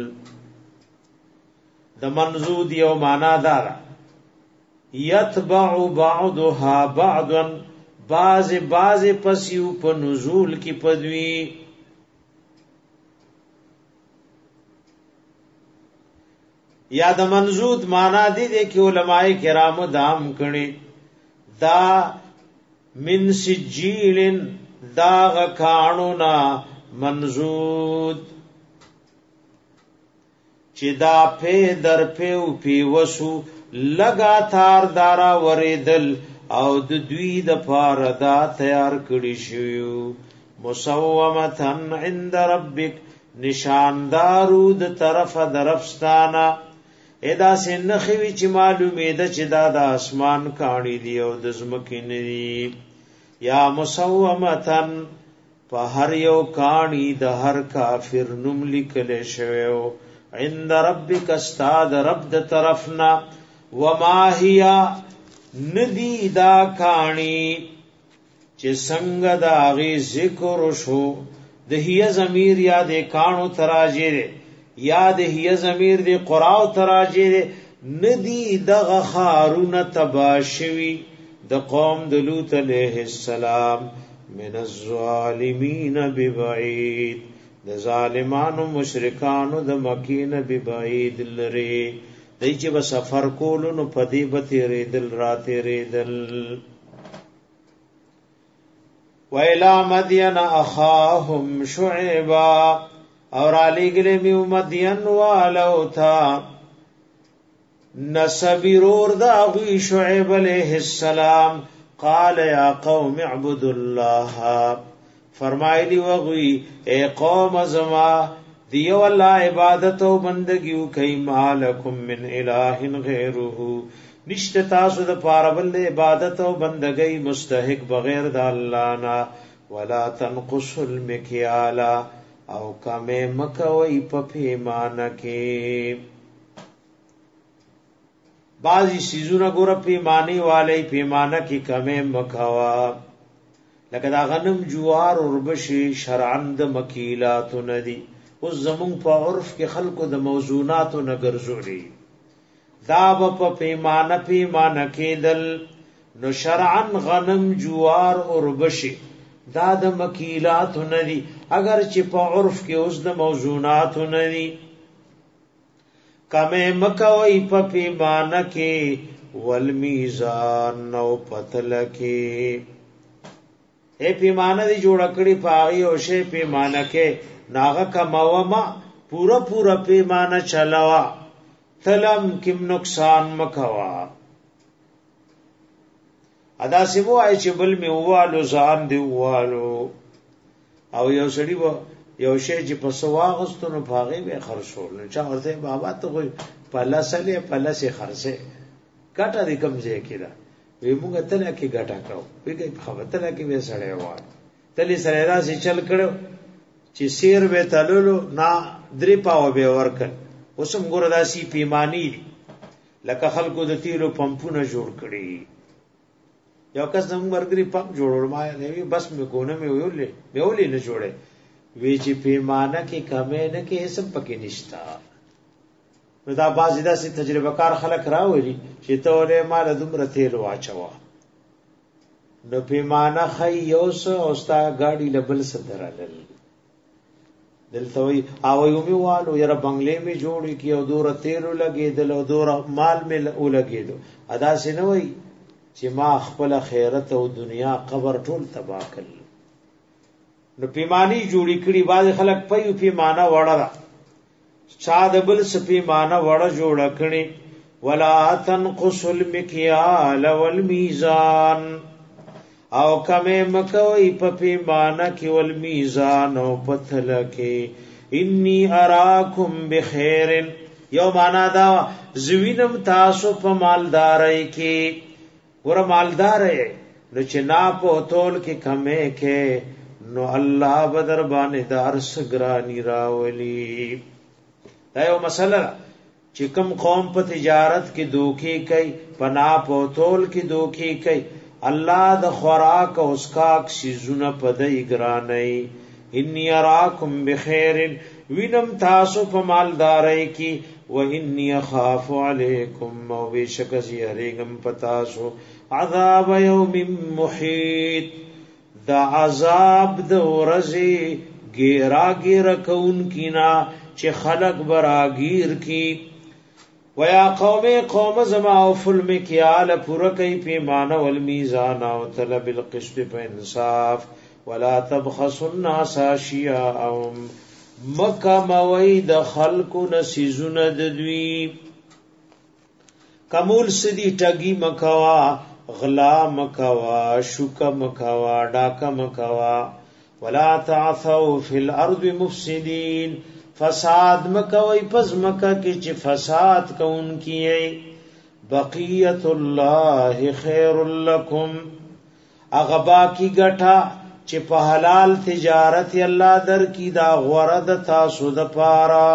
د منزود یو معنا دار یتبع بعضها بعضا بعض پسیو په نزول کی پدوی یا د منزود معنا دي چې علماء کرام دام کړي دا من سجیل دا غکانونا منزود چې دا په در په پی وسو لگاتار دارا وریدل او د دوی د پاره دا تیار کړی شو مسومتن عند ربک نشاندارو د طرف درفستانا ادا سنخوی چې معلومه ده چې دا د اسمان کانی دی او د زمکې ندی یا مسومتن په هر یو کانی د هر کافر نوم لیکل شوی عند ربک استاد رب د طرفنا وما هي ندی دا کانی چې څنګه دا غي ذکر شو د هي ضمیر یا د کانو تراجه یا د هي ضمیر د قراو تراجه ندی د خارون تباشوی د قوم د لوط علیہ السلام من الظالمین ببعید د ظالمانو مشرکانو د مکین ببعید لری دای چې به سفر کولو نو پدی به تیرېدل را تیرېدل ویلا مدین اخاهم شعبا اور علی گله میو مدین والو تھا نسبیرور دا غی شعیب علیہ السلام قال یا قوم اعبدوا الله فرمایلی وغی اے قوم زما دیو الله عبادت او بندگیو کای مالکم من الہ غیره نشته تاسو د پاره بل عبادت او بندګۍ مستحق بغیر د الله نه ولا تنقصوا المکیال او کمه مکوي په پیمانه کې بعضی سيزونه ګور پیمانی والے پیمانه کې کمه مکوا لکه دا غنم جوار اوربشي شرعن د مکیلات ندي اوس زمون په عرف کې خلکو د موزونات نه ګرځولي دا په پیمانه کېدل نو شرعن غنم جوار اوربشي دا د مکیلات ندي اگر چې په عرف کې اوس د موزونات ندي کمه مکوي په پیمانه کې والمیزان نو پتل کې اے پیمانه دی جوړ کړی پاغي او شی پیمانه کې ناغه کماوما پورا پیمانه چلاوا تلم کم نقصان مکوا ادا سیمو آئی چه بل می اوالو زان دی اوالو او یو سړی و یو شی چې په سواغستو نو پاغي به خرڅول نو چا ورته بابا ته کوئی پلاسله پلاسه خرڅه ګټه دې کم ځای کې دا وی موږ تل کې ګټه کاو وی کې خبر تل کې به سړی وای تلی سره راځي چل کړو چې سیر به تللو نا درې پاو به ورکل اوسم ګور داسي پیمانی لکه خلکو د تیلو پمپونه جوړ کړي یو کس زموږ ورګري پمپ جوړول ما نه بس مې کوونه مې ویولې نه جوړه وی چې پیمانه کې کمې نه کې سم پکې نشتا نو دا بازی دا سي تجربه کار خلک راوړي چې ته ولې مال دومره تیل واچوا نو پیمانه خيوس او ستا گاډي لبل صدرالل دلته وي او یو میوالو یره بنگلې می جوړی کی او دور تیل لګیدل او دور مال می لګیدو ادا سينوي چې ما خپل خیرت او دنیا قبر ټول تباہ کړل نو پیمانی جوړی کړي باز خلک په پیمانه وړه چا د بل سپیمانه وړه جوړ کړي ولا تنقص المكيال والميزان او کمه مکوي په پیمانه کې والميزان او پتل کې اني اراكم بخير یو معنا دا زوینم تاسو په مالداري کې ور مالداري نو چې نا په تول کې کمه کې نو الله بدر باندې دارس ګرانی راولي دا یو مسله چې کوم قوم په تجارت کې دوکي کوي پنا په تول کې دوکي کوي الله د خوراک او اسکاک سيزونه پدای ګرانای انی اراکم بخیر وینم تاسو په مالداري کې و انی اخاف علیکم او بشک زیریګم پتاسو عذاب یوم محیط دا عذاب د ورځې ګیراګیر کون کینا چې خلق براگیر کی ویا قوم زما او فل مکیال پورا کئی پیمانه والمیزان او طلب القسط په انصاف ولا تبخسوا الناس اشیاءهم مکه موید خلق نسیزون ددوی کمول سدی ټگی مکوا غلا مکوا شوک مکوا ډاکا مکوا ولا تعثوا فی الارض مفسدین فساد مکوی پس مکہ کی چی فساد کون کیے بقیت اللہ خیر لکم اغبا کی گٹھا چی پا حلال تجارت اللہ در کی دا غورد تاسو دا پارا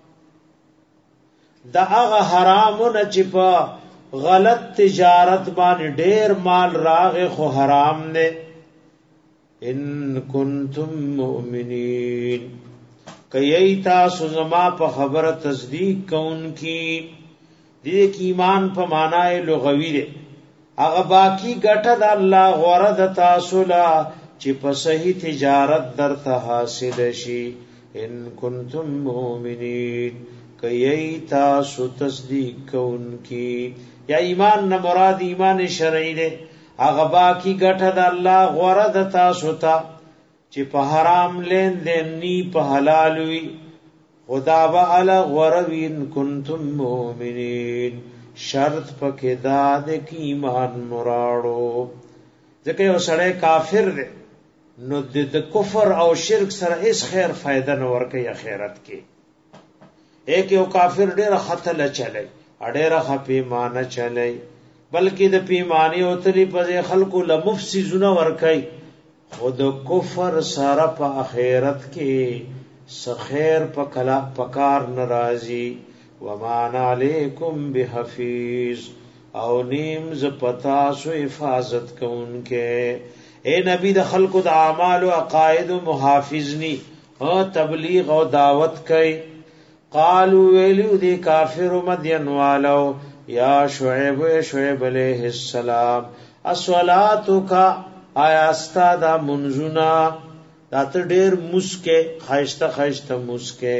دا اغا حرامون چی پا غلط تجارت بان ډیر مال راغ خو حرام نے ان کنتم مؤمنین کئی تاسو زما په خبره تصدیق کون کی دې کی ایمان په معنی لغوی دی هغه باقی ګټه د الله غوړه د تاسو لا چې په صحیح تجارت درته حاصل شي ان کنتم مؤمنین کئی تاسو تصدیق کون کی یا ایمان نه مراد ایمان شرعی دی هغه باقی ګټه د الله غوړه د تاسو ته چې په حرام لین دین نی په حلال وی خدا با علی غروین کنتم مؤمنین شرط پکې دا د کی ایمان مراړو ځکه یو سړی کافر دی نو د کفر او شرک سره هیڅ خیر فائدہ نه ورکي اخرت کې ایک یو کافر ډېر خطل چلای ډېر خپېمانه چلای بلکې د پیمانی او تلی په خلکو لمفسدونه ورکي خود کفر سره په اخرت کې سخیر په کلا پکار ناراضي ومان علیکم بحفیظ او نیم ز پتا سو حفاظت کوونکې اے نبی د خلقو د اعمال او عقاید محافظنی او تبلیغ او دعوت کوي قالوا ویلو دی کافر مدین والو یا شعیب علیہ السلام الصلاتک آیا استا دا منزونا دا ته ډیر مسکه خایسته مسکه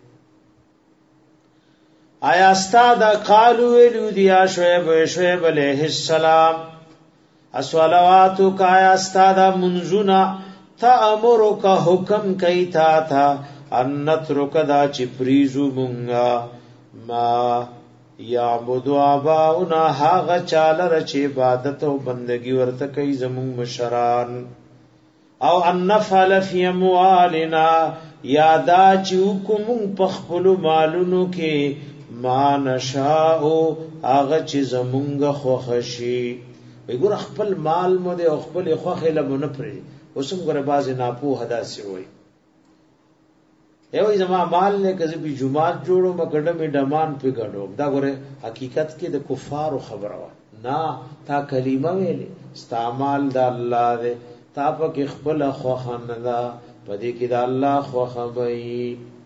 آیا استا دا قالو ویلو دی شعیب علیہ السلام الصلوات کا آیا استا دا منزونا تأمرک حکم کئی تا ان نترک دا چپریزو منگا ما یعبدو آباؤنا حاغ چالر چه عبادت و بندگی ورته کوي زمون مشران او ان نفعل فی اموالنا یادا چوکم پخپل مالونو کې ما نشاء هغه چې زمونږ خوښي وګور خپل مال مو د خپل خوخه لمن پرې اوسم ګره باز نه په هدا سی وای ایوې زما مال نه کزه به جمعات جوړو مګډه می ډمان په ګډو دا ګره حقیقت کې د کفارو خبره وا نه تا کلمه ویلې استعمال د الله دې تا په خپل خوخه نه دا پدې کې د الله خوخه وي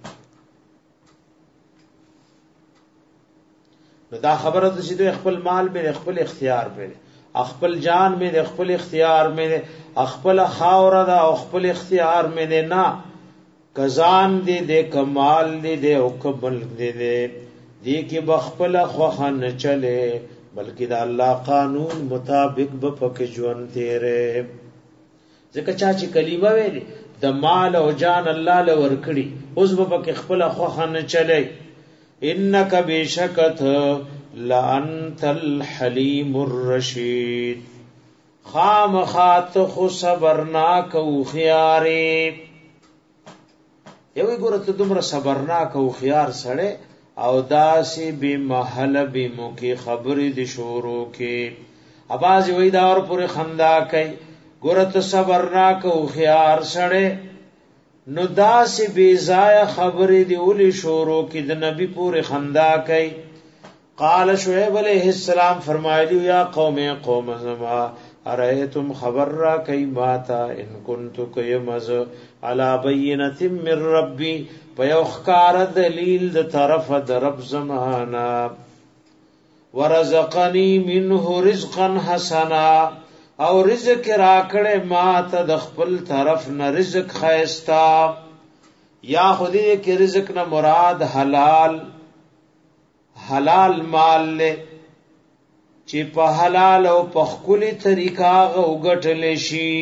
نو دا خبره د چې خپل مال به خپل اختیار به خپل جان میں دے خپل اختیار میں دے خپل خاور دا خپل اختیار میں دے نا کزان دے دے کمال دے دے او قبل دے دے دی کی بخپل خوخن چلے بلکہ دا اللہ قانون مطابق بپک جون تیرے ځکه چې کلمه ویلې د مال او جان الله له ورکړي اوس بپک خپل خوخن چلے انک بشکت لانت الحلیم الرشید خام خات خو صبرناک او خيارې یوې ګوره ته دومره صبرناک او خيار سره او داسې به محل به مو کې خبرې د شورو کې اواز وې دا اور پورې خندا کوي ګوره ته صبرناک او خيار سره نو داسې بے ضایع خبرې دی ولې شورو کې د نبی پورې خندا کوي قال شعیب علیہ السلام فرمایلی یا قوم زما ارایتم خبر را کای ماتا ان کنت کیمز علی بینۃ من ربی پیوخکار دلیل د طرف د رب زمانا ورزقنی منه رزقا حسنا او رزق راکړې ماته د خپل طرف نه رزق خیستا یا خودی کې رزق نه مراد حلال مال له چې په حلال او په خولي طریقه غوګټل شي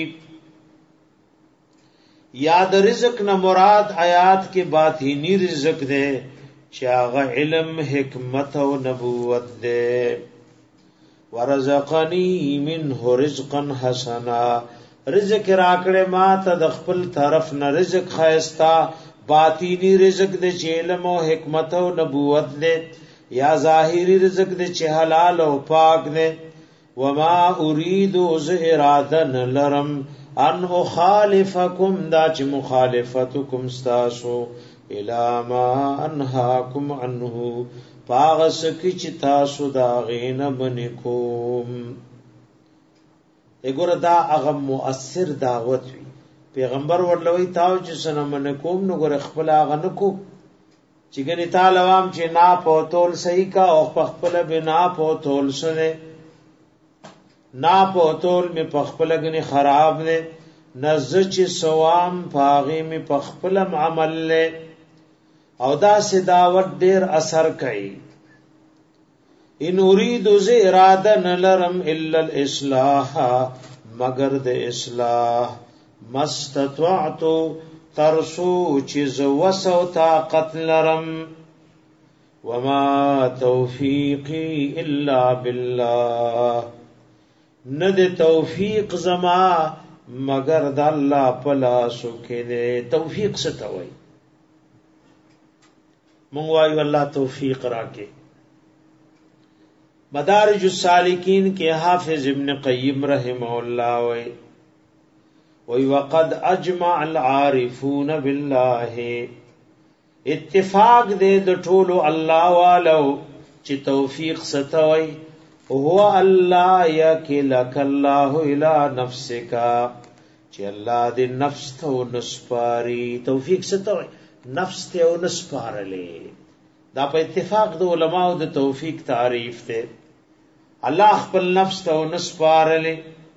یا د رزق نه مراد آیات کې باطینی رزق ده چې هغه علم حکمت او نبوت ده ورزقنی منه رزقا حسنا رزق راکړې ما ته د خپل طرف نه رزق خیستا باطینی رزق ده چې علم او حکمت او نبوت ده یا ظاهری رزق دے چه حلال او پاک دے وما اريد ارادن لرم ان اخالفکم دا چه مخالفتکم ستاسو الى ما انهاکم عنه پاغس کی چه تاسو دا غین بنکوم اگور دا اغم مؤثر دعوت وی پیغمبر ورلوی تاو چه سنمنکوم نو گر اخبر آغنکو چې ګنې تعالی عوام چې نا پوتول صحیح کا او خپل بنا پوتول سره نا پوتول می خپل ګنې خراب نه نزه چې سوام پاغي می خپل عمل له او دا سداوت ډیر اثر کوي ان اريد ذ اراده نلرم الا الاصلاح مگر د اصلاح مستطعت ترسو چیز وسو طاقت لرم وما توفیقی الا بالله ند توفیق زما مگر د الله پلاسو کې دے توفیق ستوي مونږ وایو الله توفیق راکې مدارج السالکین کې حافظ ابن قیم رحمه الله وی وقد اجمع العارفون بالله اتفاق دے د ټولو الله والو چې توفیق ستوي هو الله یکلک الله الی نفسک چې الله دې نفس ته نسپاری توفیق ستوي نفس ته نسپارلې دا په اتفاق د علماو د توفیق تعریف ته الله خپل نفس ته نسپارلې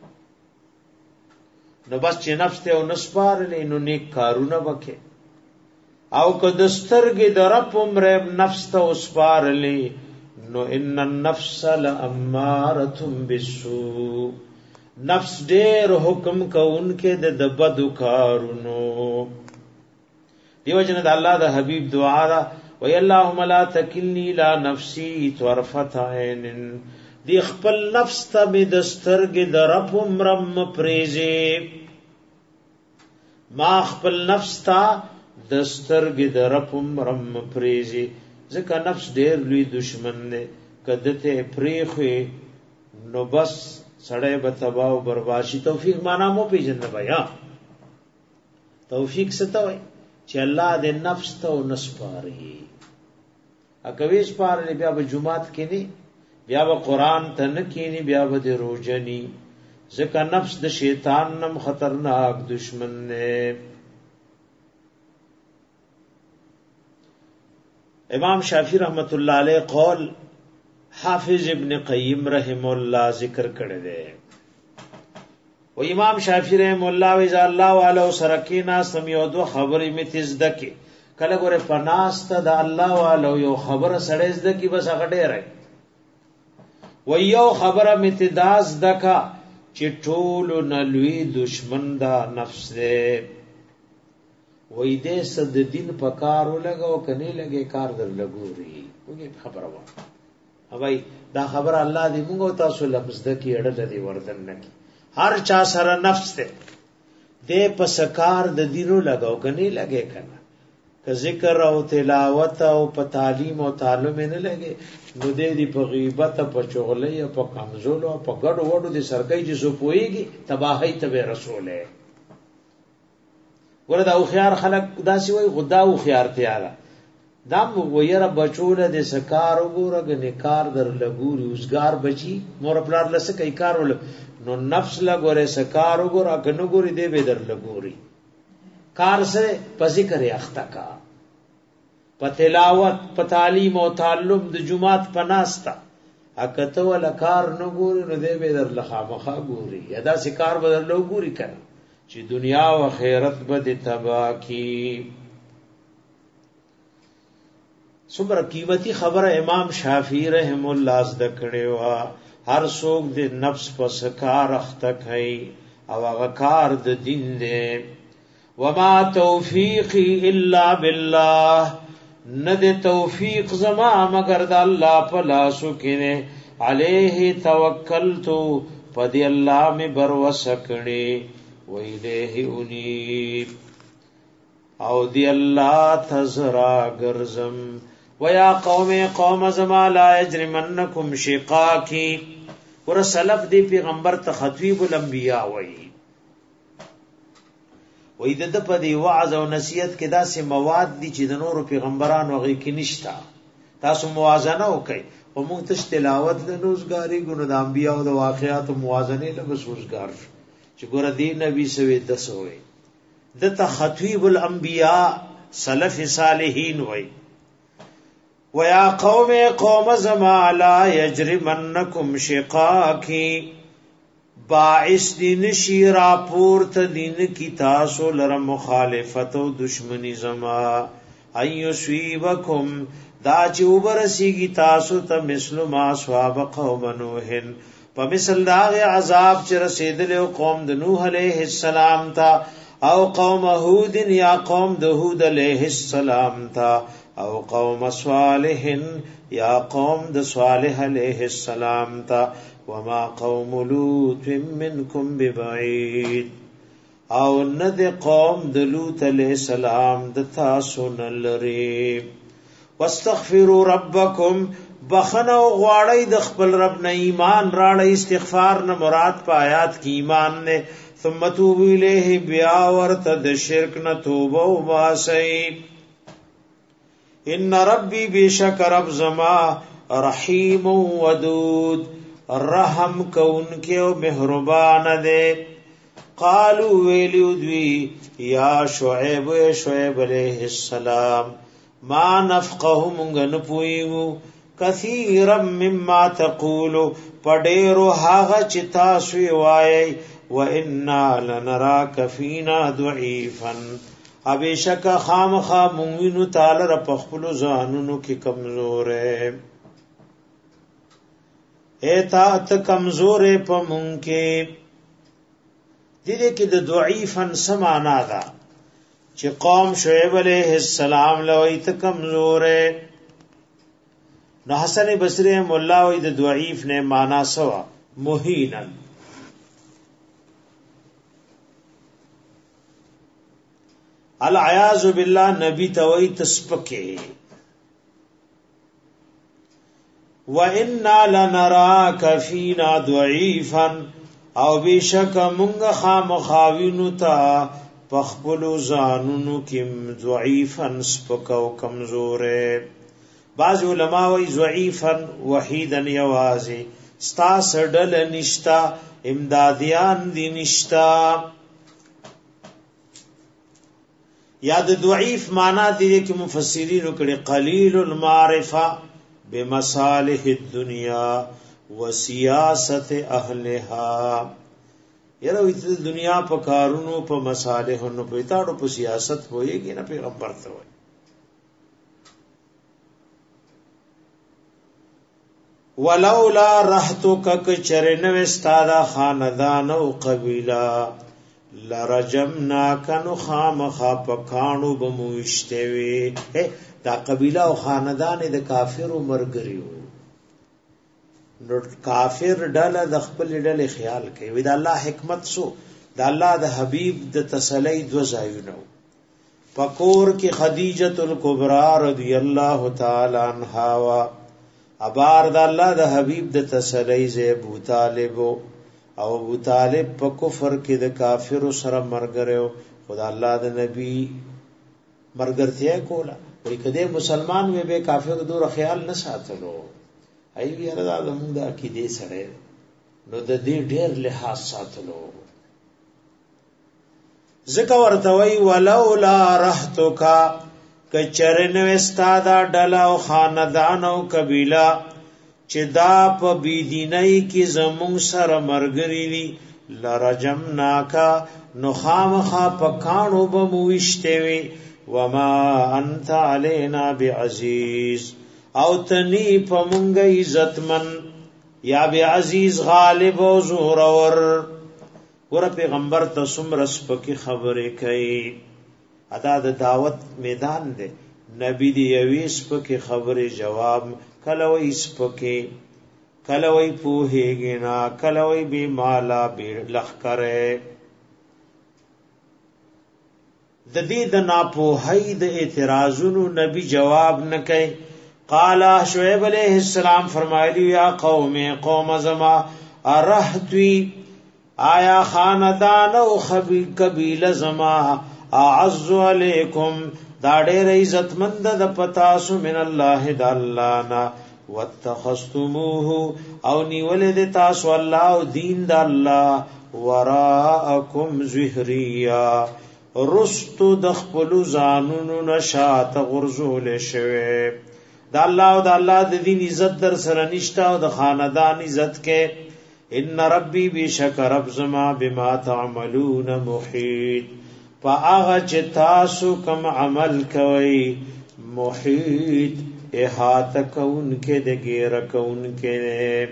نو بس چې نفس ته نسپارلې نو نیک کارونه وکړي او که دسترګې د رب عمر نفس ته وسپارلې نو ان النفس لاماره بالسوء نفس ډېر حکم کوونکې د بدو کارونو دیو جن د الله د حبیب دعا را وی اللهم لا تکلنی لا نفسی طرفت عین دی خپل نفس ته به دسترګې د رب عمر پریزه ما خپل نفس تا دسترګې درپم رم پریزي ځکه نفس ډېر لوی دشمن دی کدته پریخي نو بس سړی به تباہ او برباد شي توفیق معنا مو پیژنه بیا توفیق څه ته وای چې الله دې نفس ته نسپاري اکويش پارلې بیا به جمعات کې نه بیا به قران ته نه کېنی بیا به د روزنی ځکه نفس د شیطان نم خطرناک دشمن نه امام شافعی رحمت الله علیه قول حافظ ابن قیم رحم الله ذکر کړی دی و امام شافعی رحم الله اذا الله والو سرکینا سمیو دو خبرې متز دکې کله ګوره پناست د الله والو یو خبره سړی زده کی بس هغه ډېر و یو خبره متداز دکا چې ټول نلوی دشمن دا نفس دی وې دې صد دین په کار ولګاو کني لګي کار در لګوري وګي خبره وا اوای دا خبره الله دې موږ تاسو لفظ د کی اړه دې وردن نکي هر چا سره نفس ته دې پس کار د دینو لګاو کني لګي کنه که ذکر او تلاوت او په تعلیم او تعلم نه لګي نو دې په غیبت په چغلې په کمزول او په ګډ وډو دې سرګي چې سو پويږي تباہی ته رسوله وردا او خيار خلق داسي وي غدا او خيار تیاله دام ويره بچوله د سکار وګورګ نکار در لګوري اوسګار بچي مور خپل لسه کوي کار ول نو نفس لګوره سکار وګور اګنو ګوري دی به در لګوري کار سره پزي کرے اختا کا په تلاوت په تعلیم او تعلم د جمعات پناستا اکته ول کار نو ګوري نو دی به در لخامخه ګوري ادا سکار بدل لو ګوري کنه چې دنیا او آخرت به تباہ کی څومره قیمتي خبره امام شافعی رحم الله زده کړي وا هر څوک د نفس په سکار اخته کوي او هغه کار د دین دی وما توفیقی الا بالله ند توفیق زما مگر د الله په لاسو کې نه علیه توکلت پدې الله می بر وسکړي ویلیه انیب او دی اللہ تزرا گرزم ویا قوم زما لا یجرمنکم شقاکی ور سلف دی پیغمبر ته خطیب الانبیاء وی د په دی وعظ او نصیحت کې داسې مواد دي چې د نورو پیغمبرانو هغه کې نشتا تاسو موازنه وکئ او موږ ته تلاوت د نوزګاری ګونو د انبیاء او د واقعات موازنه له وسوسګار چې ګور دی نبی سوي دسوي دته خطیب الانبیاء سلف صالحین وای ویا قوم زما لا یجرمنکم شقاقی باعث دین شیرا پورت دین کی تاسو لر مخالفت او دشمنی زما ایو سویبکم دا چوبرسیږي تاسو ته مثل ما سواب قوم نوحن په مثل دا عذاب چې رسیدل قوم د نوح علیہ السلام تا او قوم هود یا قوم د هود علیہ السلام تا او قوم صالح یا قوم د صالح علیہ السلام تا وما قوم لوط منکم ببعید او ند قوم د لوط علیہ السلام د تاسو نلری واستغفروا ربکم بخنو غواړی د خپل رب نه ایمان راړی استغفار نه مراد په آیات کې ایمان نه ثم توبوا الیه بیا ورته د شرک نه توبه او واسي ان ربی بشک رب زما رحیم ودود رحم کون کې او مهربان ده قالوا ویلو دوی یا شعیب علیہ السلام ما نفقه مونږ نه پویو کثیرا مما تقول پډېرو هغه چې تاسو وایي وَإِنَّا لَنَرَاكَ فِينَا ضَعِيفًا ابیشک خامخا مونږینو تعالی را پخپلو ځانونو کې کمزور اے تا ته کمزور په مونږ کې دې کې د ضعیفن سمانا ده چې قوم شعیب علیہ السلام لوی ته کمزور نو حسن بصری مولا وی د ضعیف نے معنا سوا مهینا العیاذ بالله نبی توي تسپکه وَإِنَّا لَنَرَاكَ فِينَا ضَعِيفًا او بشک مونږ خامخاوینو تا پخپلو زانونو کم ضعیفا سپکو کمزوره. بعض علماء وی ضعیفا وحیدا یوازی ستا سڈل نشتا امدادیان دی نشتا. یاد ضعیف مانا دی کہ مفسرین کڑی قلیل المعرفہ بمصالح الدنیا وسیاست اهلها. یره وې دنیا په کارونو په مصالحونو په تاړو په سیاست وایي نه پیغمبر ته وایي. ولولا رحتک چرنو استادا خاندان او قبیله لرجمناک نو خامخا پکانو بموشتوي. دا قبیله او خاندان د کافرو مرګریو. نو کافر ډله د خپل ډله خیال کوي. دا الله حکمت سو دا الله د حبیب د تسلی دو ځایونو پکور کې خدیجه الکبرى رضی الله تعالی عنها وا ابار د الله د حبیب د تسلی ز ابو طالب او ابو طالب په کفر کې د کافر سره مرګره خدا الله د نبی مرګرتیا کوله. وای کده مسلمان وي به کافر دور خیال نه ساتلو. ای یاره دا زموږ د عقیدې سره نو د دې ډېر لحاظ ساتلو. ذکر ورتوي ولولا رحتک کچرن وستادا ډلا او خاندان او قبیله چې دا په بيدینۍ کې زموږ سره مرګري وي لرجمناکا نو خامخا پکانو بموشته وي. وما انت علینا بعزیز او تنی پمونگ عزتمن یا بی عزیز غالب و زورور. ور پیغمبر تسم رسپکی خبرې کوي. ادا د دعوت میدان دی. نبی دی یوی سپکی خبرې جواب کله وی سپکی کله وی پوهیږي نا کله وی بی مالا بی لخ کرے. د دې د ناپوهۍ د اعتراضونو نبی جواب نه کوي. قال شعیب علیہ السلام فرمایلی یا قوم زما ارحتوی آیا خاندان او قبیله زما اعز علیکم دا ډېر عزتمند د پتاسو من الله د الله نا واتخذتموه او نیولې د تاسو الله او دین د الله وراءکم ظهریا رستو د خپل ځانونو نشات غرزول شوه. دا الله او دا الله د دین عزت در سره نشتا او د خاندان عزت کې. ان ربی بشک رب زما بما تعملون محیط فاغه چې تاسو کوم عمل کوي محیط احاطه کون کې د غیر کون کې.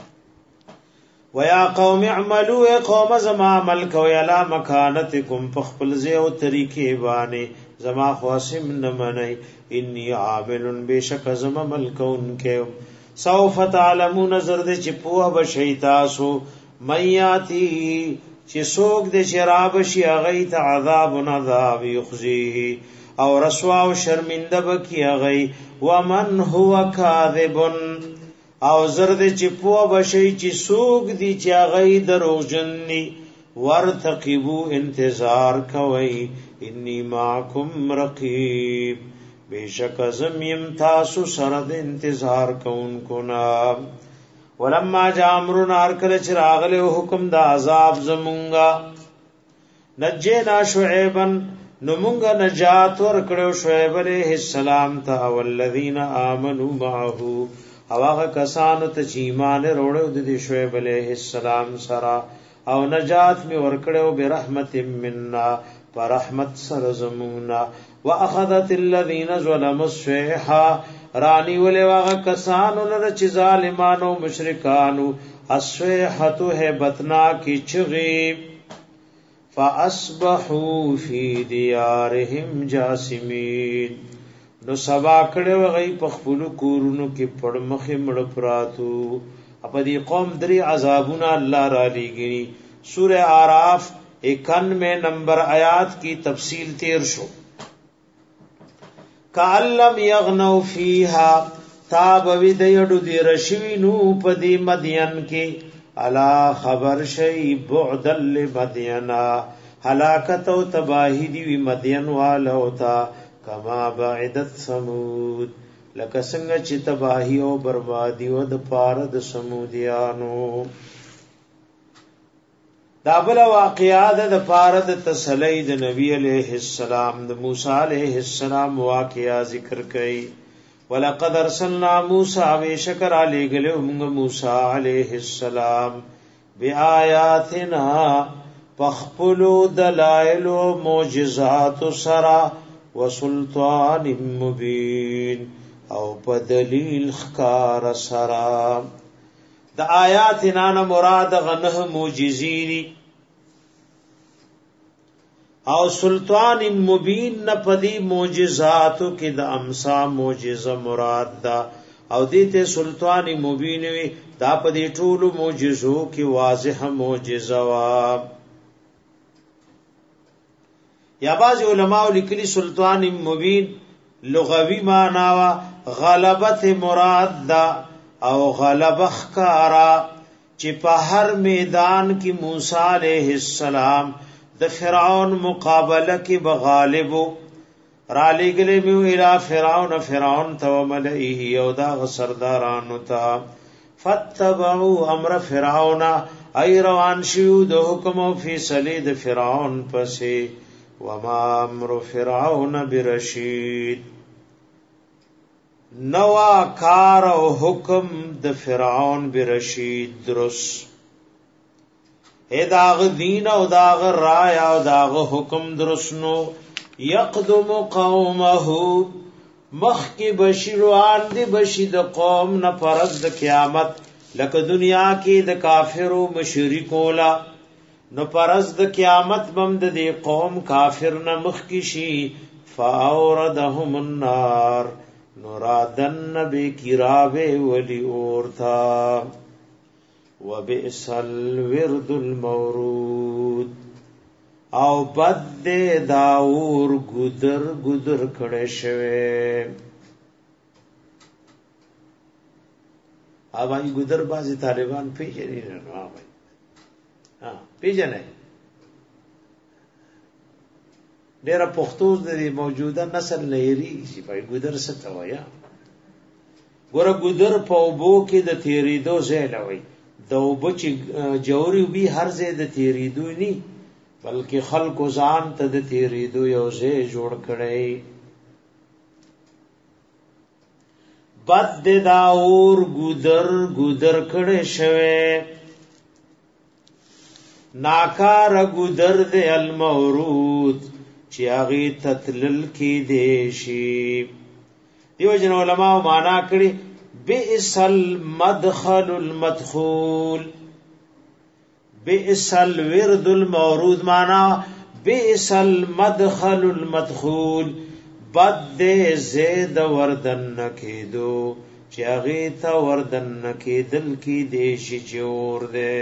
ویا قوم اعملوا قوم زما عمل کوي الا مکانتکم فخپل ذی او طریقې باندې زما خواسم نمنی انی عامل بشک زما ملکون کې. سوف تعلمون نظر دې چې پوه بشی تاسو میاتی چې سوق دې شراب شي غی ته عذاب عذاب یخزیه او رسوا او شرمنده بکی غی ومن هو کاذب او زر دې چې پوه بشی چې سوق دې چې غی دروغجنی ورتقبو انتظار کوي انی معکم رقیب بیشک زمیم تاسو سره د انتظار کوونکو نا. ولما جاء امرنا ارکل چراغله حکم د عذاب زمونږه نجینا شعیبا نمونږه نجات ور کړو شعیب علیہ السلام ته والذین آمنوا معه او هغه کسانو ته چې ایمان وروړو د شعیب علیہ السلام سره او نجات می ور کړو برحمت منا پر رحمت سره زمونا. واخذت الذين ظلموا الصيحه رانی ولې واغه کسانو لره چې ظالمانو مشرکانو الصيحه هبتنا کی چغي فاصبحوا في ديارهم جاسمين نو سبا کړه غي په خپل کورونو کې پړمخه مړ پراتو. په دې قوم درې عذابونه الله را لېږي. سورہ اعراف 91 نمبر آیات کی تفصیل 13 شو. کعلم یغنو فیها تابوی دیڑو دی رشوینو پدی مدین کی الا خبر شئی بعدل لمدینا حلاکت و تباہی دیوی مدین والو تا کما بعدت سمود لکه څنګه چې تباہی او بربادی او د پاره د سمودیانو. دا بل واقعات د پاره د تسلی د نبی علیہ السلام د موسی علیہ السلام واقعا ذکر کړي. ولقد ارسلنا موسی وشکر علی گله موږ موسی علیہ السلام بیااتنا فخپلو دلائل و معجزات سرا وسلطان مبین او په دلیل خکار سرا. د آیاتنا نه مراد غنه معجزې او سلطان مبین نه پدی معجزاتو کې د امسا معجزه مراد ده او دته سلطان مبین وی دا پدی ټول معجزو کې واضح معجزه وا. یا بعض علماء لیکلي سلطان مبین لغوی معنی وا غلبت مراد ده او غلبه خکارا چې په هر میدان کې موسی علیہ السلام د فرعون مقابله کې بغالب را لګلې میو الی فرعون تو ملئه او دا سردارانو ته فتبعوا امر فرعون ای روان شو د حکم او فیصله د فرعون پسې وما امر فرعون برشید نوا کار او حکم د فرعون برشید درست داغ دین او داغ رای او داغ حکم درسنو. یقدم قومه مخ کی بشیروان دی بشید قوم نه پرز د قیامت لکه دنیا کې د کافرو مشرکولا نو پرز د قیامت بم د دی قوم کافر نه مخ کی شي فاوردهم النار نورادن نبی کراوے ولی اورتا وبئس الورد المورود او بد داور گدر گدر کڑے شوے. آبائی گدر بازی طالبان پیجنی رنو آبائی پیجنے ډیره پښتو د موجوده نسل نه یری چې په ګودر ستویا ګوره ګودر په وبو کې د تیریدو ځای لوي د وبو چې جوړي وبي هر ځای د تیریدو ني بلکې خلکو ځان ته د تیریدو یو ځای جوړ کړي. بد داور ګودر ګودر کړي شوه ناکار ګودر د المورود چی آغی تتلل کی دیشی. دیو جن علماء مانا کری بئس المدخل المدخول بئس الورد المورود مانا بئس المدخل المدخول بد دے زید وردن نکیدو چی آغی تا وردن نکیدل کی دیشی چور دے.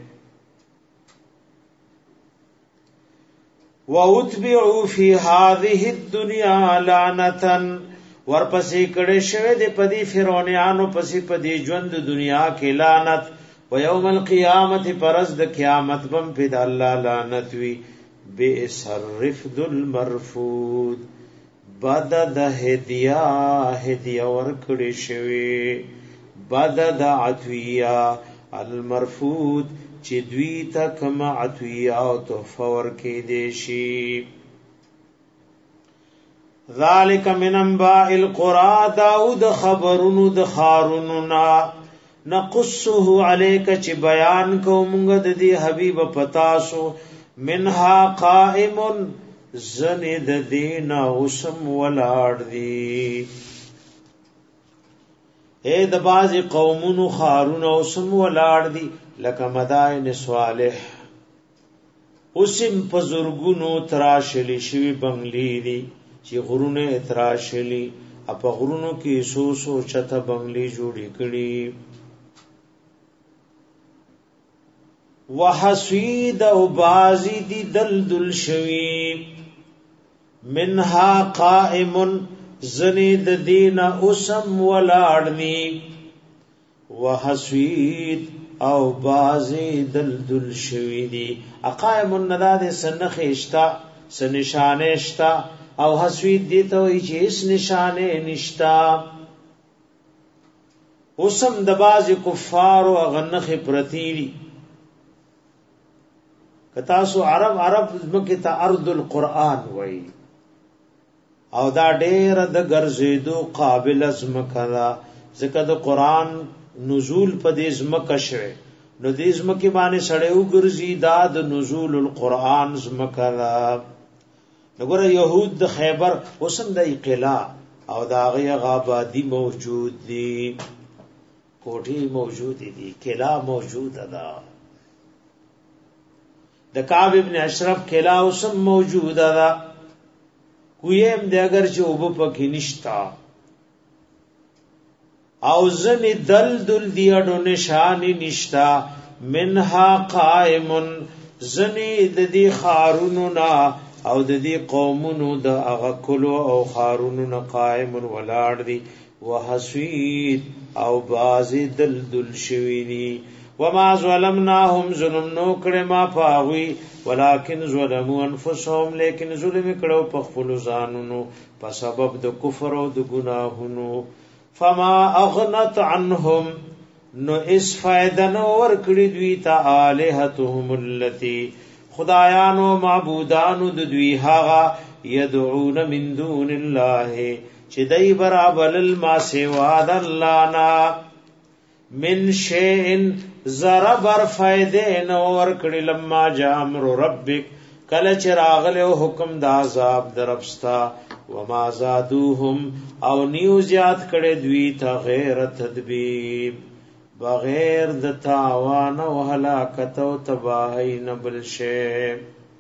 وَأُتْبِعُوا فِي هَذِهِ الدُّنْيَا لَعْنَةً ورپسې کړه شوه د پدی فرعونانو پسې پدی ژوند دنیا کې لعنت و یوم القیامت پرز د قیامت بم په د الله لعنت وی. بئس الرفد المرفود بد د هدیه ور کړه شوه بد د عطیه المرفود چې دوی ته کما عطیه او تحفه ورکې دیشي. ذالک من انباء القرى داود خبرونو د خاروننا نقصه علیک چې بیان کومګ د دې حبیب پتاسو منها قائم زند دین اوسم ولاړ دی. اے د باز قومونو خارون اوسم ولاړ دی لکه مدائن صالح اوسم پزرګونو تراشلی شوی بنگلی دی چې غرونه تراشلی اپا غرونو کې سو چته بنگلی جوړی کړي. وحسید او بازی دی دلدل شوی منها قائم زنی د دین اسم ولاړنی وحسوید او بازی دلدل شوی دی اقائم النداد سنخشتا سنشانشتا او حسوید دی تو چې اس نشانه نشتا اسم د باز کفار او غنخ پرتیری کتا سو عرب مکه ته ارض القرآن وای او دا ډېر د ګرځېدو قابل ازمکدا ځکه د قرآن نزول په دې ازمکه شوه نو دې ازمکه باندې سړیو ګرځي دا د نزول القرآن ازمکدا وګوره يهود د خیبر اوسم د قلا او دا غي غابادي موجود دي کوټي موجود دي قلا موجود ده د کعب ابن اشرف قلا اوسم موجود ده کویم د اگر چې وب پکې نشتا او زنی دلدل دی اډو نشانی نشتا منها قائم زنی د دې خارونو نا او د دې قومونو د هغه کلو او خارونو نه قائم ولاړ دي وحسید او بازی دلدل شوی دي وما ظلمناهم ظلم نو کړه ما پاوی ولکن ظلموا انفسهم لیکن ظلم کړه په خپل ځانونو په سبب د کفر او د ګناهونو فما اغنت عنهم نو اس فائدہ نو ور کړی دوی ته الہتهم التي خدایانو معبودانو د دوی هغه يدعون من دون الله چې دای برابر ما سوا د الله نا من شيء ضربر فائدې نو ور کړی لما جاء امر ربک کله چې راغله حکم د عذاب درپستا وما زادوهم او نیو زیات کړي دوی ته غیر تدبیر بغیر د تاوان او هلاکت او تباہی نبل شی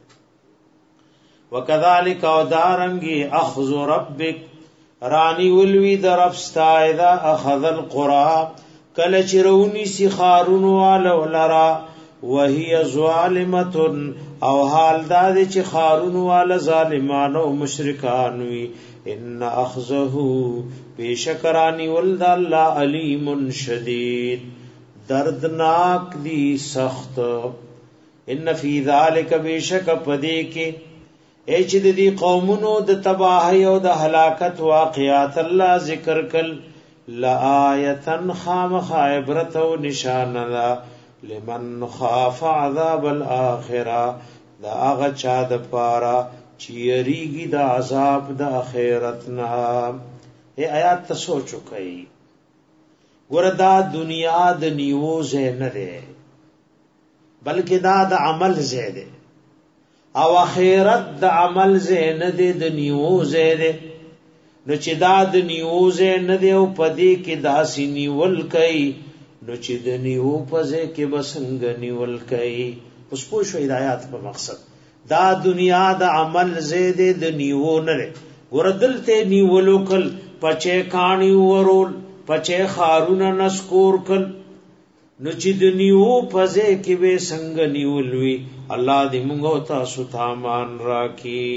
وکذالک او دارنگی اخذ ربک رانی ولوی درپستا اذا اخذ القرى کله چرونی سی خارون والو لرا وهي ظالمه او حال دا چې خارون وال ظالمانو مشرکان وی ان اخذه بیشکرانی ولد الله علیم شدید دردناک دی سخت ان فی ذلک بیشک پدې کې اچ دې قومونو د تباہی او د هلاکت واقعات الله ذکر کل لآیتن خامخ عبرت و نشانه لمن خاف عذاب الاخره دا هغه چا د پاره چیریږي د عذاب د اخرت نه ای آیات ته سوچو کوي وردا دنیا د نیوز نه ده بلکې دا د عمل زیاده او اخرت د عمل زیاده د نیوز ده نو چې دا د نیوز نه دی او پدې کې داسې نیول کوي نو چې د نیو پځه کې بسنګ نیول کوي اوس پوه شو ہدایت په مقصد دا دنیا د عمل زیاده د نیو نه لري ګوردلته نیولو کل پچې کانی ورول پچې خارونه نسکور کل نو چې د نیو پځه کې به څنګه نیولوي الله دې موږ تاسو ته مان راکړي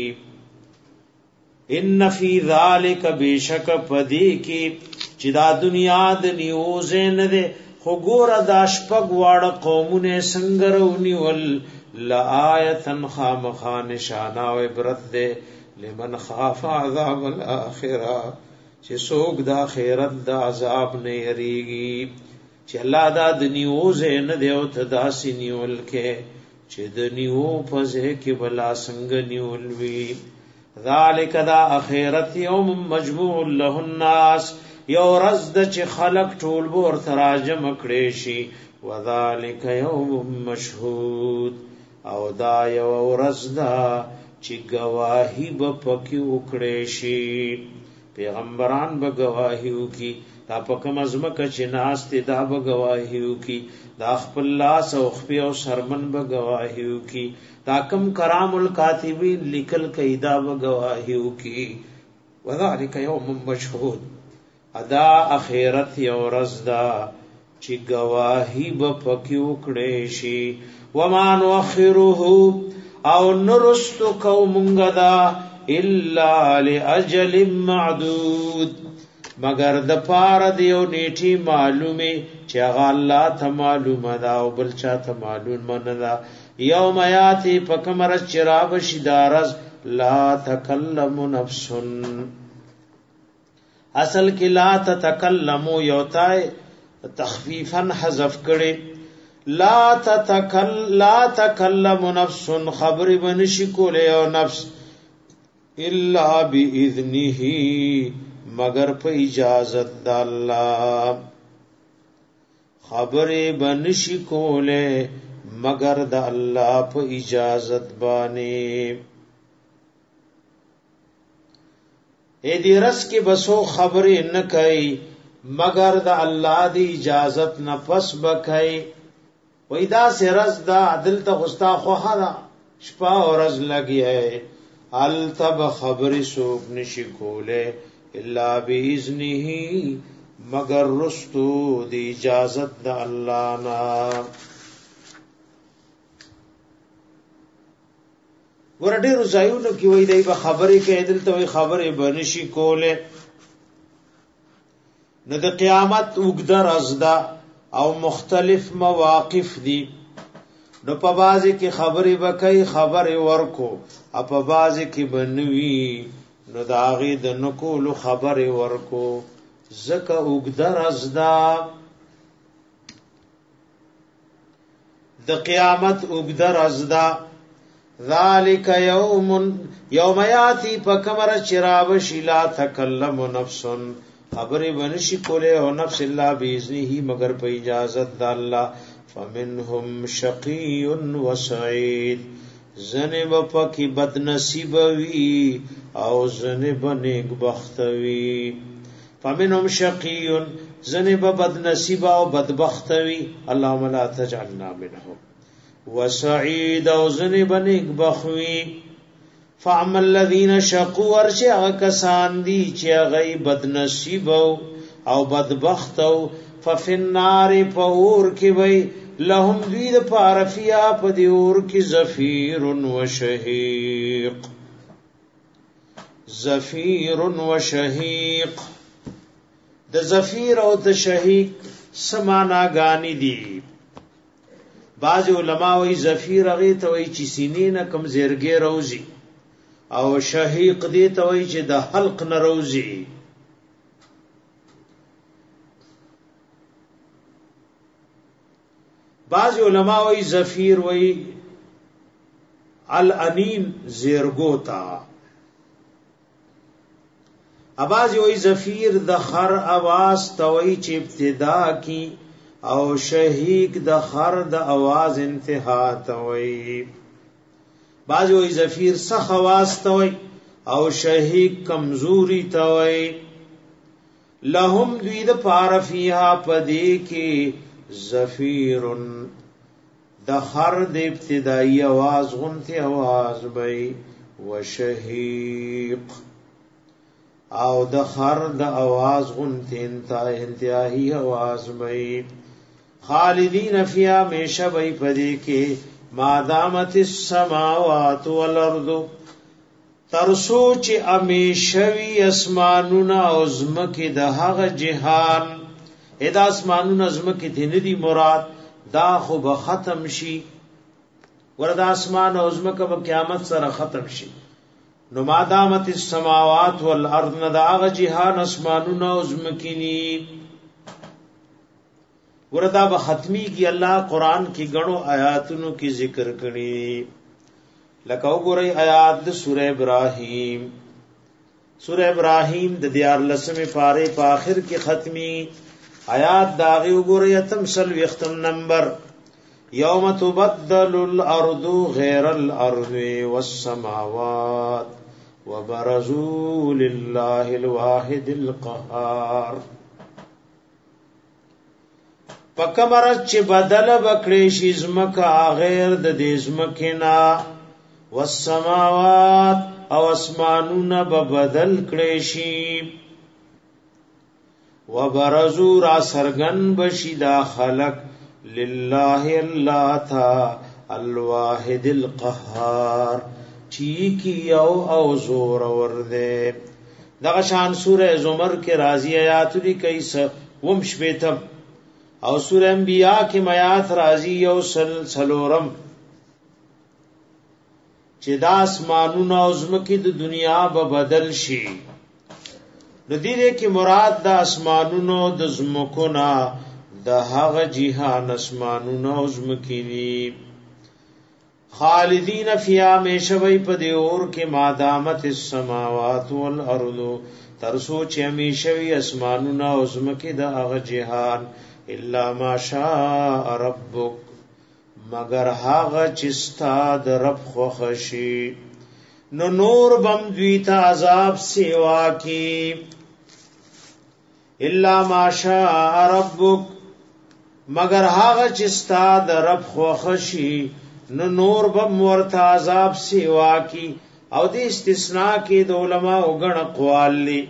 ان فی ذالک بیشک پدی کی چې دا دنیا د نیوز نه ده خو ګور د شپږ واړه قومونه څنګه رونی ول لآیتن خامخا نشانه او عبرت ده لمن خاف عذاب الاخره چې څوک د آخرت د عذاب نه یریږي چې الله دا د نیوز نه ده او تداسي نیول کې چې د نیو پځه کې بلا څنګه نیول وی ذالک دا اخرت یوم مجموع له الناس یو رز د چې خلق ټول بور تراجم کړي شي وذالک یوم مشهود او دا یو رز دا چې گواہی به پکې وکړي شي پیغمبران به گواہی وکي دا پکم ازمکه چې ناس ته دا به گواہی وکي دا خپل لاس او خپل او سرمن به گواہی وکي دا کم کرام الکاتبین لکل کیدا و گواہیو کی وذالک یوم مشهود ادا اخرت یو رزدا چې گواہی به پکې وکړې شي وما نؤخره او نرست کومنګ دا الا لاجل معدود مگر د پاره دیو نیټی معلومه چې هغه الله ته معلومه ده او بل چا ته معلومه نه ده یوم یاتی پکمر چراب شدارز لا تکلم نفس اصل کې لا تتکلم یوتای تخفیفا حذف کړي لا تکلم نفس خبر بنشي کوله او نفس الا باذنه مگر په اجازت د الله خبره بنشي کوله مگر د الله په اجازت باندې اے دې رس کې بسو خبره نه کوي مگر د الله دی اجازت نه پس بکای وېدا سرز دا عدل ته غستا خوها دا شپه او ورځ لګي ہے ال تب خبر سوق نشي کوله الا باذنه مگر رستو دی اجازت د الله نا ورډې روزایونو کې وې دی به خبرې کې عدل ته وې خبرې بنشي کوله نو د قیامت وګدر ازدا او مختلف مواقف دي نو په بازي کې خبرې وکي خبرې ورکو او په بازي کې بنوي نو دا غي د نکول خبرې ورکو زکه وګدر ازدا د قیامت وګدر ازدا ذالک یوم یاتی پکمر چراب شلا تکلم نفس خبرې ونشي کوله او نفس الا باذنه مگر په اجازت د الله فمنهم شقی و سعید زنب پکی بد نصیب وی او زنب نیک بخت وی فمنهم شقی زنب بد نصیب او بدبخت وی اللهم لا تجعلنا منهم وسعید او زنب نیک بخوی فعمل الذين شقوا ورشا کسان دي چې غي بد نصیب او بدبخت او ففي النار فور کی وي لهم دوی د پارفیا په دی اور کی زفیر و شهیق زفیر و شهیق د زفیر او د شهیق سمانا غانی دي بعض علما وی زفیر هغه ته وی چې سینې نه کم زیرګي روزي او شهیق دی ته وی چې د حلق نروزی بعض علماء وی زفیر وی الانین زیرگوتا اباز وی زفیر د خر आवाज توي چې ابتدا کی او شهیق د خر د आवाज انتها توي بعض وی زفیر سخ आवाज توي او شهیق کمزوري توي لهم دوی د پار فیها پدی کی زفیر د خر د ابتدائی आवाज غنتی आवाज بی و شهیق او د خر د आवाज غنتی انتهایی आवाज بی خالدین فیها میشه بی پدی کی ما دامت السماوات والارض ترسو چې امیشوی اسمانونه او زمکه د هغه جهان ادا اسمانونه زمکه دې ندي مراد دا خو به ختم شي وردا اسمان او زمکه په قیامت سره ختم شي نو ما دامت السماوات والارض دا هغه جهان اسمانونه او زمکه ني وردا به ختمی کی الله قران کی غنو آیاتونو کی ذکر کړي لکه وګورئ آیات د سوره ابراهیم د 14 پاره په اخر کې ختمی آیات داغي وګورئ تم سل وختم نمبر یوم تبدل الارض غیر الارض والسماوات وبرزوا لله الواحد القهار پکمرز چې بدل بکړې شي زمکا غیر د دې زمکینا والسماوات او اسمانونه به بدل کړې شي وبرزو را سرغن بشي دا خلق لله الله تا الواحد القهار چی کی او زور ورده دغه شان سوره زمر کې راضی آیات دی کیس وم شپیتم او سوره انبیاء کې میات راضی او سلورم چې د اسمانونو او زمکې د دنیا به بدل شي د دې کې مراد د اسمانونو د زمکو نه د هغه جهان اسمانونو او زمکې دي خالدین فیها میشوی په دې اور کې مادامت السماوات والارض ترسو چې میشوی اسمانونه او زمکه د هغه جهان الا ماشاء ربک مگر هغه چې ستاد رب خوښي نو نور بم دوی ته عذاب سیوا کی الا ماشاء ربک مگر هغه چې ستاد رب خوښي نو نور بم ورته عذاب سیوا کی او د استثناء کې د علماء وګڼ اقوال لی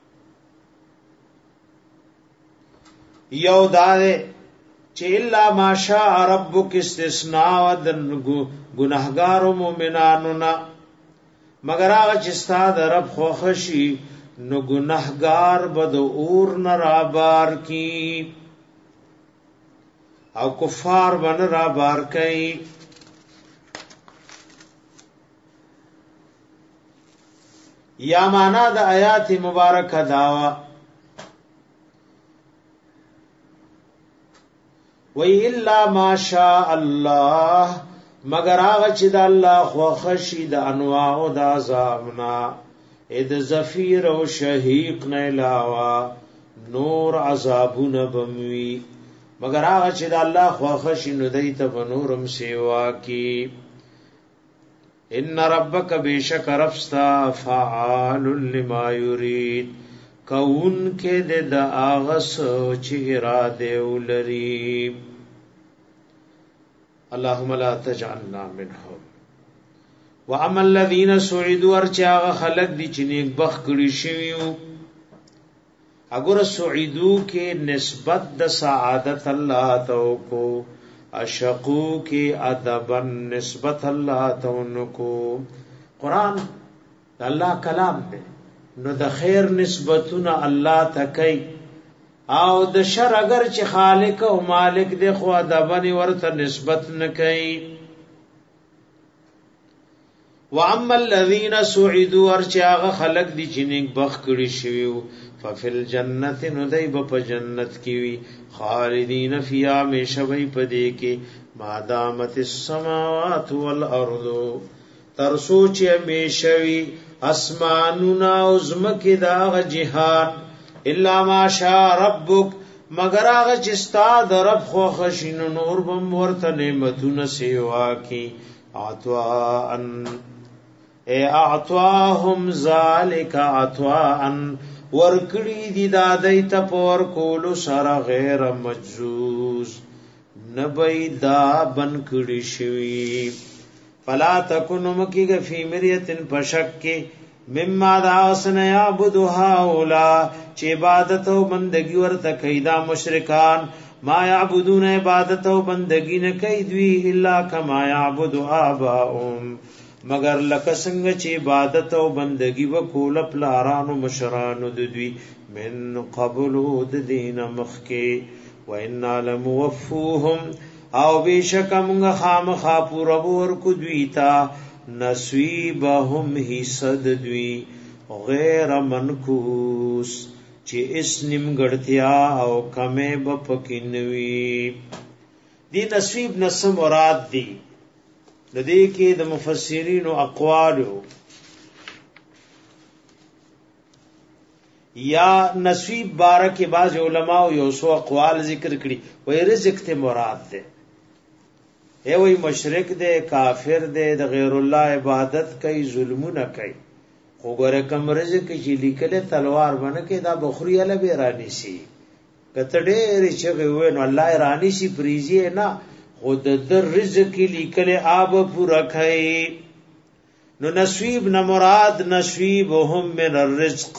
یو داره چې الا ماشاء ربک استثناء د ګناهګار او مؤمنانو نه مگر هغه چې ستاد رب خوښي نو ګناهګار بد اور نه رابار کی او کفار بن رابار کوي یا معنا د آیات مبارکه داوا وی الا ماشاء الله مگر هغه چې د الله خوښي د انواع او د عذابنا اې د زفیر او شهیق نه علاوه نور عذابونه بموي مگر هغه چې د الله خوښي نو دای ته بنورم سیوا کی ان ربک بیشک ربستا فعال لما یرید کون کې د اغس چې اراده ولري اللهم لا تجعلنا منهم واما الذين سعدوا ارچا خلق دي چې نیک بخ کړي شویو اگر سعدو کې نسبت د سعادت الله تو کو اشقو کی ادبن نسبت الله تونکو قران الله کلام دی نو د خیر نسبتونه الله تکي او د شر اگر چې خالق او مالک دی خو ادبن ورته نسبت نه کوي واما الذين سعدوا ارچا خلق دي چې نیک بخ کړي شویو ففل جنت ندیب په جنت کی وی خالدین فیها میشوی پدې کې مادامت السماوات والارض ترسو چې میشوی اسمانونه او زمکه دا جهان الا ماشاء ربک مگر هغه چې ستاد رب خو خشینو نور بم ورته نعمتونه سیوا کی عطاءن اعطاهم ذالک عطاء ورکړی دی دادای ته پور کولو سره غیر مجوز نبی دا بن کړی شوی فلا تکونو مکیګ فی مریتن پشک کې مما دا اسن یعبدها اولا چې عبادت او بندگی ورته کیدا مشرکان ما یعبدون عبادت او بندگی نه کوي دوی الا کما یعبد آباؤهم مگر لکه څنګه چې عبادت او بندگی وکول پلارانو مشرانو د دوی من قبل د دین مخکي وان لموفوهم او بشکم خامخا پورا ور کو دوی تا نصیبهم حصد دوی غیر منکوس چې اس نیمګړتیا او کمه بپکینوي دی نصیب نس مراد دی د دې کې د مفسرین او اقوال یا نصیب بارک بعض علماء یو سو اقوال ذکر کړي وای رزق ته مراد ده ای وای مشرک ده کافر ده د غیر الله عبادت کوي ظلمونه کوي خو ګره کم رزق چې لیکله تلوار باندې کې دا بخری له بیرانی شي کته ډېر چې وای نو الله رانی شي پریزي نه خود در رزق لیکل آب پورا کھائی نو نصیب نہ مراد نصیبهم من الرزق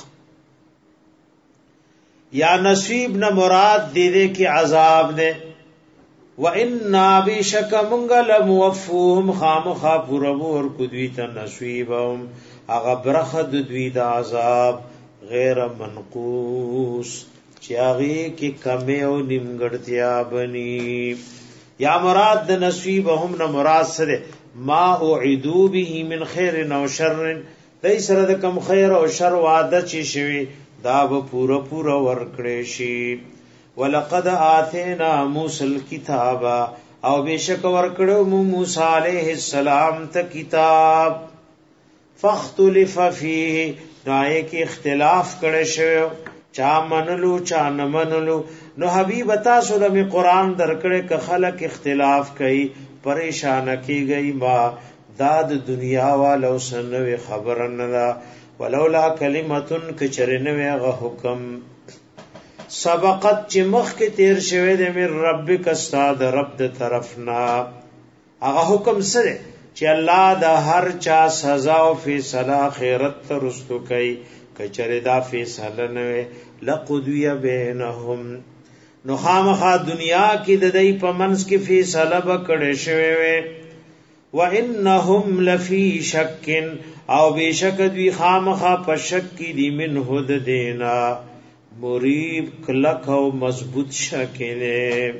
یا نصیب نہ مراد دے دے کی عذاب دے وَإِنَّا بِشَكَ مُنْغَ لَمُوَفُّوهُمْ خَامُخَا پُرَبُور کُدویتا نصیبهم اغبرخد دوید عذاب غیر منقوص چیاغی کی کمی او نمگڑتیا بنی. یا مراد د نصیبهم نه مراد سره ما اعدو به من خیر او شر دای سره د کم خیر او شر وعده چی شوی دا به پورا پورا ورکړې شي. ولقد آتینا موسی الکتاب او بشک ورکړو موسی علیہ السلام ته کتاب فاختلف فیه دای کی اختلاف کړي شو چا منلو چا نه منلو. نو حبیب تاسو د قرآن درکړه ک خلق اختلاف کوي پریشان کیږي ما داد دنیا والو سنوي خبر نه لا ولولا کلمتن کچرنوي غ حکم سبقت چې مخ کې تیر شوه د مر ربک استاد رب د طرفنا هغه حکم سره چې الله د هر چا سزا او فیصله خیرت ترستو کوي کچره دا فیصله نه لقضی بینهم نو خامخا دنیا کې د دې په منځ کې فیصله وکړې شوی وي. وانهم لفی شک او بشک دوی خامخا په شک کې دی منه د دینا مریب کلک او مضبوط شکله.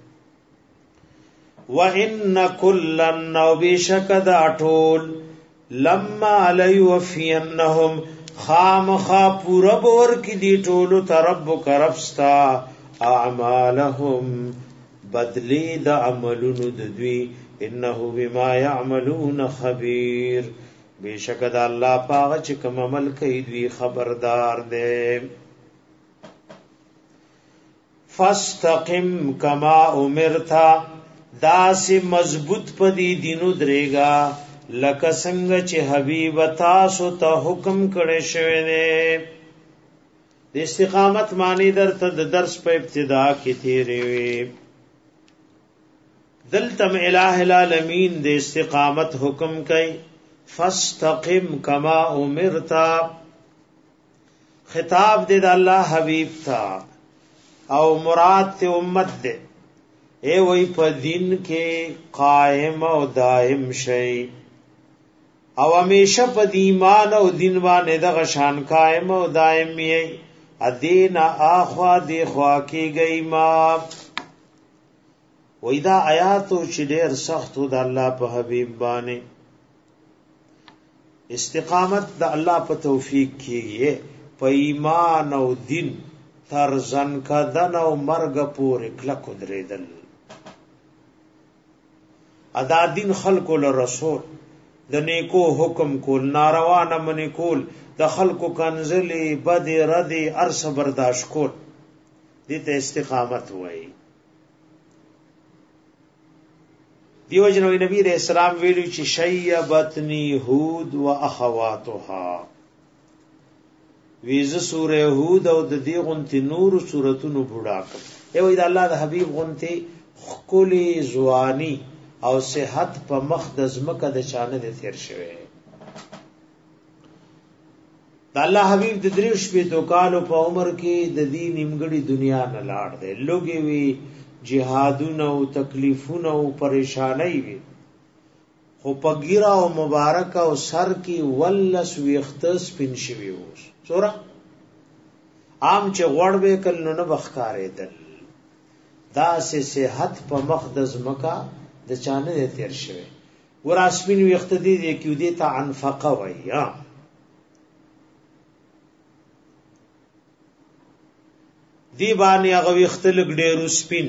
وان کلن او بشک د اټول لما لیوفینهم خامخا پورا بور کی دی ټولو ترب کربستا اعمالهم بدلی د عملونو د دوی انه بما يعملون خبير بیشک د الله پاغه چې کوم عمل کوي دوی خبردار دی. فاستقم کما امرتا داس مضبوط پدی دینو درېګا لکه څنګه چې حبیب تاسو ته حکم کړی شوی دی. د استقامت معنی درته د درس په ابتدا کې تیری وی. دلتم الہ العالمین د استقامت حکم کوي فاستقم کما امرتا خطاب د الله حبیب تا او مراد ته امت ده اے وای په دین کې قائم او دائم شي او همیشه په ایمان او دین باندې د غشان قائم او دائم یې ادین اخوا دی خوا کی گئی ما. وېدا آیاتو چې ډېر سخت د الله په حبیب باندې استقامت د الله په توفیق کیږي په ایمان او دین تر ځن کدن او مرګ پورې کلک درېدل. ادا دین خلق له رسول د نیکو حکم کول ناروا نه منی کول د خلقو کنزلی بد ردی ارس برداشت کول دې ته استقامت وایي. دیو جنوی نبی علیہ السلام ویلو چې شیبتنی هود و اخواتها ویز سوره هود او د دې غنتی نور سورتونو بوډا کړ. ایو د الله د حبیب غنتی خکلی زوانی او صحت په مخ د زمکه د چانه د تیر شوه. د الله حبیب د دریش په دوکالو په عمر کې د دې نیمګړي دنیا نه لاړ دی. لوګي وی جهادونه او تکلیفونه او پریشانای وی خو پګیرا او مبارک او سر کې ولس ویختس پین شوی وو. سورہ عام چې غوړ به کل نه بخکارې دل دا سه صحت په مخ د زمکا د چانه تیر شوه. ور اسمن ویخت دي کې دې ته انفقه ویا دی باندې هغه ویخت لګ ډېر سپین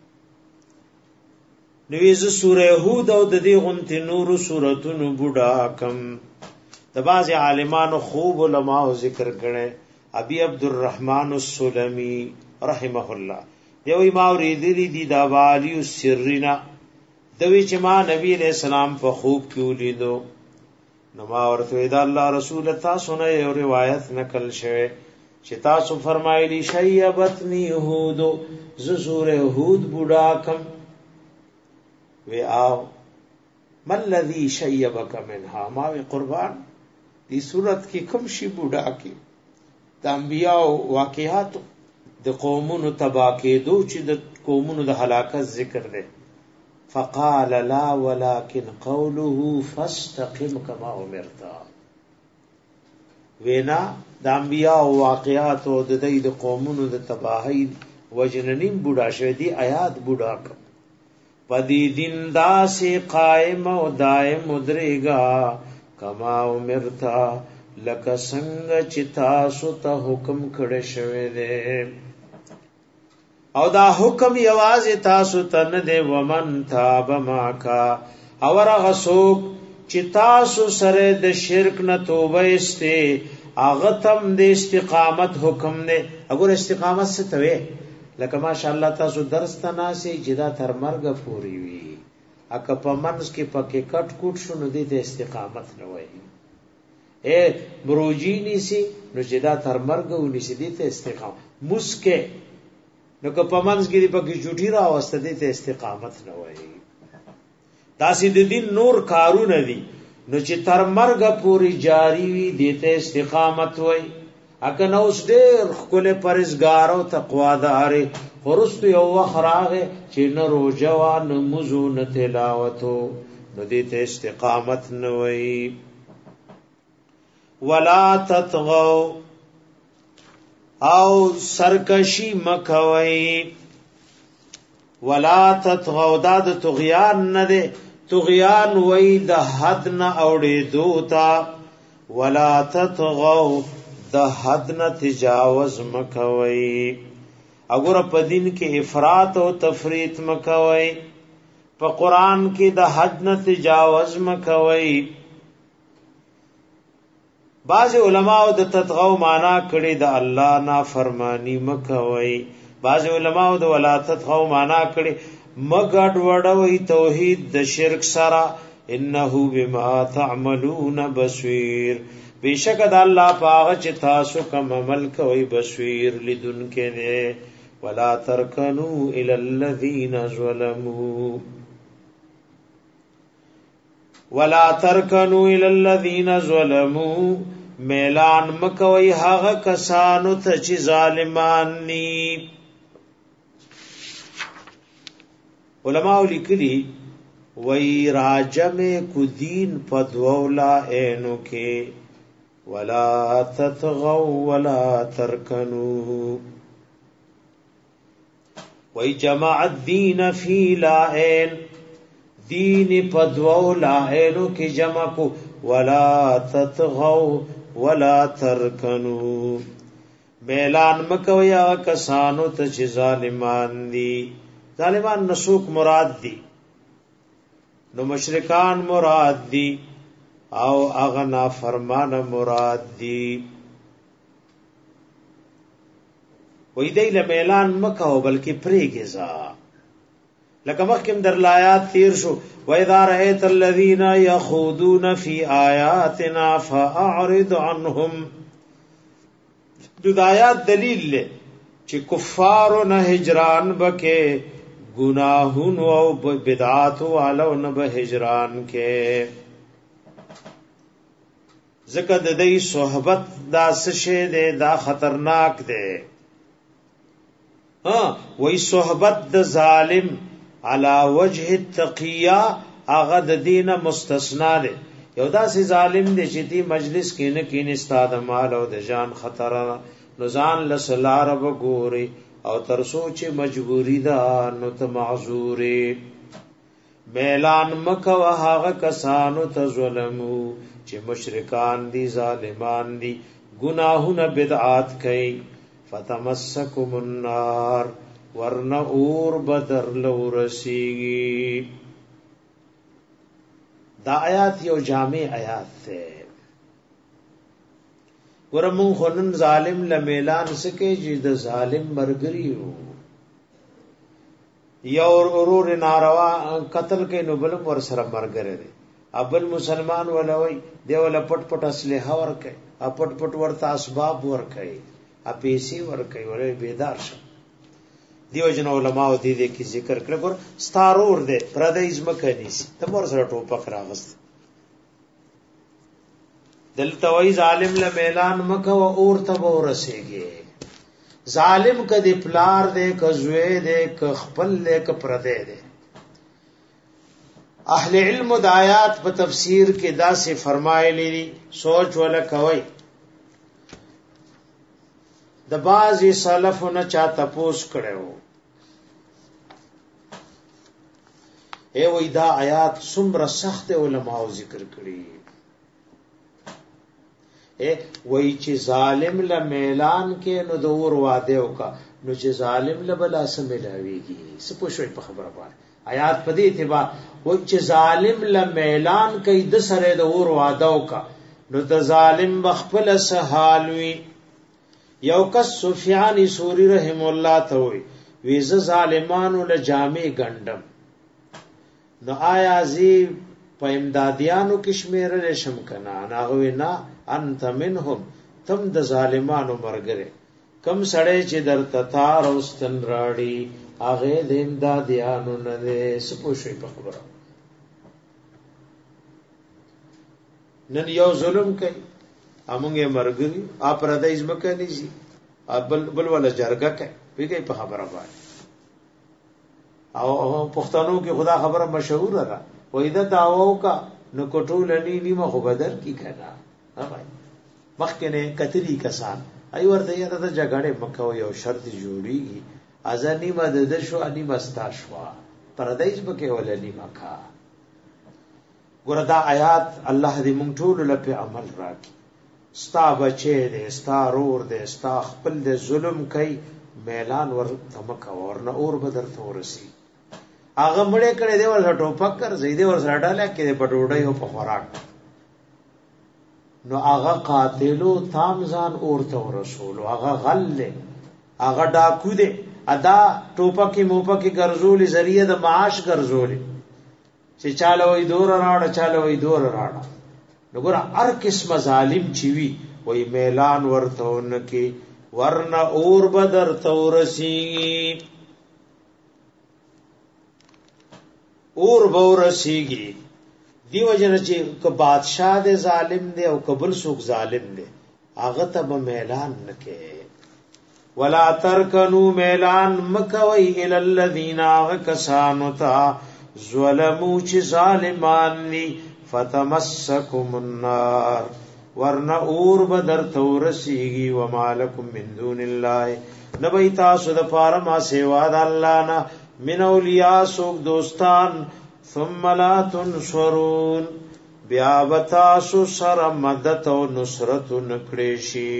نویز سوره هود او د دې غنتی نور سورتونو بوډا کم. د باز عالمانو خوب علماء ذکر کړي. ابي عبد الرحمن السلمي رحمه الله یو ما ورېدلی دي دا والی السرنا دوی چې ما نبی علیہ السلام په خوب کې ولیدو نو ما ورته دا الله رسول تاسو نه یو روایت نقل شوه چې تاسو فرمایلی شیبتنی هود ز سوره هود بوډا کم وی آو من الذی شیبک منها ما وی قربان دی صورت کی کم شی بوډا کی د انبیاء واقعات د قومونو تبا کې دو چې د قومونو د هلاکت ذکر دی فقال لا ولكن قوله فاستقم كما امرت وینا د انبیاء او واقعات او د دې د قومونو د تباہی وجننین بوډا شوی دی آیات بوډا ک پدی دین دا سے قائم او دائم مدریگا کما امرتا لک سنگ چتا سو ته حکم کړه شوی دی او دا حکم یواز تاسو ته نه دی ومن تاب ماکا اور غسوک چې تاسو سره د شرک نه توبه استه هغه تم د استقامت حکم نه اگر استقامت څه ته وي لکه ماشاءالله تاسو درس ته ناسي چې دا تر مرګ پوري وي اګه په منځ کې پکې کټ کوټ شونه دي د استقامت نه وي اے بروجی نسی نو چې دا تر مرګ ونیسي دي ته استقامت مسکه نو که په منځ کې پکې چوټي را واسطه دي ته استقامت نه وي داسې د دین نور کارونه دي نو چې تر مرګ پوري جاری وي دته استقامت وي اګه نو اوس ډېر خپل پرهیزګار او تقوادار ورست یو وخراغه چې نه روزوا نه مزو نه تلاوتو نو دته استقامت نه وي ولا تطغوا او سرکشی مکوي ولا تطغوا د طغیان نه ده طغیان وای د حد نه اوړې دوتا ولا تطغوا د حد نه تجاوز مکوي اگر په دین کې افراط او تفریط مکوي په قران کې د حد نه تجاوز مکوي بعض علماء د تطغوا معنا کړي د الله نافرمانی مکوي بعض علماء د ولا تطغوا معنا کړي مګډ وډوي توحید د شرک سره انه بما تعملون بصیر بیشک د الله پاغه چې تاسو کوم عمل کوي بصیر لدن کې نه ولا ترکنوا الى الذين ظلموا ولا ترکنوا الى الذين ظلموا میلان مکوي هغه کسانو ته چې ظالمان ني علماء لیکلي وی راجم کو دین پدولا اینو کې ولا تطغوا ولا تركنوا وی جمع الدین فی لائن دین پدوو لائنو کی جمع کو ولا تطغوا ولا ترکنوا میلان مکویا کسانو ته چې ظالمان دي ظالمان نسوک مراد دي نو مشرکان مراد دي او اغنا فرمان مراد دي وې دې له اعلان مکو بلکې پریګزا لکه مخکې در لایات تیر شو وَإِذَا رَأَيْتَ الَّذِينَ يَخُوضُونَ فِي آيَاتِنَا فَأَعْرِضْ عَنْهُمْ د آیات دلیل له چې کفارو نه هجران بکې گناهون او بدعات والو نه به هجران کې زکه د دې صحبت دا څه ده دا خطرناک ده وای صحبت د ظالم علی وجه التقیہ هغه د دینه مستثنا ده یو داسې ظالم دی چې دی مجلس کې نه کین استاد مال او د جان خطر نزان لسلار وګوري او تر سوچ مجبوری ده نو ته معذورې میلان مکو هغه کسانو ته ظلمو چې مشرکان دي ظالمان دي گناهونه بدعات کوي فتمسکم النار ورن اور بدر لورسیږي دا آیات یو جامع آیات ده ورمون خنن ظالم لمیلان سکے چې د ظالم مرګري وو یو اورور ناروا قتل کې نو بل ور سره مرګره دي ابل مسلمان ولوي دی ول پټ پټ اسلحه ور کوي پټ پټ ورته اسباب ور کوي پیسې ور کوي ولې بیدار شه دیو جن علماء دې کې ذکر کړ ګور ستارور دې پردیز مکه نيسي ته مور سره ټوپک راغست دلته وای ظالم له اعلان مکه او اور ته ورسېږي ظالم کدی پلار دے ک زوی دے ک خپل دے ک پردے دے. اهل علم د آیات په تفسیر کې دا سه فرمایلی دي سوچ ولا کوي. د بعضی سلفونه چا تپوس کړو اے وای دا آیات څومره سخت علماء ذکر کړي. اے وای چې ظالم له اعلان کې نو دور واده وکا نو چې ظالم له بلا سم ملاويږي سپوږی په خبره باندې آیات په دې اتباع وای چې ظالم له اعلان کوي د سره د اور واده وکا نو د ظالم بخپل سهالوي. یو کس سفیان سوری رحم الله ته وی ویز ظالمانو له جامع ګندم نو آیا زی په امدادیانو کې شمیر رشم کنا ناغوی نا انت منهم تم د ظالمانو مرګره کم سړی چې در تتار اوستن راړي هغه د امدادیانو نه سپوږی په خبره. نن یو ظلم کوي امونږه مرګري اپ را دایز مکه نشي بل ولا جرګه کوي پیګي په خبره باندې او پښتنو کې خدا خبره مشهور ده وای دا داوو کا نو کوټول نی نیمه خو بدر کی کنا ها بھائی مخکنه کتلی کسان ای ورته یاره د جګړه مکه یو شرط جوړیږي ازانی مدد شو انی مستا شو پردیس بکه ولنی مکه. ګوردا آیات الله دې مونږ ټول لپاره عمل راکړي. ستا بچے دے ستا رور دے ستا خپل دے ظلم کئی میلان ور تمکا ورنه اور بدر تورسی هغه مړې کړي دی ور ټوپک کر زیدې ور سره ډاله کې په ډوډۍ او په خوراک نو هغه قاتلو تامزان اور ته رسول هغه غل هغه ډاکو دی ادا ټوپکی موپکی ګرځولې ذریعہ د معاش ګرځولې چې چاله وې دور راړه چاله وې دور راړه. نګور هر قسم ظالم چی وی وای میلان ورتون کی ورنا اور بدر تورسی اور بورسیږي دیو جن چې ک بادشاہ دے ظالم دے او قبل سوق ظالم دے هغه ته میلان نکې ولا ترکنو میلان مکوي ال الذین کسانوا ظلموا چ ظالمان نی فتمسکم النار ورنا اور بدر تورسیږي ومالکم من دون الله نبی تاسو د پاره ما سیوا د الله نه من اولیاء سوک دوستان ثم لا تنصرون بیا بتاسو سر مدد او نصرت نکړي.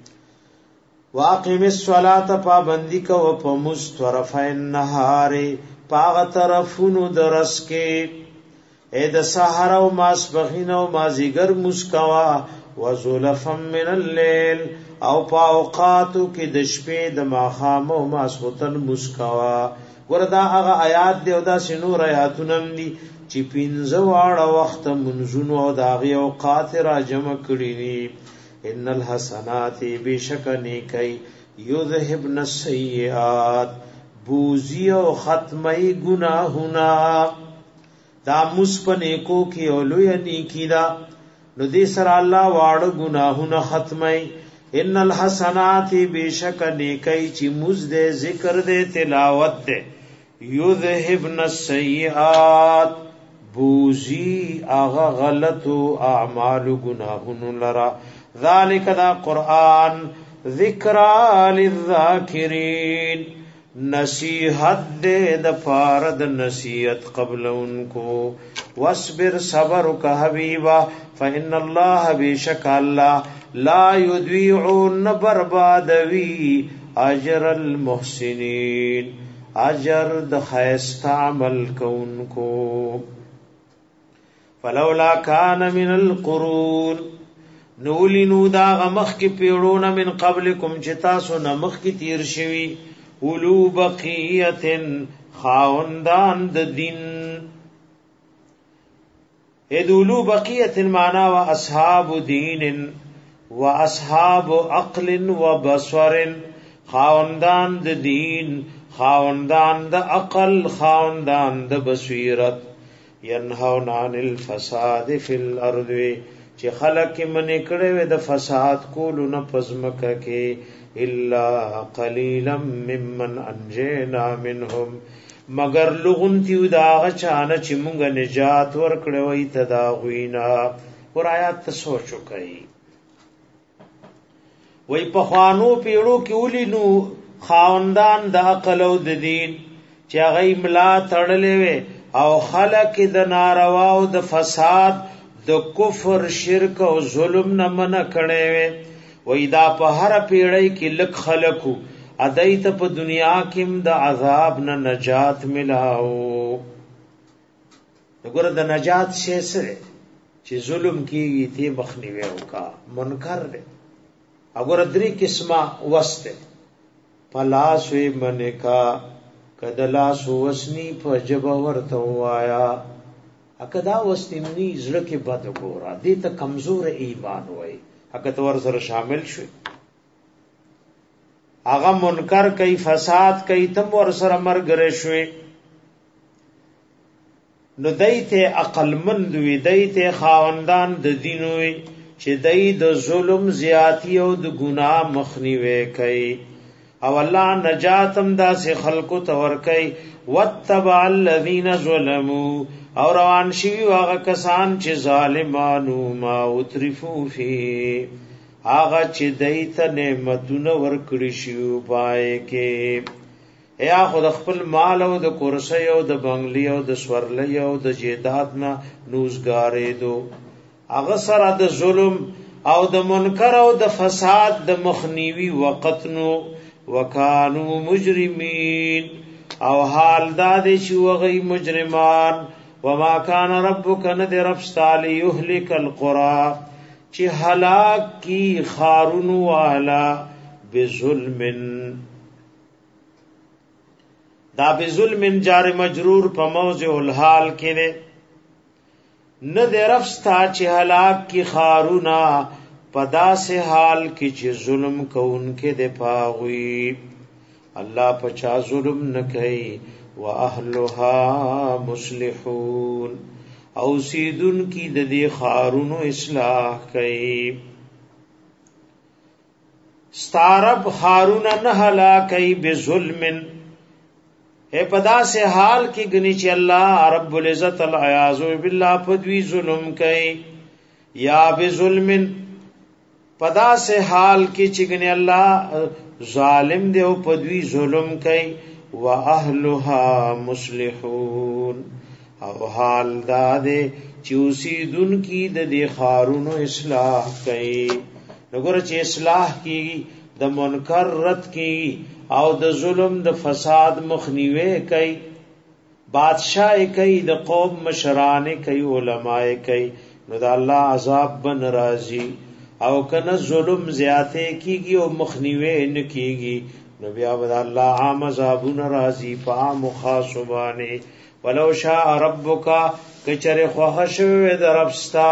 واقم الصلاة پابندی کو په مسترف النهار پاغ طرفونو درس کې اے د سحر او ماسبخین او مازیګر مسکوا وزلفم من الليل او پاوقاتو کې د شپې د ماخام او ماسوتن مسکوا. وردا هغه آیات دی او دا شنور آیاتونه دي چې پینځه واړه وخت منځونو او داغي اوقات را جمع کړی دي. ان الحسنات بشکنی کای یذهبن السیئات بوزی او ختمی گناهونه دا مسپنه کو کی اولوی نیکی دا نو دې سره الله واړه گناهونه ختمي. ان الحسنات بشک نیکی چې مز دې ذکر دې تلاوت دې یذهبن السیئات بوزی اغه غلط اعمال گناهونه لرا. ذالک دا قرآن ذکرى للذاکرین نصیحت دے د پارد نصیحت قبل انکو. واصبر صبر کا حبیبا فإن الله بیشک اللہ لا یضیع بربادوی اجر المحسنین اجر د خیست عمل کونکو. فلولا کان من القرون نولینو دا غمخ کی پیڑون من قبلکم چتاسو نمخ کی تیر شوی اولو بقیت خاوندان د دین ادولو بقیت معنی و اصحاب دین و اصحاب عقل و بصر خاوندان د دین خاوندان د عقل خاوندان د بصیرت ینهون عن الفساد فی الارض چې خلق من کړه و د فساد کولو نه پزمکه کې الا قليلا ممن انجينا منهم مگر لغون تیو دا غچانه چې مونږ نجات ورکړو ای تداغوینا ور آیات ته سوچو کوي وای په خوانو پیړو کې ولینو خاوندان د عقل او د دین چې هغه ملا تړلې وي او خلق د ناروا او د فساد د کفر شرک او ظلم نه منع کړي وي وای دا په هر پیړۍ کې لک خلقو ادایت په دنیا کې د عذاب نه نجات ملاو وګوره د نجات شی سره چې ظلم کیږي ته مخنیوي وکا منکر دی وګوره درې قسمه وسته پلاس وی منکا کدلا سوسنی په جبا ورته وایا اکدا وستنی زړه کې بد ګورا دې ته کمزور ایمان وای اګه تور سره شامل شوی هغه منکر کوي فساد کوي تم ور سره مرګره شوی نو دایته عقل مند وی دایته خاوندان د دین وی چې دای د ظلم زیاتی او د ګناه مخنیوي کوي او الله نجاتم داسې خلقو تور کوي وتبع الذين ظلموا او روان شي واغه کسان چې ظالمانو ما اترفو فی هغه چې دایته نعمتونه ورکړي شي پای کې یا خود خپل مال او د کرسی او د بنگلی او د سورلی او د جیداد نه نوزګارې دو هغه سره د ظلم او د منکر او د فساد د مخنیوي وقت نو وکانو مجرمین او حال دا دي چې وغي مجرمان وما كان ربك ندر ابستال يهلك القرى چې هلاك کی خارون والا بظلم دا بظلم جار مجرور په موضع الحال کې نه ندر ابستا چې هلاك کی خارونا پدا سے حال کی چې ظلم کوونکې د پاغوي الله پچا ظلم نه کوي واهلها مصلحون او سیدن کی د دې خارونو اصلاح کوي ستارب خارون نه هلاکي بظلم اے پدا سے حال کی گنی چې الله رب العزت العیاذ بالله پدوی ظلم کوي یا بظلم پدا سے حال کی چگنے اللہ ظالم دے او پدوی ظلم کئی و اہلها مصلحون او حال دا دے چوسی دن کی دے خارونو اصلاح کئی نگور چی اصلاح کی د منکر رد کی او د ظلم د فساد مخنیوے کئی بادشاہ کئی د قوم مشران کئی علماء کئی نو دا اللہ عذاب بن رازی او کنه ظلم زیاته کیږي او مخنیوي نه کیږي نو بیا ود الله عام عذابون راضی فام خاصبانه ولو شاء ربک کچره خوښوي دربستا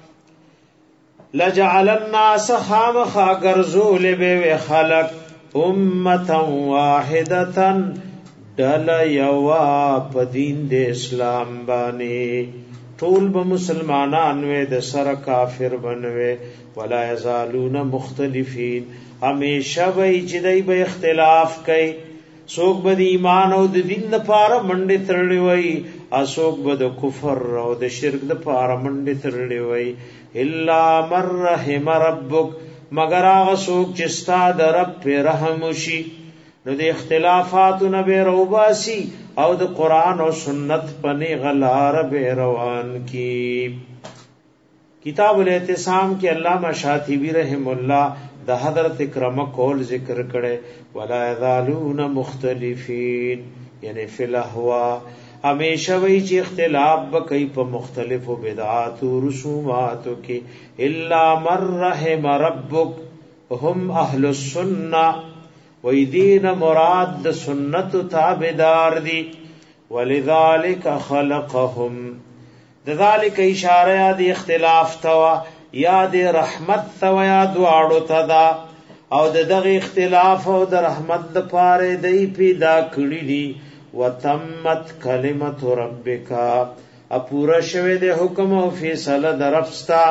لجعل الناس خامخ غرزول به خلق امه واحده دل یوا پدین د اسلام باندې ټول به مسلمانان وې د سر کافر بنوي ولا یزالون مختلفین همیشه به چې دای به اختلاف کوي څوک به د ایمان او د دین لپاره منډه ترړي وای څوک به د کفر او د شرک لپاره منډه ترړي وای الا مر رحم ربک مگر هغه څوک چې ستاسو د رب په رحم وشي نو د اختلافاتو نه به روباسي او د قران او سنت پنی غلار به روان کی کتاب الاعتصام کې علامہ شاطبی رحم الله د حضرت اکرمه کول ذکر کړي ولا یذالون مختلفین یعنی فی الاهوا همیشه وی چې اختلاف بکې په مختلفو بدعات او رسوماتو کې الا مر رحم ربک هم اهل السنه وی دین مراد د سنت تابعدار دي ولذالک خلقهم ذالک اشاره یا دی اختلاف توا یا دی رحمت توا یا دواړو تدا او دغه اختلاف او د رحمت د پاره دی پیدا کړی دي وتمت کلمت ربک اپورا شوه د حکم او فیصله درفستا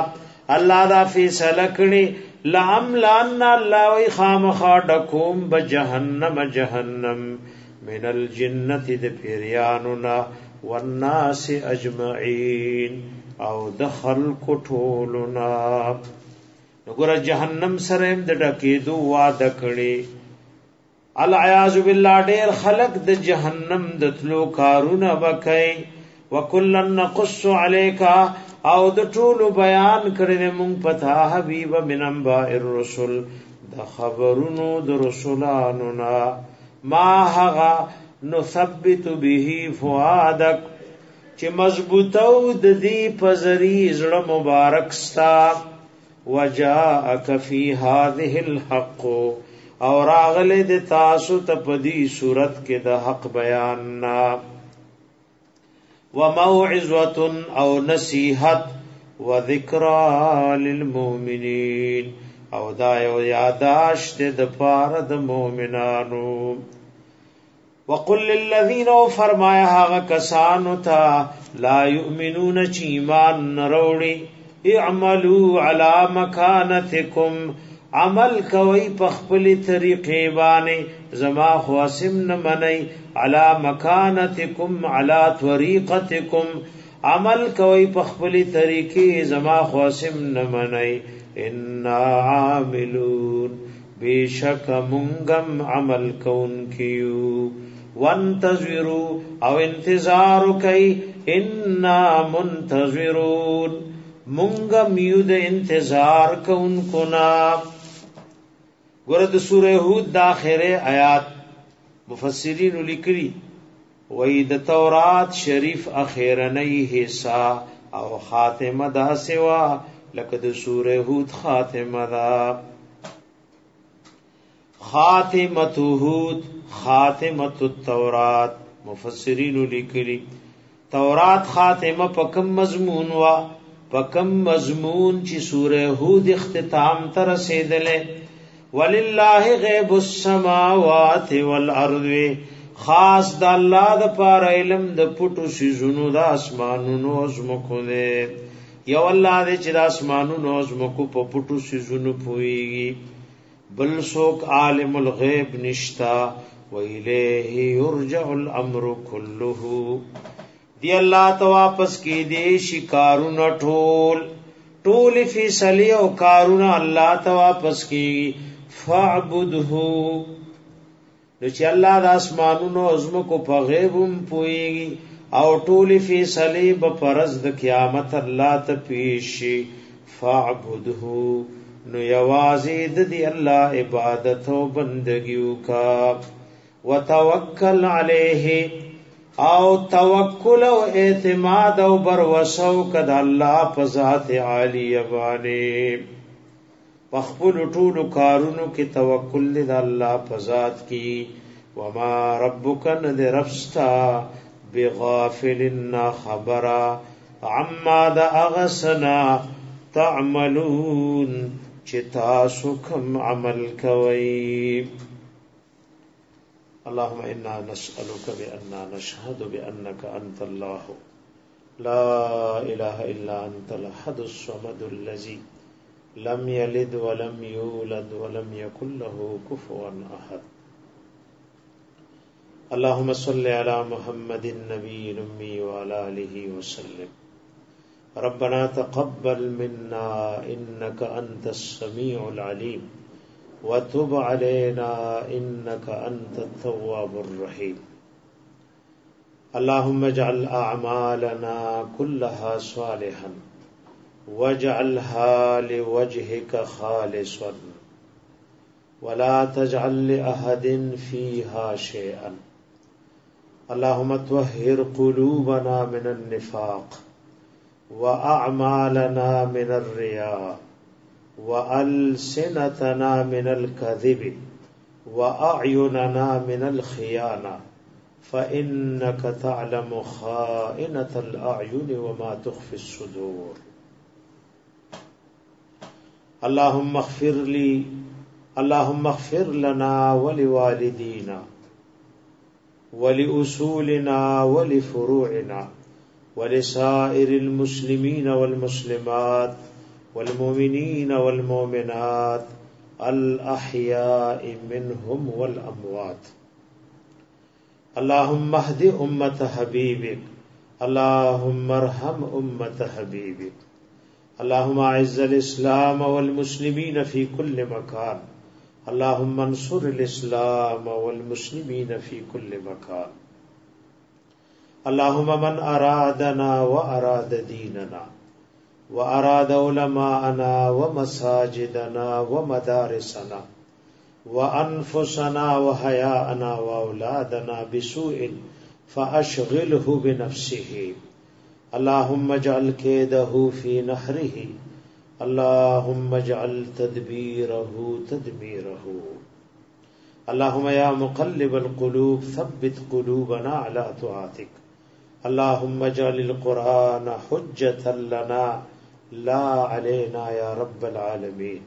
الله دا فیصله کړي لعملان الله وی خامخا ډکوم جهنم من الجنه د پیریاننا والناس اجمعين او د خلق ټولنا وګوره جهنم سره د ډکېدو وعده کړي العیاذ بالله ډېر خلق د جهنم د تلو کارونه وکړي وکلن نقص عليك او د ټولو بیان کړي مونږ پتا حبیب من انباء الرسل د خبرونو د رسولانو نا ما هغه نثبت به فؤادک چې مضبوطو د دې پزری زړه مبارک ستا وجاءك في هذه الحق او راغله د تاسو ته پدی صورت کې د حق بیان نا وموعظه او نصیحت وذکرى للمؤمنین او دا یو یاداشت د پاره د مؤمنانو وقل للذین فرمایا هغه کسانو ته لا یؤمنون چې ایمان نروړي اعملوا على مكانتكم عمل کوي په خپل طریقې باندې زما خواسم نه منئ على مكانتكم على طريقتكم عمل کوي په خپل طریقې زما خواسم نه منئ ان عاملون بیشک مونږم عمل کون کیو وانتظروا او انتظار کوي ان منتظرون مونږم یو د انتظار کوونکو نا ګوره د سوره هود د اخره آیات مفسرین لیکلي وای د تورات شریف اخیرنی حصہ او خاتمه دا سوا لکه د سوره هود خاتمه دا خاتمه هود خاتمه التورات مفسرین لیکلي تورات خاتمه په کوم مضمون وا پکم مضمون چې سوره هود اختتام تر رسیدلې ولله غیب السماوات والارض خاص د الله د پاره علم د پټو سيزونو د اسمانونو زمکو دې یو الله دې چې د اسمانونو زمکو په پټو سيزونو پويږي بل څوک عالم الغیب نشتا و الیه یرجع الامر كله دی الله ته واپس کی دی شکارونه ټول فیصله او کارونه الله ته واپس کی فعبده نو چې الله د اسمانونو عظمت په غیبم پويږي او ټول فیصله په فرض د قیامت الله ته پیشي فعبده نو یوازې د الله عبادت او بندګیو کا وتوکل علیه او توکل او اعتماد او بروسو کد الله په ذات عالی باندې وخپل ټول کارونو کې توکل د الله په ذات کی وما ربک ند رفستا بغافل خبرا عما د اغسنا تعملون چتا سکم عمل کوي اللهم إنا نسألك بأننا نشهد بأنك أنت الله لا إله إلا أنت الأحد الصمد الذي لم يلد ولم يولد ولم يكن له كفوا أحد اللهم صل على محمد النبي الأمي وعلى آله وسلم ربنا تقبل منا إنك أنت السميع العليم وتب علينا إنك أنت التواب الرحيم اللهم اجعل أعمالنا كلها صالحا واجعلها لوجهك خالصا ولا تجعل لأحد فيها شيئا اللهم طهر قلوبنا من النفاق وأعمالنا من الرياء وألسنتنا من الكذب وأعيننا من الخيانة فإنك تعلم خائنة الأعين وما تخفي الصدور اللهم اغفر لنا ولوالدينا ولأصولنا ولفروعنا ولسائر المسلمين والمسلمات والمؤمنين والمؤمنات الأحياء منهم والأموات. اللهم اهد أمة حبيبك، اللهم ارحم أمة حبيبك. اللهم اعز الإسلام والمسلمين في كل مكان، اللهم انصر الإسلام والمسلمين في كل مكان. اللهم من أرادنا وأراد ديننا وأراد علماءنا ومساجدنا ومدارسنا وأنفسنا وحياءنا وأولادنا بسوء فأشغله بنفسه، اللهم اجعل كيده في نحره، اللهم اجعل تدبيره تدميره. اللهم يا مقلب القلوب ثبت قلوبنا على طاعتك. اللهم اجعل القرآن حجة لنا لا علينا يا رب العالمين.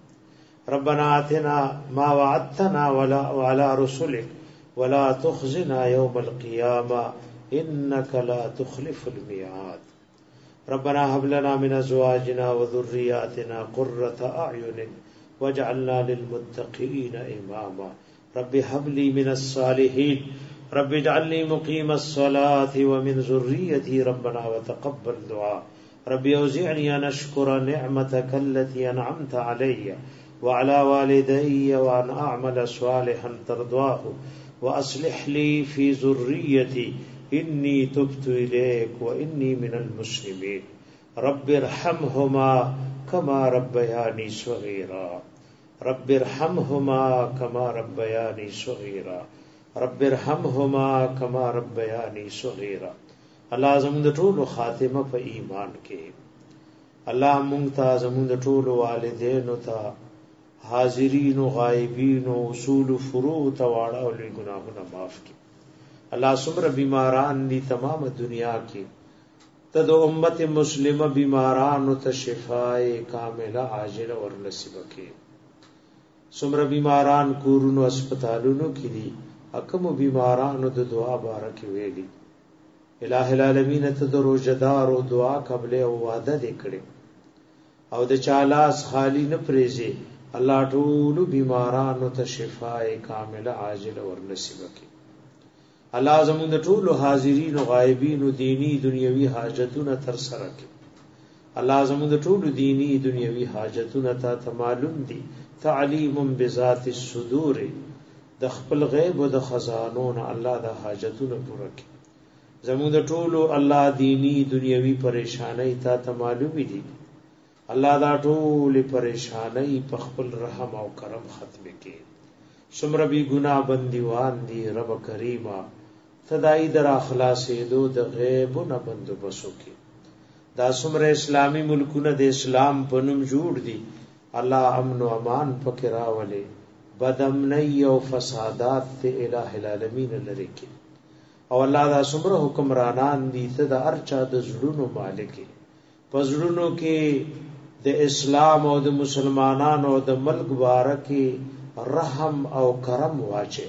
ربنا آتنا ما وعدتنا وعلى رسلك ولا تخزنا يوم القيامة إنك لا تخلف الميعاد. ربنا هب لنا من أزواجنا وذرياتنا قرة أعين واجعلنا للمتقين إماما. رب هب لي من الصالحين، رب اجعلني مقيم الصلاة ومن ذريتي ربنا وتقبل دعاء. رب أوزعني أن أشكر نعمتك التي أنعمت علي وعلى والدي وأن أعمل صالحا ترضاه وأصلح لي في ذريتي إني تبت إليك وإني من المسلمين. رب ارحمهما كما ربياني صغيرا، رب ارحمهما كما ربياني صغيرا، رب ارحمهما كما ربياني صغيرا. الله زموږ د ټولو خاتمه په ایمان کې. الله مونږ ته زموږ د ټولو والدینو ته، حاضرین و غائبین و اصول و فروع ته واړه او لوی ګناهونه معاف کړي. الله څومره بیماران دي تمام دنیا کې، ته د امت مسلمه بیمارانو ته شفای کامله عاجله ور نصیب کړي. څومره بیماران کورونو هسپتالونو کې دي، حکم بیمارانو د دعا بارک ویلي. الہ العالمین ته د روزدار او دعا قبل او وعده دکړي او د چالاس خالی نه پریزي. الله ټول بیمارانو ته شفای کامله عاجله ور نصیب کړي. الله زموږ د ټول حاضرین او غایبین او دینی دنیوي حاجتونه تر سره کړي. الله زموږ د ټول دینی دنیوي حاجتونه ته معلوم دي. تعلیم بذات الصدور، د خپل غیب او د خزانو نه الله د حاجتونو پوره کړي. زموږ د ټولو الله دینی دنیوي پریشانای ته معلوم دي. الله دا ټول پریشانای په خپل رحم او کرم ختم کړي. څومره بی ګناه بندیوان دي رب کریمه، تدای در اخلاصې دو د غیب نه بندوبس وکړي. دا څومره اسلامی ملکونه د اسلام په نوم جوړ دي، الله امن او امان پکې راولي، بدامنۍ او فسادات ته الہ العالمین لري کړي. او الله دا څومره حکمرانان دي، ته د ارچا د زړونو مالک، په زړونو کې د اسلام او د مسلمانانو او د ملک بارکه رحم او کرم واچي.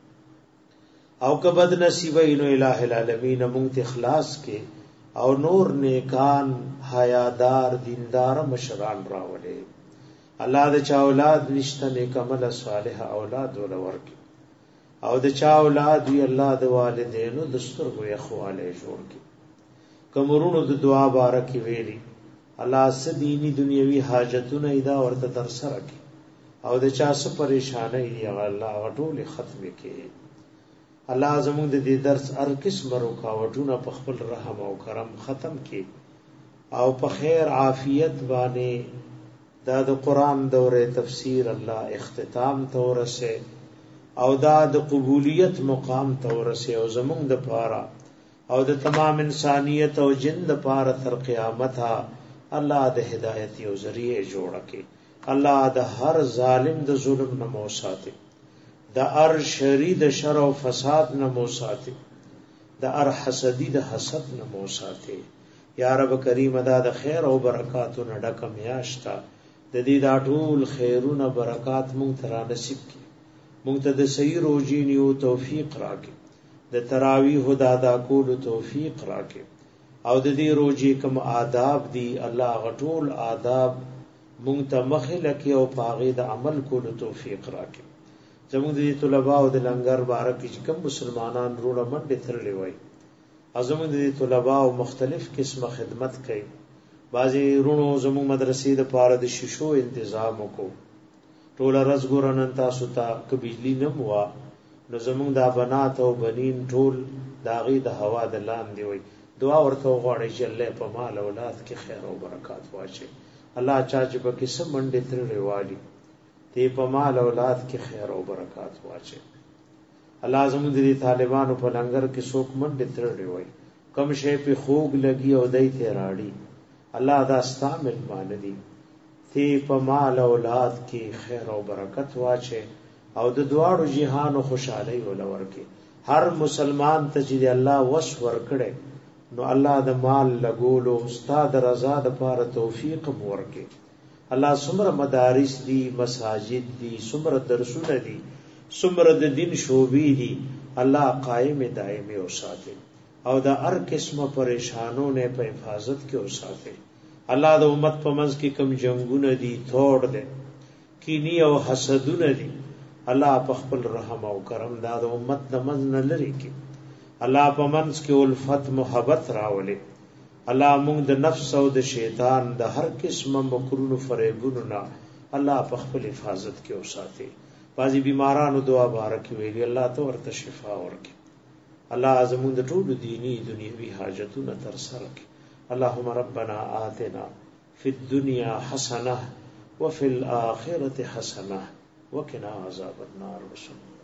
او که بد نصیبه نو الہ العالمین مونږ اخلاص کې او نور نیکان حیادار دیندار مشران راولي. الله د چا اولاد نشته، نیک عمل صالح اولاد ولورکي. او د چا اولاد وی الله د والدینو د سترګو اخواله جوړ کړي. کومرونو د دعا بارکه ویلي، الله سديني دنیوي حاجتونه ایدا ورته تر سره کړي. او د چا څه پریشانه ای الله غټول ختم کړي. الله زموږ د دې درس هر قسم رکاوټونه په خپل رحم او کرم ختم کړي او په خیر عافیت باندې دا د قران دوره تفسیر الله اختتام ته ورسه او دا د قبولیت مقام ته ورسه او زموږ د پاره او د تمام انسانیت او جن د پاره تر قیامت الله د هدایت او ذریعہ جوړ کړي. الله د هر ظالم د ظلم نه مو ساتي، د هر شری د شر او فساد نه مو ساتي، د هر حسدی د حسد نه مو ساتي. یا رب کریم دا د خیر او برکاتو نه ډکه میاشتا د دې دا ټول خیرونه برکات مونږ ته را نصیب کړي. مونږ ته د صحیح روزي نیو توفیق راکړي، د تراویح د ادا کولو توفیق راکړي او د دې روزي کوم آداب دي الله غټول آداب مونږ ته مخله کې او پاغه د عمل کولو توفیق راکړي. زموږ د طلباء او د لنګر بارک چې کوم مسلمانان روړه منډه ترلې وای زموږ د طلباء او مختلف قسمه خدمت کوي. بعضی رونو زموږ مدرسې د پاره د شیشو تنظیم وکړو ټول ورځ ګورنن تاسو ته ک بجلی نه موا نو زموږ د بنات او بنین ټول داغي د هوا د لاندې وای دعا ورته غواړي چې الله په مال اولاد کې خیر او برکات واچي. الله چا چې په قسم منډه ترلې والی ته په مال اولاد کې خیر او برکات واچي. الله زموږ د طالبانو په لنګر کې څوک منډه ترلې وای کم شي په خوګ لګي او دای ته راړي الله دا استعمال مان دي ته په مال اولاد کې خیر او برکت واچي او د دواړو جهانو خوشحالي ولور کې هر مسلمان ته چې الله وس ورکړي نو الله د مال لګولو استاد رضا د پاره توفیق ورکړي. الله څومره مدارس دي مساجد دي څومره درسونه دي څومره د دین شوبې دي الله قائم دائم او ساتي او دا هر قسمه پریشانو نه په حفاظت کې او ساتي. الله د امت په منځ کې کم جنگونه دي توڑ دي کینی او حسدونه دي الله په خپل رحم او کرم دا د امت د منځ نه لري کې الله په منځ کې الفت محبت راولي. الله موږ د نفس او د شیطان د هر قسمه مکرونو فریبونو نه الله په خپل حفاظت کې او ساتي. بعضی بیمارانو دعا بارک ویلي الله ته ورته شفا ورکړي. الله زموږ د ټولو دینی دنیوي حاجتونو تر سره کړي. اللهم ربنا آتنا فی الدنيا حسنه وفي الآخرة حسنه وقنا عذاب النار.